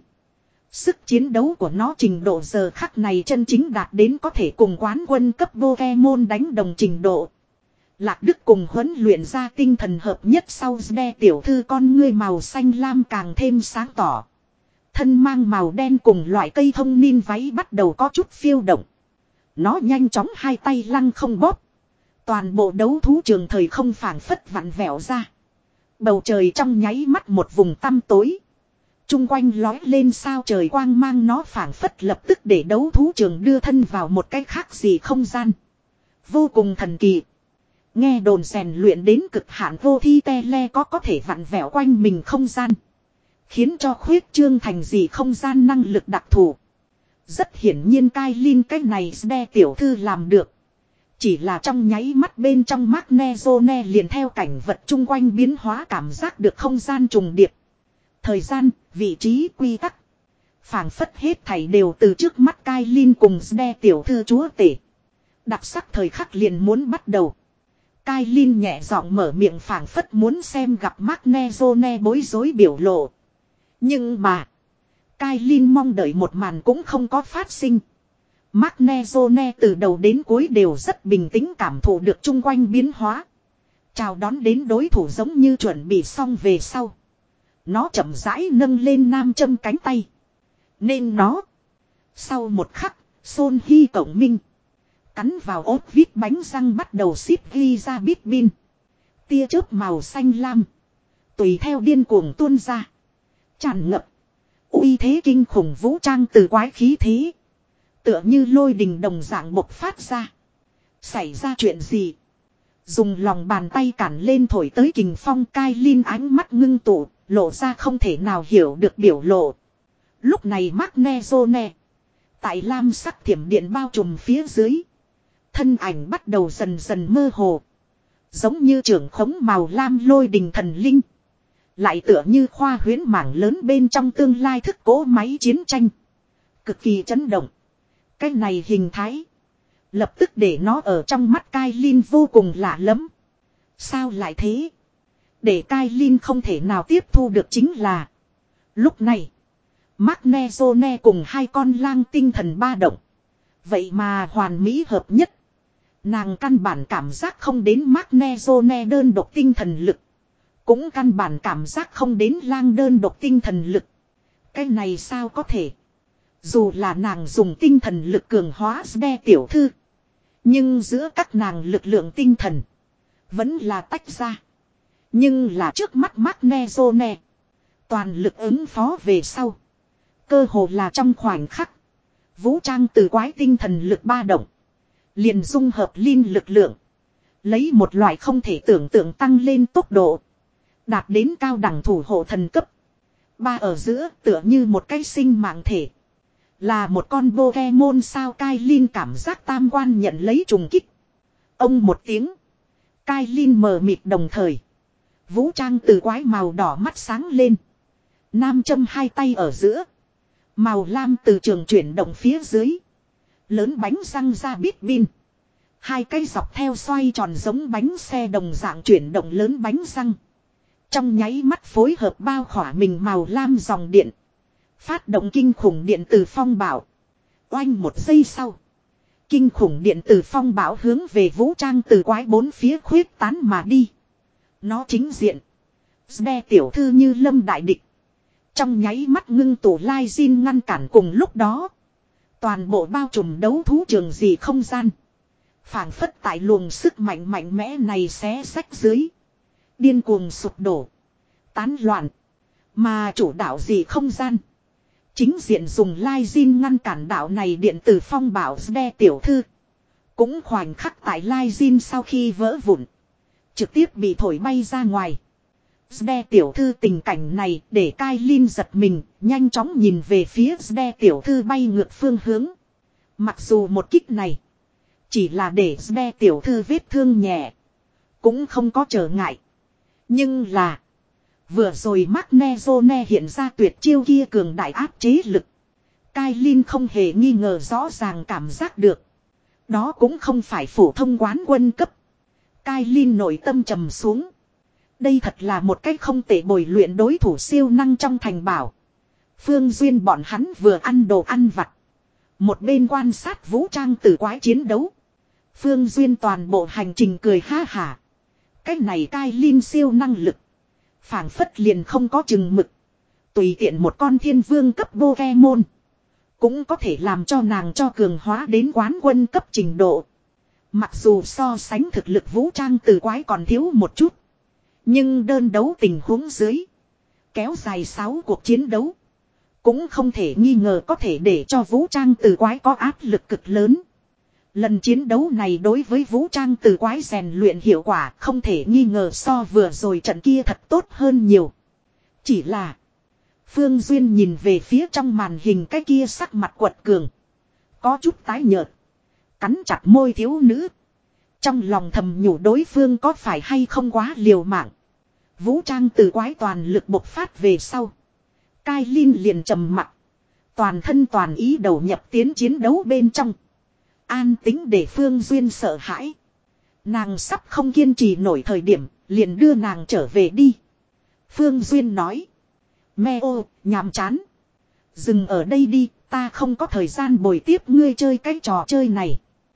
Sức chiến đấu của nó trình độ giờ khắc này chân chính đạt đến có thể cùng quán quân cấp Pokemon đánh đồng trình độ. Lạc Đức cùng huấn luyện ra tinh thần hợp nhất sau Sbe tiểu thư con ngươi màu xanh lam càng thêm sáng tỏ. Thân mang màu đen cùng loại cây thông nin váy bắt đầu có chút phiêu động. Nó nhanh chóng hai tay lăng không bóp. Toàn bộ đấu thú trường thời không phảng phất vặn vẹo ra. Bầu trời trong nháy mắt một vùng tăm tối. Trung quanh lói lên sao trời quang mang, nó phảng phất lập tức để đấu thú trường đưa thân vào một cái khác gì không gian. Vô cùng thần kỳ. Nghe đồn rèn luyện đến cực hạn vô thi tele có có thể vặn vẹo quanh mình không gian. Khiến cho khuyết trương thành gì không gian năng lực đặc thù. Rất hiển nhiên Kailin cái này Sbe tiểu thư làm được. Chỉ là trong nháy mắt bên trong Magnezone liền theo cảnh vật chung quanh biến hóa cảm giác được không gian trùng điệp. Thời gian, vị trí, quy tắc. Phảng phất hết thảy đều từ trước mắt Kailin cùng Sbe tiểu thư chúa tể. Đặc sắc thời khắc liền muốn bắt đầu. Kailin nhẹ giọng mở miệng phảng phất muốn xem gặp Magnezone bối rối biểu lộ. Nhưng mà, Kailin mong đợi một màn cũng không có phát sinh. Magnezone từ đầu đến cuối đều rất bình tĩnh cảm thụ được chung quanh biến hóa. Chào đón đến đối thủ giống như chuẩn bị xong về sau. Nó chậm rãi nâng lên nam châm cánh tay. Nên nó. Sau một khắc, Son Hy cổng minh. Cắn vào ốt vít bánh răng bắt đầu ship ghi ra bít bin. Tia chớp màu xanh lam. Tùy theo điên cuồng tuôn ra. Tràn ngập. Uy thế kinh khủng vũ trang từ quái khí thế. Tựa như lôi đình đồng dạng bộc phát ra. Xảy ra chuyện gì? Dùng lòng bàn tay cản lên thổi tới kình phong, Kailin ánh mắt ngưng tụ, lộ ra không thể nào hiểu được biểu lộ. Lúc này Magnezone. Tại lam sắc thiểm điện bao trùm phía dưới. Thân ảnh bắt đầu dần dần mơ hồ. Giống như trưởng khống màu lam lôi đình thần linh. Lại tựa như khoa huyễn mảng lớn bên trong tương lai thức cỗ máy chiến tranh. Cực kỳ chấn động. Cái này hình thái. Lập tức để nó ở trong mắt Kailin vô cùng lạ lẫm. Sao lại thế? Để Kailin không thể nào tiếp thu được chính là. Lúc này. Magnezone cùng hai con lang tinh thần ba động. Vậy mà hoàn mỹ hợp nhất. Nàng căn bản cảm giác không đến Magnezone đơn độc tinh thần lực. Cũng căn bản cảm giác không đến lang đơn độc tinh thần lực. Cái này sao có thể? Dù là nàng dùng tinh thần lực cường hóa Sbe tiểu thư. Nhưng giữa các nàng lực lượng tinh thần. Vẫn là tách ra. Nhưng là trước mắt Magnezone. Toàn lực ứng phó về sau. Cơ hồ là trong khoảnh khắc. Vũ trang từ quái tinh thần lực ba động. Liền dung hợp linh lực lượng. Lấy một loại không thể tưởng tượng tăng lên tốc độ. Đạt đến cao đẳng thủ hộ thần cấp. Ba ở giữa tựa như một cái sinh mạng thể. Là một con Pokemon sao? Kailin cảm giác tam quan nhận lấy trùng kích. Ông một tiếng. Kailin mờ mịt đồng thời. Vũ trang từ quái màu đỏ mắt sáng lên. Nam châm hai tay ở giữa. Màu lam từ trường chuyển động phía dưới. Lớn bánh răng ra bít bin. Hai cây dọc theo xoay tròn giống bánh xe đồng dạng chuyển động lớn bánh răng. Trong nháy mắt phối hợp bao khỏa mình màu lam dòng điện. Phát động kinh khủng điện từ phong bảo. Oanh một giây sau. Kinh khủng điện từ phong bảo hướng về vũ trang từ quái bốn phía khuyết tán mà đi. Nó chính diện. Sme tiểu thư như lâm đại địch. Trong nháy mắt ngưng tụ Lai Jin ngăn cản cùng lúc đó. Toàn bộ bao trùm đấu thú trường gì không gian. Phảng phất tại luồng sức mạnh mạnh mẽ này xé sách dưới. Điên cuồng sụp đổ. Tán loạn. Mà chủ đạo gì không gian. Chính diện dùng Lai Jin ngăn cản đạo này điện tử phong bảo Sme tiểu thư. Cũng khoảnh khắc tại Lai Jin sau khi vỡ vụn. Trực tiếp bị thổi bay ra ngoài. Sme tiểu thư tình cảnh này để Kai Lin giật mình, nhanh chóng nhìn về phía Sme tiểu thư bay ngược phương hướng. Mặc dù một kích này chỉ là để Sme tiểu thư vết thương nhẹ, cũng không có trở ngại. Nhưng là vừa rồi Magnezone hiện ra tuyệt chiêu kia cường đại áp chế lực. Kai Lin không hề nghi ngờ rõ ràng cảm giác được. Đó cũng không phải phổ thông quán quân cấp. Kai Lin nội tâm trầm xuống. Đây thật là một cách không tệ bồi luyện đối thủ siêu năng trong thành bảo. Phương Duyên bọn hắn vừa ăn đồ ăn vặt. Một bên quan sát vũ trang tử quái chiến đấu. Phương Duyên toàn bộ hành trình cười ha hả. Cách này Kai Lin siêu năng lực. Phảng phất liền không có chừng mực. Tùy tiện một con thiên vương cấp Pokemon. Cũng có thể làm cho nàng cho cường hóa đến quán quân cấp trình độ. Mặc dù so sánh thực lực vũ trang tử quái còn thiếu một chút. Nhưng đơn đấu tình huống dưới. Kéo dài sáu cuộc chiến đấu. Cũng không thể nghi ngờ có thể để cho vũ trang tử quái có áp lực cực lớn. Lần chiến đấu này đối với vũ trang tử quái rèn luyện hiệu quả không thể nghi ngờ so vừa rồi trận kia thật tốt hơn nhiều. Chỉ là Phương Duyên nhìn về phía trong màn hình cái kia sắc mặt quật cường. Có chút tái nhợt. Cắn chặt môi thiếu nữ. Trong lòng thầm nhủ đối phương có phải hay không quá liều mạng. Vũ trang tử quái toàn lực bộc phát về sau. Kai Lin liền trầm mặc. Toàn thân toàn ý đầu nhập tiến chiến đấu bên trong. An tính để Phương Duyên sợ hãi. Nàng sắp không kiên trì nổi thời điểm, liền đưa nàng trở về đi. Phương Duyên nói. Mẹ ô, nhàm chán. Dừng ở đây đi, ta không có thời gian bồi tiếp ngươi chơi cái trò chơi này.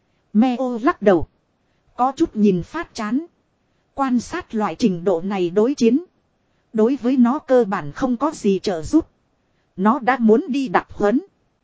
Mẹ ô lắc đầu. Có chút nhìn phát chán. Quan sát loại trình độ này đối chiến. Đối với nó cơ bản không có gì trợ giúp. Nó đã muốn đi đặc huấn.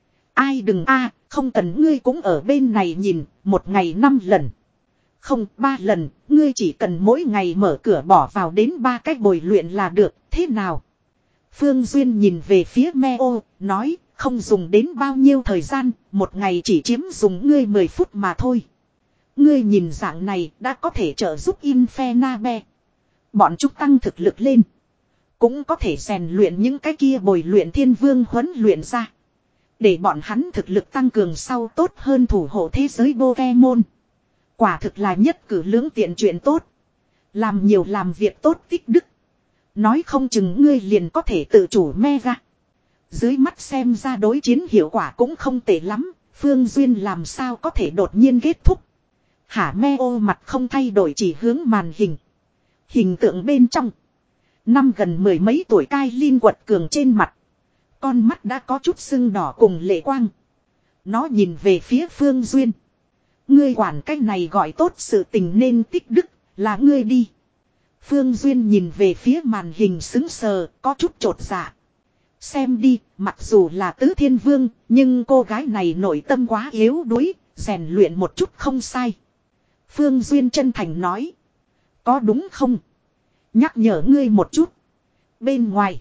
Ai đừng a, không cần ngươi cũng ở bên này nhìn, một ngày năm lần. Không, ba lần, ngươi chỉ cần mỗi ngày mở cửa bỏ vào đến ba cách bồi luyện là được, thế nào? Phương Duyên nhìn về phía Meo, nói, không dùng đến bao nhiêu thời gian, một ngày chỉ chiếm dùng ngươi mười phút mà thôi. Ngươi nhìn dạng này đã có thể trợ giúp Infernabe. Bọn chúng tăng thực lực lên. Cũng có thể rèn luyện những cái kia bồi luyện thiên vương huấn luyện ra. Để bọn hắn thực lực tăng cường sau tốt hơn thủ hộ thế giới Pokemon. Quả thực là nhất cử lưỡng tiện chuyện tốt. Làm nhiều làm việc tốt tích đức. Nói không chừng ngươi liền có thể tự chủ mega. Dưới mắt xem ra đối chiến hiệu quả cũng không tệ lắm. Phương Duyên làm sao có thể đột nhiên kết thúc. Hả Meo mặt không thay đổi chỉ hướng màn hình. Hình tượng bên trong. Năm gần mười mấy tuổi Kai Lin quật cường trên mặt. Con mắt đã có chút sưng đỏ cùng lệ quang. Nó nhìn về phía Phương Duyên. Ngươi quản cái này gọi tốt sự tình nên tích đức, là ngươi đi. Phương Duyên nhìn về phía màn hình sững sờ, có chút chột dạ. Xem đi, mặc dù là tứ thiên vương, nhưng cô gái này nội tâm quá yếu đuối, rèn luyện một chút không sai. Phương Duyên chân thành nói. Có đúng không? Nhắc nhở ngươi một chút. Bên ngoài.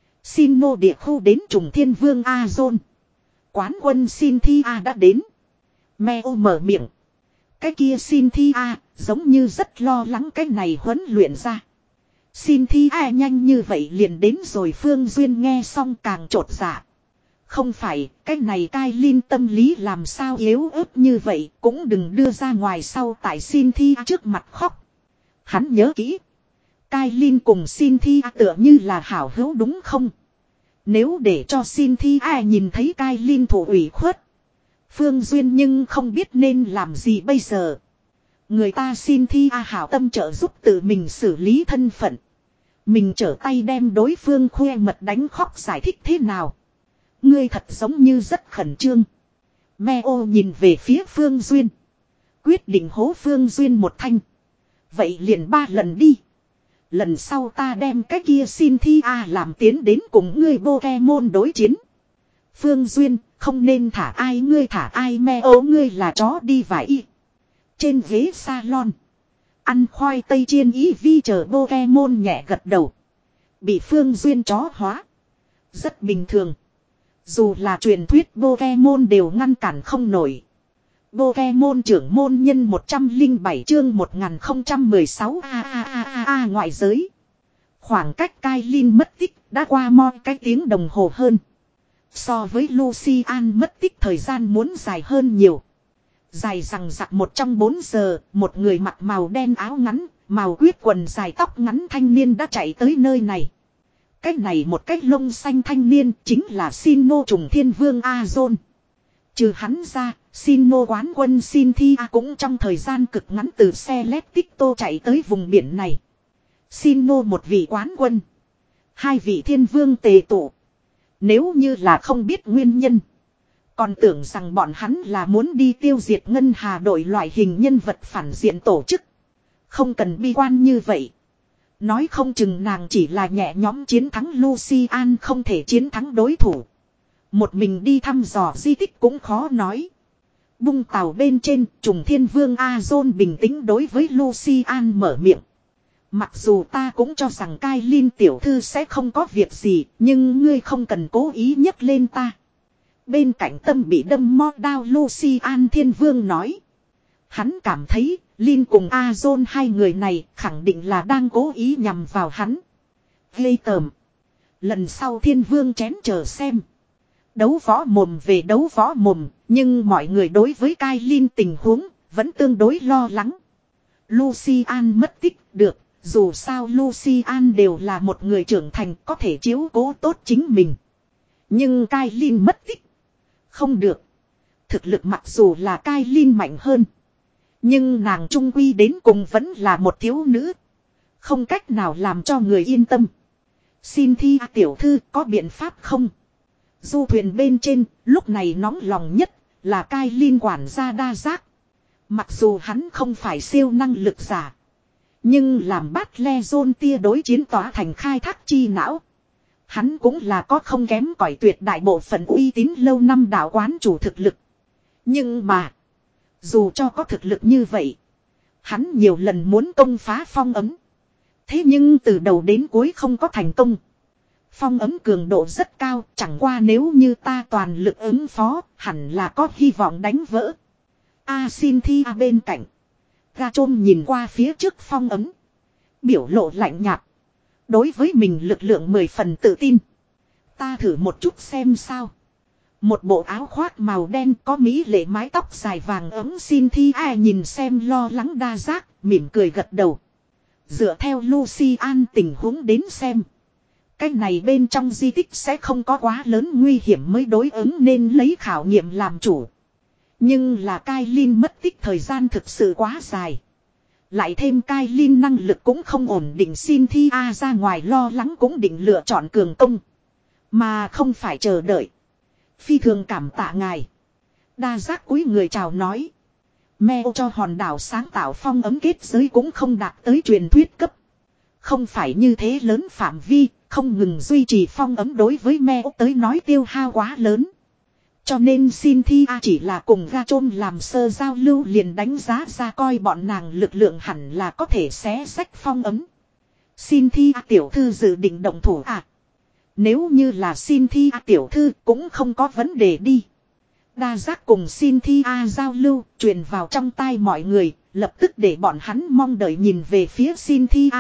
Xin nô địa khu đến trùng thiên vương A-zone. Quán quân xin thi A đã đến. Meo mở miệng. Cái kia xin thi A giống như rất lo lắng cái này huấn luyện ra. Xin thi A nhanh như vậy liền đến rồi. Phương Duyên nghe xong càng trột dạ. Không phải cái này Kai Lin tâm lý làm sao yếu ớt như vậy. Cũng đừng đưa ra ngoài sau tại xin thi A trước mặt khóc. Hắn nhớ kỹ. Kai Lin cùng xin thi A tựa như là hảo hữu đúng không? Nếu để cho xin thi A nhìn thấy Kai Lin thủ ủy khuất. Phương Duyên nhưng không biết nên làm gì bây giờ. Người ta xin thi A hảo tâm trợ giúp tự mình xử lý thân phận. Mình trở tay đem đối phương khoe mật đánh khóc giải thích thế nào. Ngươi thật giống như rất khẩn trương. Meo nhìn về phía Phương Duyên. Quyết định hố Phương Duyên một thanh. Vậy liền ba lần đi. Lần sau ta đem cái kia Cynthia làm tiến đến cùng ngươi Pokemon đối chiến. Phương Duyên, không nên thả ai ngươi thả ai me ố ngươi là chó đi vải y. Trên ghế salon. Ăn khoai tây chiên ý vi chờ Pokemon nhẹ gật đầu. Bị Phương Duyên chó hóa. Rất bình thường. Dù là truyền thuyết Pokemon đều ngăn cản không nổi. Pokemon trưởng môn nhân một trăm lẻ bảy chương một nghìn không trăm mười sáu a a a a a ngoại giới. Khoảng cách Kailin mất tích đã qua mo cái tiếng đồng hồ hơn. So với Lucian mất tích thời gian muốn dài hơn nhiều. Dài rằng rặc một trong bốn giờ, một người mặc màu đen áo ngắn, màu quyết quần dài tóc ngắn thanh niên đã chạy tới nơi này. Cái này một cái lông xanh thanh niên chính là Sinnoh trùng thiên vương Azon. Trừ hắn ra, Sinnoh quán quân Cynthia cũng trong thời gian cực ngắn từ xe Celestico chạy tới vùng biển này. Sinnoh một vị quán quân. Hai vị thiên vương tề tụ. Nếu như là không biết nguyên nhân. Còn tưởng rằng bọn hắn là muốn đi tiêu diệt ngân hà đội loại hình nhân vật phản diện tổ chức. Không cần bi quan như vậy. Nói không chừng nàng chỉ là nhẹ nhõm chiến thắng Lucian không thể chiến thắng đối thủ. Một mình đi thăm dò di tích cũng khó nói. Bung tàu bên trên, trùng thiên vương Azon bình tĩnh đối với Lucian mở miệng. Mặc dù ta cũng cho rằng Kailin tiểu thư sẽ không có việc gì, nhưng ngươi không cần cố ý nhấc lên ta. Bên cạnh tâm bị đâm mo đao Lucian thiên vương nói. Hắn cảm thấy, Lin cùng Azon hai người này khẳng định là đang cố ý nhằm vào hắn. Ghê tởm. Lần sau thiên vương chén chờ xem. Đấu võ mồm về đấu võ mồm, nhưng mọi người đối với Kailin tình huống vẫn tương đối lo lắng. Lucian mất tích được, dù sao Lucian đều là một người trưởng thành có thể chiếu cố tốt chính mình. Nhưng Kailin mất tích. Không được. Thực lực mặc dù là Kailin mạnh hơn. Nhưng nàng trung quy đến cùng vẫn là một thiếu nữ. Không cách nào làm cho người yên tâm. Cynthia tiểu thư có biện pháp không? Du thuyền bên trên, lúc này nóng lòng nhất là Kailin quản gia đa giác. Mặc dù hắn không phải siêu năng lực giả. Nhưng làm bát le dôn tia đối chiến tỏa thành khai thác chi não. Hắn cũng là có không kém cỏi tuyệt đại bộ phận uy tín lâu năm đạo quán chủ thực lực. Nhưng mà, dù cho có thực lực như vậy, hắn nhiều lần muốn công phá phong ấm. Thế nhưng từ đầu đến cuối không có thành công. Phong ấm cường độ rất cao, chẳng qua nếu như ta toàn lực ứng phó, hẳn là có hy vọng đánh vỡ. A Cynthia bên cạnh. Gachom nhìn qua phía trước phong ấm. Biểu lộ lạnh nhạt. Đối với mình lực lượng mười phần tự tin. Ta thử một chút xem sao. Một bộ áo khoác màu đen có mỹ lệ mái tóc dài vàng ấm Cynthia nhìn xem lo lắng đa giác, mỉm cười gật đầu. Dựa theo Lucian tình huống đến xem. Cái này bên trong di tích sẽ không có quá lớn nguy hiểm mới đối ứng nên lấy khảo nghiệm làm chủ. Nhưng là Kailin mất tích thời gian thực sự quá dài. Lại thêm Kailin năng lực cũng không ổn định Cynthia ra ngoài lo lắng cũng định lựa chọn cường công. Mà không phải chờ đợi. Phi thường cảm tạ ngài. Đa giác cúi người chào nói. Meo cho hòn đảo sáng tạo phong ấm kết giới cũng không đạt tới truyền thuyết cấp. Không phải như thế lớn phạm vi, không ngừng duy trì phong ấm đối với Meo tới nói tiêu hao quá lớn. Cho nên Cynthia chỉ là cùng Gachom làm sơ giao lưu liền đánh giá ra coi bọn nàng lực lượng hẳn là có thể xé rách phong ấm. Cynthia tiểu thư dự định động thủ à? Nếu như là Cynthia tiểu thư cũng không có vấn đề đi. Đa giác cùng Cynthia giao lưu truyền vào trong tai mọi người, lập tức để bọn hắn mong đợi nhìn về phía Cynthia.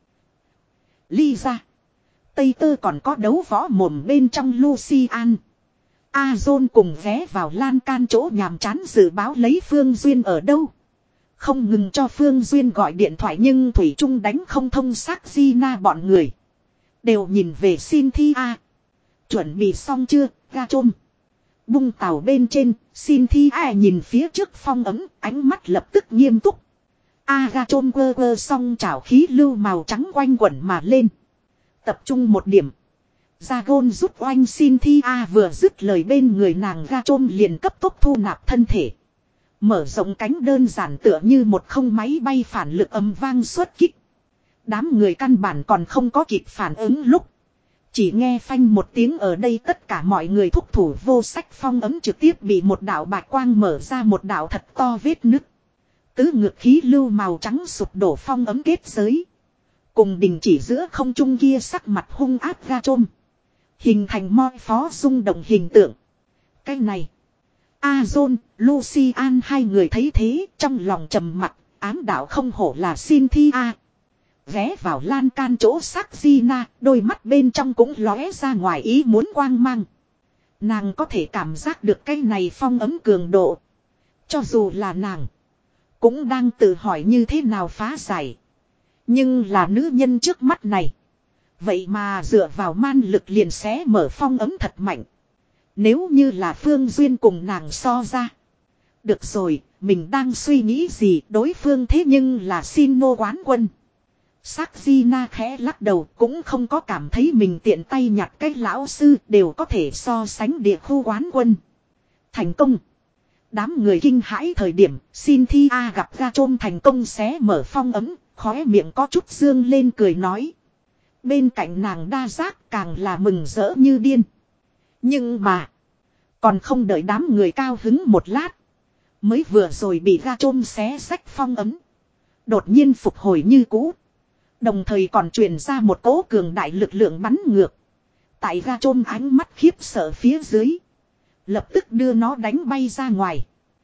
Lisa. Tây Tơ còn có đấu võ mồm bên trong Lucian. Azon cùng ghé vào lan can chỗ nhàm chán dự báo lấy Phương Duyên ở đâu. Không ngừng cho Phương Duyên gọi điện thoại nhưng Thủy Trung đánh không thông xác Gina bọn người. Đều nhìn về Cynthia. Chuẩn bị xong chưa, Gachom? Bung tàu bên trên, Cynthia nhìn phía trước phong ấm, ánh mắt lập tức nghiêm túc. A Gachom quơ quơ xong chảo khí lưu màu trắng quanh quẩn mà lên. Tập trung một điểm. Dragon rút oanh Cynthia vừa dứt lời bên người nàng Gachom liền cấp tốc thu nạp thân thể. Mở rộng cánh đơn giản tựa như một không máy bay phản lực ầm vang xuất kích. Đám người căn bản còn không có kịp phản ứng lúc. Chỉ nghe phanh một tiếng, ở đây tất cả mọi người thúc thủ vô sách, phong ấm trực tiếp bị một đạo bạch quang mở ra một đạo thật to vết nứt. Tứ ngược khí lưu màu trắng sụp đổ phong ấm kết giới. Cùng đình chỉ giữa không trung kia sắc mặt hung ác ga trôm. Hình thành moi phó rung động hình tượng. Cái này. Azon, Lucian hai người thấy thế trong lòng trầm mặc, ám đạo không hổ là Cynthia. Ghé vào lan can chỗ sắc Gina, đôi mắt bên trong cũng lóe ra ngoài ý muốn quang mang. Nàng có thể cảm giác được cái này phong ấm cường độ. Cho dù là nàng, cũng đang tự hỏi như thế nào phá giải. Nhưng là nữ nhân trước mắt này. Vậy mà dựa vào man lực liền xé mở phong ấm thật mạnh. Nếu như là Phương Duyên cùng nàng so ra. Được rồi, mình đang suy nghĩ gì, đối phương thế nhưng là Sino quán quân. Sắc Gina khẽ lắc đầu, cũng không có cảm thấy mình tiện tay nhặt cái lão sư, đều có thể so sánh địa khu quán quân. Thành công. Đám người kinh hãi thời điểm, Cynthia gặp ra trôm thành công xé mở phong ấm, khóe miệng có chút dương lên cười nói. Bên cạnh nàng đa giác càng là mừng rỡ như điên. Nhưng mà, còn không đợi đám người cao hứng một lát. Mới vừa rồi bị ga trôm xé rách phong ấm. Đột nhiên phục hồi như cũ. Đồng thời còn truyền ra một cỗ cường đại lực lượng bắn ngược. Tại ga trôm ánh mắt khiếp sợ phía dưới. Lập tức đưa nó đánh bay ra ngoài.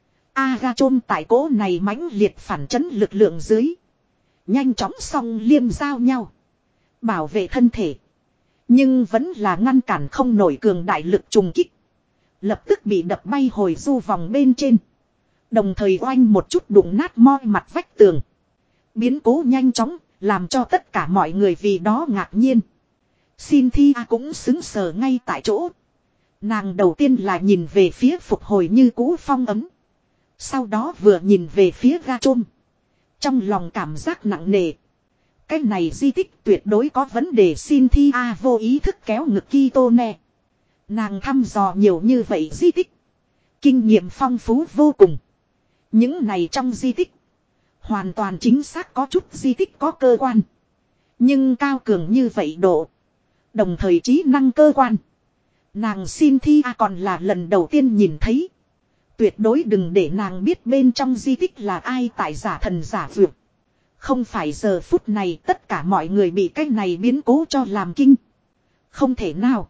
A ga trôm tại cỗ này mãnh liệt phản chấn lực lượng dưới. Nhanh chóng song liêm giao nhau. Bảo vệ thân thể. Nhưng vẫn là ngăn cản không nổi cường đại lực trùng kích. Lập tức bị đập bay hồi du vòng bên trên. Đồng thời oanh một chút đụng nát moi mặt vách tường. Biến cố nhanh chóng, làm cho tất cả mọi người vì đó ngạc nhiên. Cynthia cũng xứng sờ ngay tại chỗ. Nàng đầu tiên là nhìn về phía phục hồi như cũ phong ấm. Sau đó vừa nhìn về phía ga trôm. Trong lòng cảm giác nặng nề. Cái này di tích tuyệt đối có vấn đề. Cynthia vô ý thức kéo ngực Kitone. Nàng thăm dò nhiều như vậy di tích. Kinh nghiệm phong phú vô cùng. Những này trong di tích. Hoàn toàn chính xác có chút di tích có cơ quan. Nhưng cao cường như vậy độ. Đồng thời trí năng cơ quan. Nàng Cynthia còn là lần đầu tiên nhìn thấy. Tuyệt đối đừng để nàng biết bên trong di tích là ai tại giả thần giả vượt. Không phải giờ phút này tất cả mọi người bị cái này biến cố cho làm kinh. Không thể nào.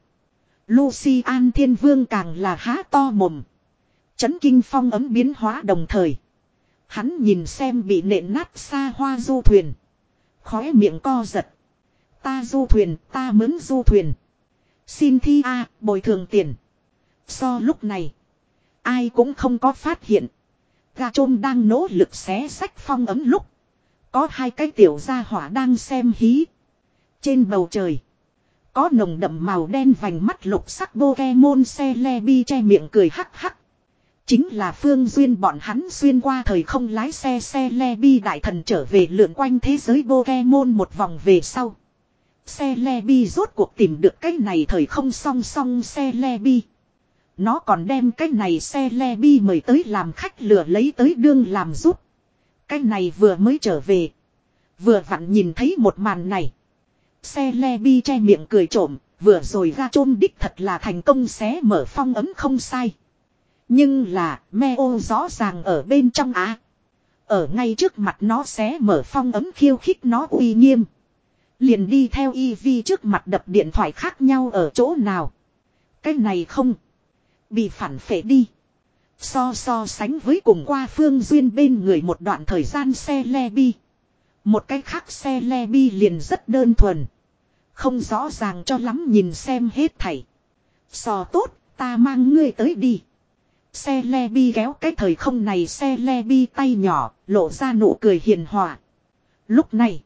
Lucian Thiên Vương càng là há to mồm. Chấn kinh phong ấm biến hóa đồng thời. Hắn nhìn xem bị nện nát xa hoa du thuyền. Khóe miệng co giật. Ta du thuyền, ta mướn du thuyền. Cynthia, bồi thường tiền. So lúc này. Ai cũng không có phát hiện. Gà trôm đang nỗ lực xé sách phong ấm lúc. Có hai cái tiểu gia hỏa đang xem hí. Trên bầu trời. Có nồng đậm màu đen vành mắt lục sắc Pokemon Celebi che miệng cười hắc hắc. Chính là Phương Duyên bọn hắn xuyên qua thời không lái xe Celebi đại thần trở về lượn quanh thế giới Pokemon một vòng về sau. Celebi rốt cuộc tìm được cái này thời không song song Celebi. Nó còn đem cái này Celebi mời tới làm khách lừa lấy tới đương làm giúp. Cái này vừa mới trở về. Vừa vặn nhìn thấy một màn này. Celebi che miệng cười trộm. Vừa rồi ra trôm đích thật là thành công xé mở phong ấm không sai. Nhưng là Meo rõ ràng ở bên trong á. Ở ngay trước mặt nó xé mở phong ấm khiêu khích nó uy nghiêm. Liền đi theo Eevee trước mặt đập điện thoại khác nhau ở chỗ nào. Cái này không. Bị phản phệ đi. So so sánh với cùng qua Phương Duyên bên người một đoạn thời gian Celebi. Một cái khác Celebi liền rất đơn thuần. Không rõ ràng cho lắm nhìn xem hết thảy. So tốt, ta mang ngươi tới đi. Celebi kéo cái thời không này Celebi tay nhỏ, lộ ra nụ cười hiền hòa. Lúc này,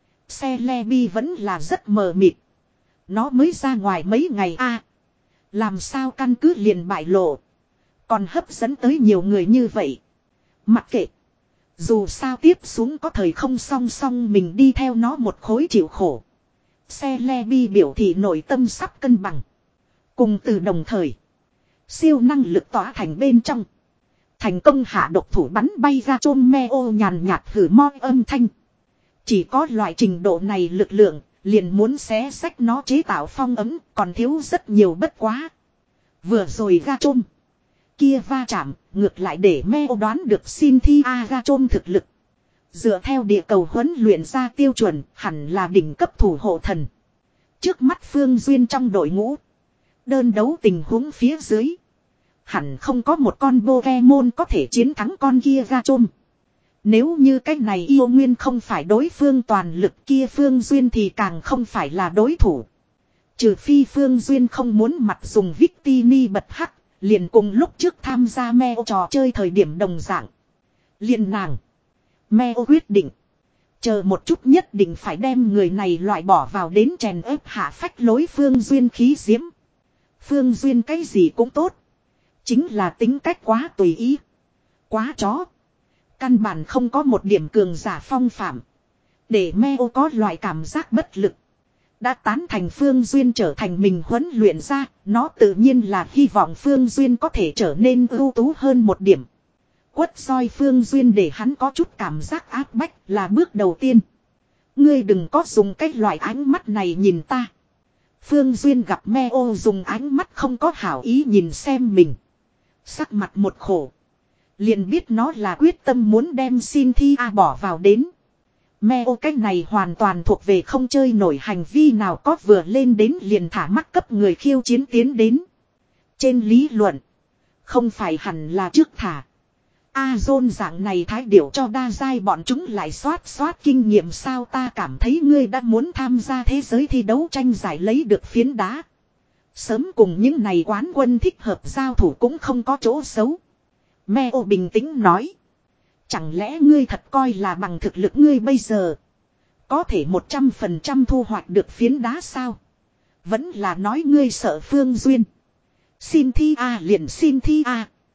Celebi vẫn là rất mờ mịt. Nó mới ra ngoài mấy ngày a, à, làm sao căn cứ liền bại lộ. Còn hấp dẫn tới nhiều người như vậy. Mặc kệ. Dù sao tiếp xuống có thời không song song mình đi theo nó một khối chịu khổ. Celebi biểu thị nội tâm sắp cân bằng. Cùng từ đồng thời. Siêu năng lực tỏa thành bên trong. Thành công hạ độc thủ bắn bay ra chôm Meo nhàn nhạt hử moi âm thanh. Chỉ có loại trình độ này lực lượng, liền muốn xé xách nó chế tạo phong ấm, còn thiếu rất nhiều bất quá. Vừa rồi ga trôm. Kia va chạm, ngược lại để Meo đoán được Cynthia ga trôm thực lực. Dựa theo địa cầu huấn luyện ra tiêu chuẩn, hẳn là đỉnh cấp thủ hộ thần. Trước mắt Phương Duyên trong đội ngũ. Đơn đấu tình huống phía dưới. Hẳn không có một con Pokemon có thể chiến thắng con kia ga trôm. Nếu như cái này yêu nguyên không phải đối phương toàn lực kia Phương Duyên thì càng không phải là đối thủ. Trừ phi Phương Duyên không muốn mặt dùng Victini bật hắc, liền cùng lúc trước tham gia Meo trò chơi thời điểm đồng dạng. Liền nàng. Meo quyết định. Chờ một chút nhất định phải đem người này loại bỏ vào đến chèn ép hạ phách lối Phương Duyên khí diễm. Phương Duyên cái gì cũng tốt. Chính là tính cách quá tùy ý. Quá chó. Căn bản không có một điểm cường giả phong phạm. Để Meo có loại cảm giác bất lực. Đã tán thành Phương Duyên trở thành mình huấn luyện ra. Nó tự nhiên là hy vọng Phương Duyên có thể trở nên ưu tú hơn một điểm. Quất soi Phương Duyên để hắn có chút cảm giác áp bách là bước đầu tiên. Ngươi đừng có dùng cái loại ánh mắt này nhìn ta. Phương Duyên gặp Meo dùng ánh mắt không có hảo ý nhìn xem mình. Sắc mặt một khổ. Liền biết nó là quyết tâm muốn đem Cynthia bỏ vào đến. Meo cái này hoàn toàn thuộc về không chơi nổi hành vi nào có vừa lên đến liền thả mắc cấp người khiêu chiến tiến đến. Trên lý luận. Không phải hẳn là trước thả. Azon dạng này thái điểu cho đa giai bọn chúng lại xoát xoát kinh nghiệm sao ta cảm thấy ngươi đã muốn tham gia thế giới thi đấu tranh giải lấy được phiến đá. Sớm cùng những này quán quân thích hợp giao thủ cũng không có chỗ xấu. Meo bình tĩnh nói. Chẳng lẽ ngươi thật coi là bằng thực lực ngươi bây giờ có thể một trăm phần trăm thu hoạch được phiến đá sao? Vẫn là nói ngươi sợ Phương Duyên. Cynthia liền Cynthia.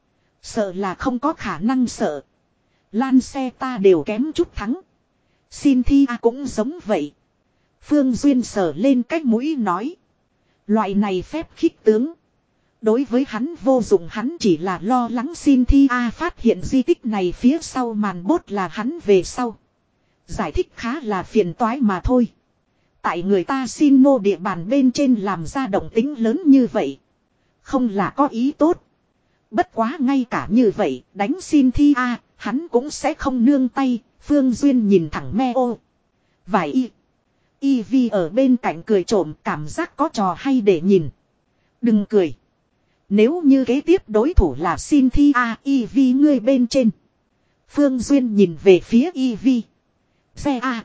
Sợ là không có khả năng sợ. Lan xe ta đều kém chút thắng. Cynthia cũng giống vậy. Phương Duyên sờ lên cách mũi nói. Loại này phép khích tướng. Đối với hắn vô dụng hắn chỉ là lo lắng Cynthia phát hiện di tích này phía sau màn bốt là hắn về sau. Giải thích khá là phiền toái mà thôi. Tại người ta xin mô địa bàn bên trên làm ra động tính lớn như vậy. Không là có ý tốt. Bất quá ngay cả như vậy đánh Cynthia hắn cũng sẽ không nương tay. Phương Duyên nhìn thẳng Meo. Vài y. Y Vi ở bên cạnh cười trộm cảm giác có trò hay để nhìn. Đừng cười. Nếu như kế tiếp đối thủ là Cynthia Y Vi ngươi bên trên. Phương Duyên nhìn về phía Y Vi. Xe A.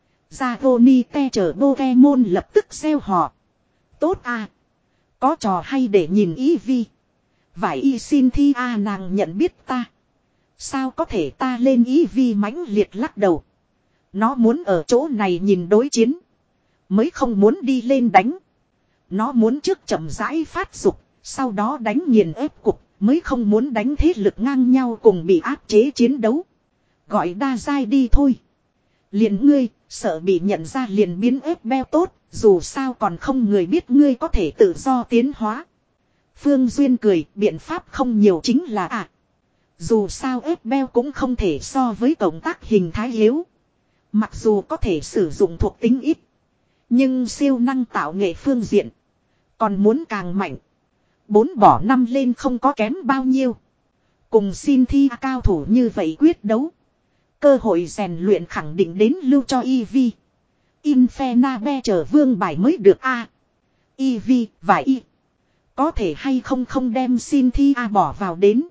Zagoni te chở Pokemon lập tức gieo họ. Tốt A. Có trò hay để nhìn Y Vi. Vải Y Cynthia nàng nhận biết ta. Sao có thể ta lên Y Vi mãnh liệt lắc đầu. Nó muốn ở chỗ này nhìn đối chiến. Mới không muốn đi lên đánh. Nó muốn trước chậm rãi phát dục. Sau đó đánh nghiền ép cục. Mới không muốn đánh thế lực ngang nhau cùng bị áp chế chiến đấu. Gọi đa giai đi thôi. Liền ngươi, sợ bị nhận ra liền biến ép beo tốt. Dù sao còn không người biết ngươi có thể tự do tiến hóa. Phương Duyên cười, biện pháp không nhiều chính là à. Dù sao ép beo cũng không thể so với cộng tác hình thái yếu. Mặc dù có thể sử dụng thuộc tính ít. Nhưng siêu năng tạo nghệ phương diện. Còn muốn càng mạnh. Bốn bỏ năm lên không có kém bao nhiêu. Cùng Cynthia cao thủ như vậy quyết đấu. Cơ hội rèn luyện khẳng định đến lưu cho Y Vi. Infernabe trở vương bài mới được a à. Y Vi và Y. Có thể hay không không đem Cynthia bỏ vào đến.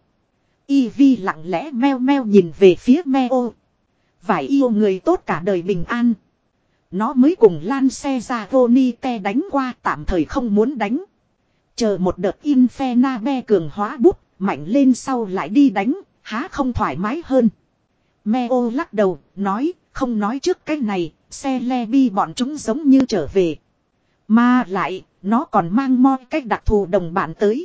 Y Vi lặng lẽ meo meo nhìn về phía Meo. Vải yêu người tốt cả đời bình an. Nó mới cùng Lan xe ra Ronite đánh qua tạm thời không muốn đánh. Chờ một đợt Infernabe cường hóa bút mạnh lên sau lại đi đánh. Há không thoải mái hơn. Meo lắc đầu nói không nói trước cái này. Xe Lebi bọn chúng giống như trở về. Mà lại nó còn mang moi cách đặc thù đồng bạn tới.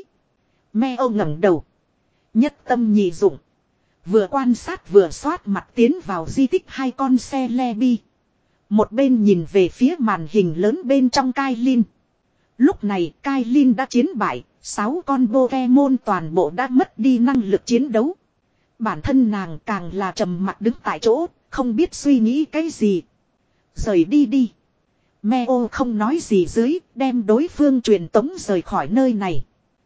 Meo ngẩng đầu. Nhất tâm nhị dụng. Vừa quan sát vừa xoát mặt tiến vào di tích hai con xe Lebi. Một bên nhìn về phía màn hình lớn bên trong Kailin. Lúc này Kailin đã chiến bại. Sáu con Pokemon toàn bộ đã mất đi năng lực chiến đấu. Bản thân nàng càng là trầm mặc đứng tại chỗ. Không biết suy nghĩ cái gì. Rời đi đi. Meo không nói gì dưới, đem đối phương truyền tống rời khỏi nơi này.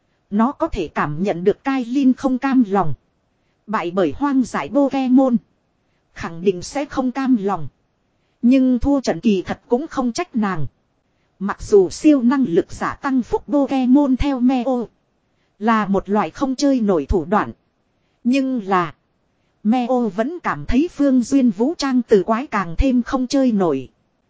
Nó có thể cảm nhận được Kailin không cam lòng. Bại bởi hoang dại Pokemon. Khẳng định sẽ không cam lòng. Nhưng thua trận kỳ thật cũng không trách nàng. Mặc dù siêu năng lực giả tăng phúc Pokemon theo Meo là một loại không chơi nổi thủ đoạn. Nhưng là Meo vẫn cảm thấy Phương Duyên vũ trang từ quái càng thêm không chơi nổi.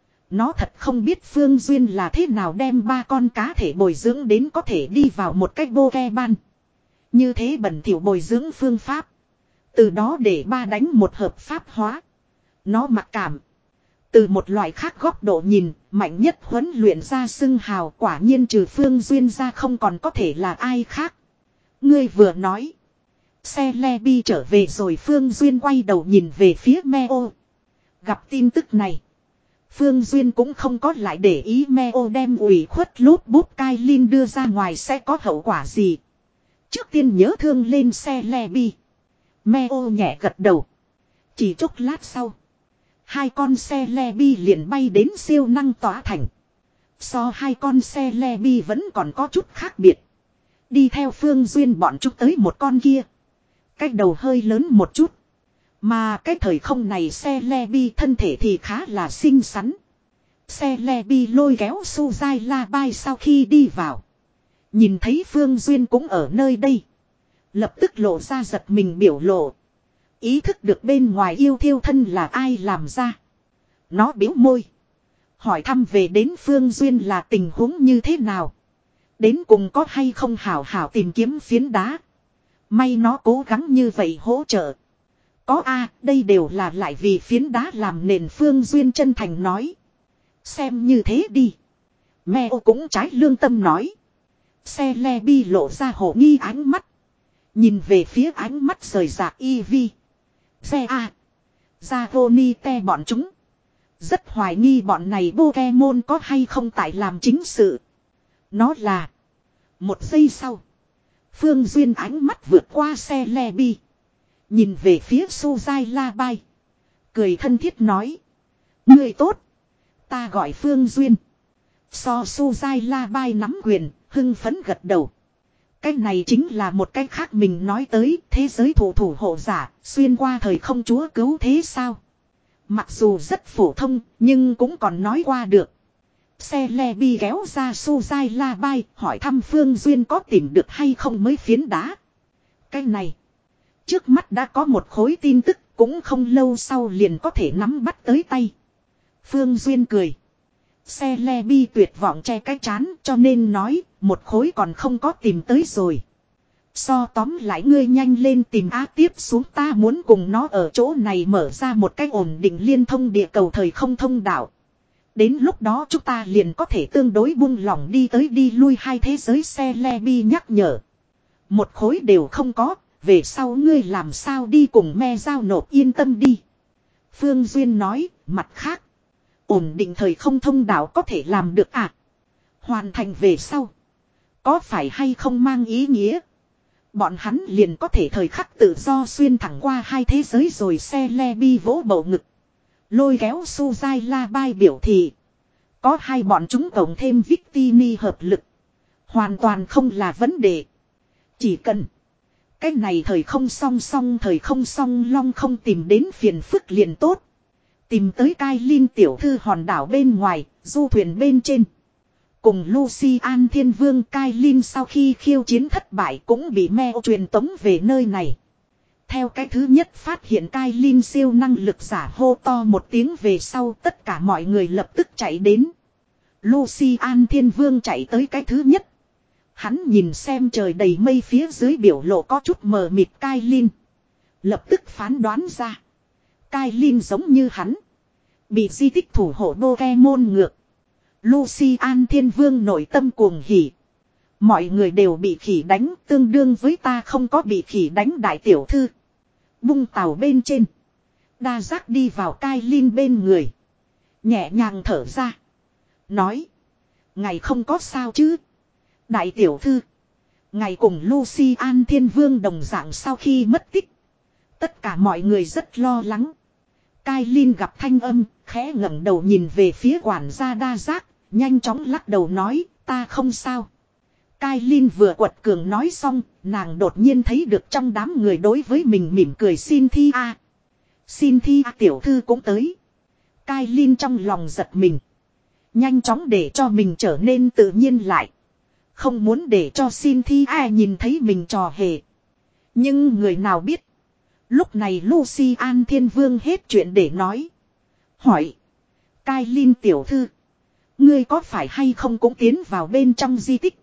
Nó thật không biết Phương Duyên là thế nào đem ba con cá thể bồi dưỡng đến có thể đi vào một cách Pokemon. Như thế bẩn thỉu bồi dưỡng phương pháp. Từ đó để ba đánh một hợp pháp hóa. Nó mặc cảm. Từ một loại khác góc độ nhìn, mạnh nhất huấn luyện ra xưng hào quả nhiên trừ Phương Duyên ra không còn có thể là ai khác. Ngươi vừa nói. Xe Lebi trở về rồi Phương Duyên quay đầu nhìn về phía Meo. Gặp tin tức này. Phương Duyên cũng không có lại để ý Meo đem ủy khuất lút bút Kailin đưa ra ngoài sẽ có hậu quả gì. Trước tiên nhớ thương lên xe Lebi. Meo nhẹ gật đầu. Chỉ chốc lát sau. Hai con xe Lebi liền bay đến siêu năng tỏa thành. So hai con xe Lebi vẫn còn có chút khác biệt. Đi theo Phương Duyên bọn chúng tới một con kia. Cách đầu hơi lớn một chút. Mà cái thời không này xe Lebi thân thể thì khá là xinh xắn. Xe Lebi lôi kéo Suzai La Bai sau khi đi vào. Nhìn thấy Phương Duyên cũng ở nơi đây. Lập tức lộ ra giật mình biểu lộ. Ý thức được bên ngoài yêu thiêu thân là ai làm ra. Nó biếu môi. Hỏi thăm về đến Phương Duyên là tình huống như thế nào. Đến cùng có hay không hảo hảo tìm kiếm phiến đá. May nó cố gắng như vậy hỗ trợ. Có a đây đều là lại vì phiến đá làm nền Phương Duyên chân thành nói. Xem như thế đi. Meo cũng trái lương tâm nói. Xe Lebi lộ ra hổ nghi ánh mắt. Nhìn về phía ánh mắt rời rạc Eevee. Xe A. Zagonite bọn chúng. Rất hoài nghi bọn này Pokemon có hay không tại làm chính sự. Nó là. Một giây sau. Phương Duyên ánh mắt vượt qua xe Lebi. Nhìn về phía Suzai La Bai. Cười thân thiết nói. Người tốt. Ta gọi Phương Duyên. So Suzai La Bai nắm quyền, hưng phấn gật đầu. Cái này chính là một cái khác mình nói tới thế giới thủ thủ hộ giả, xuyên qua thời không chúa cứu thế sao. Mặc dù rất phổ thông, nhưng cũng còn nói qua được. Xe Lebi kéo ra Suzai La Bai, hỏi thăm Phương Duyên có tìm được hay không mới phiến đá. Cái này, trước mắt đã có một khối tin tức, cũng không lâu sau liền có thể nắm bắt tới tay. Phương Duyên cười. Xe Lebi tuyệt vọng che cái chán cho nên nói, một khối còn không có tìm tới rồi. So tóm lại ngươi nhanh lên tìm á tiếp xuống ta muốn cùng nó ở chỗ này mở ra một cách ổn định liên thông địa cầu thời không thông đạo. Đến lúc đó chúng ta liền có thể tương đối buông lỏng đi tới đi lui hai thế giới xe Lebi nhắc nhở. Một khối đều không có, về sau ngươi làm sao đi cùng me giao nộp yên tâm đi. Phương Duyên nói, mặt khác. Ổn định thời không thông đạo có thể làm được à? Hoàn thành về sau. Có phải hay không mang ý nghĩa? Bọn hắn liền có thể thời khắc tự do xuyên thẳng qua hai thế giới rồi xe Lebi vỗ bầu ngực. Lôi kéo Suzai La Bai biểu thị. Có hai bọn chúng cộng thêm Victini hợp lực. Hoàn toàn không là vấn đề. Chỉ cần. Cái này thời không song song thời không song long không tìm đến phiền phức liền tốt. Tìm tới Kailin tiểu thư hòn đảo bên ngoài, du thuyền bên trên. Cùng Lucian Thiên Vương Kailin sau khi khiêu chiến thất bại cũng bị Meo truyền tống về nơi này. Theo cái thứ nhất phát hiện Kailin siêu năng lực giả hô to một tiếng về sau tất cả mọi người lập tức chạy đến. Lucian Thiên Vương chạy tới cái thứ nhất. Hắn nhìn xem trời đầy mây phía dưới biểu lộ có chút mờ mịt Kailin. Lập tức phán đoán ra. Kailin giống như hắn. Bị di tích thủ hộ Pokemon ngược. Lucian Thiên Vương nội tâm cuồng hỉ. Mọi người đều bị khỉ đánh tương đương với ta không có bị khỉ đánh đại tiểu thư. Bung tàu bên trên. Đa giác đi vào Kailin bên người. Nhẹ nhàng thở ra. Nói. Ngày không có sao chứ. Đại tiểu thư. Ngày cùng Lucian Thiên Vương đồng dạng sau khi mất tích. Tất cả mọi người rất lo lắng. Kailin gặp thanh âm, khẽ ngẩng đầu nhìn về phía quản gia đa giác, nhanh chóng lắc đầu nói, ta không sao. Kailin vừa quật cường nói xong, nàng đột nhiên thấy được trong đám người đối với mình mỉm cười Cynthia. Cynthia tiểu thư cũng tới. Kailin trong lòng giật mình. Nhanh chóng để cho mình trở nên tự nhiên lại. Không muốn để cho Cynthia nhìn thấy mình trò hề. Nhưng người nào biết. Lúc này Lucian Thiên Vương hết chuyện để nói. Hỏi. Kailin tiểu thư. Ngươi có phải hay không cũng tiến vào bên trong di tích.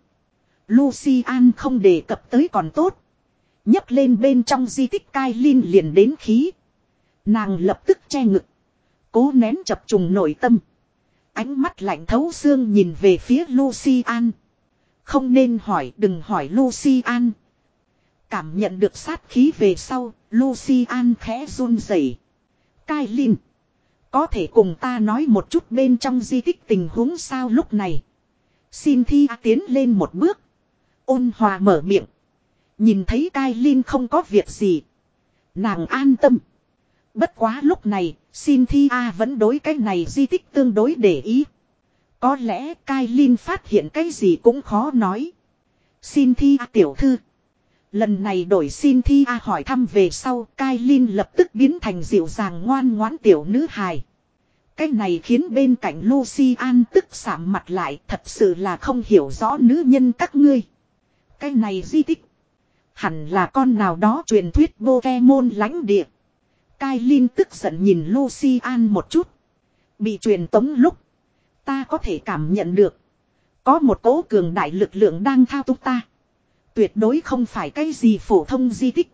Lucian không đề cập tới còn tốt. Nhấc lên bên trong di tích Kailin liền đến khí. Nàng lập tức che ngực. Cố nén chập trùng nội tâm. Ánh mắt lạnh thấu xương nhìn về phía Lucian. Không nên hỏi, đừng hỏi Lucian. Cảm nhận được sát khí về sau, Lucian khẽ run rẩy. Kailin, có thể cùng ta nói một chút bên trong di tích tình huống sao lúc này. Cynthia tiến lên một bước. Ôn hòa mở miệng. Nhìn thấy Kailin không có việc gì. Nàng an tâm. Bất quá lúc này, Cynthia vẫn đối cái này di tích tương đối để ý. Có lẽ Kailin phát hiện cái gì cũng khó nói. Cynthia tiểu thư. Lần này đổi Cynthia hỏi thăm về sau, Kailin lập tức biến thành dịu dàng ngoan ngoãn tiểu nữ hài. Cái này khiến bên cạnh Lucian tức sạm mặt lại, thật sự là không hiểu rõ nữ nhân các ngươi. Cái này di tích. Hẳn là con nào đó truyền thuyết Pokemon lãnh địa. Kailin tức giận nhìn Lucian một chút. Bị truyền tống lúc. Ta có thể cảm nhận được. Có một cỗ cường đại lực lượng đang thao túng ta. Tuyệt đối không phải cái gì phổ thông di tích.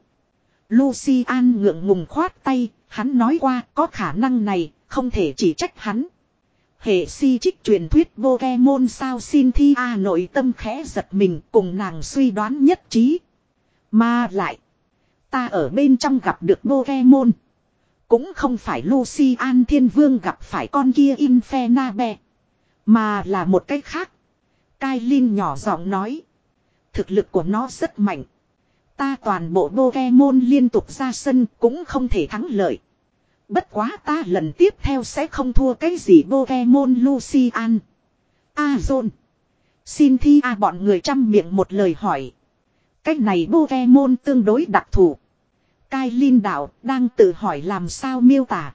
Lucian ngượng ngùng khoát tay. Hắn nói qua có khả năng này. Không thể chỉ trách hắn. Hệ si trích truyền thuyết Pokemon sao Cynthia nội tâm khẽ giật mình cùng nàng suy đoán nhất trí. Mà lại. Ta ở bên trong gặp được Pokemon. Cũng không phải Lucian Thiên Vương gặp phải con kia Infernape. Mà là một cách khác. Kailin nhỏ giọng nói. Thực lực của nó rất mạnh. Ta toàn bộ Pokemon liên tục ra sân cũng không thể thắng lợi. Bất quá ta lần tiếp theo sẽ không thua cái gì Pokemon Lucian. Azon. Cynthia bọn người trăm miệng một lời hỏi. Cái này Pokemon tương đối đặc thù. Kailin đạo đang tự hỏi làm sao miêu tả.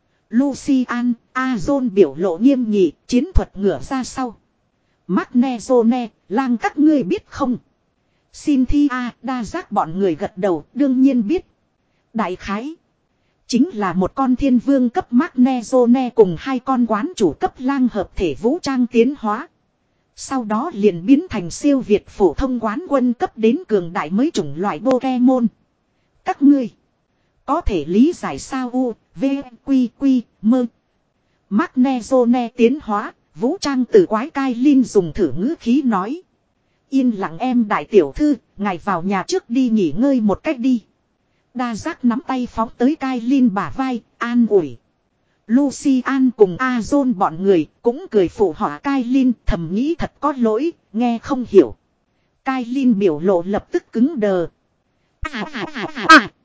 Lucian, Azon biểu lộ nghiêm nghị, chiến thuật ngửa ra sau. Magnezone, lang các ngươi biết không? Cynthia, đa giác bọn người gật đầu, đương nhiên biết. Đại khái. Chính là một con thiên vương cấp Magnezone cùng hai con quán chủ cấp lang hợp thể vũ trang tiến hóa. Sau đó liền biến thành siêu việt phổ thông quán quân cấp đến cường đại mới chủng loại Pokemon. Các ngươi có thể lý giải sao u, v, quy, quy, mơ. Magnezone tiến hóa, vũ trang từ quái Kailin dùng thử ngữ khí nói. Yên lặng em đại tiểu thư, ngài vào nhà trước đi nghỉ ngơi một cách đi. Đa giác nắm tay phóng tới Kailin bả vai, an ủi. Lucian cùng Azon bọn người cũng cười phụ họa Kailin thầm nghĩ thật có lỗi, nghe không hiểu. Kailin biểu lộ lập tức cứng đờ. À à à à à.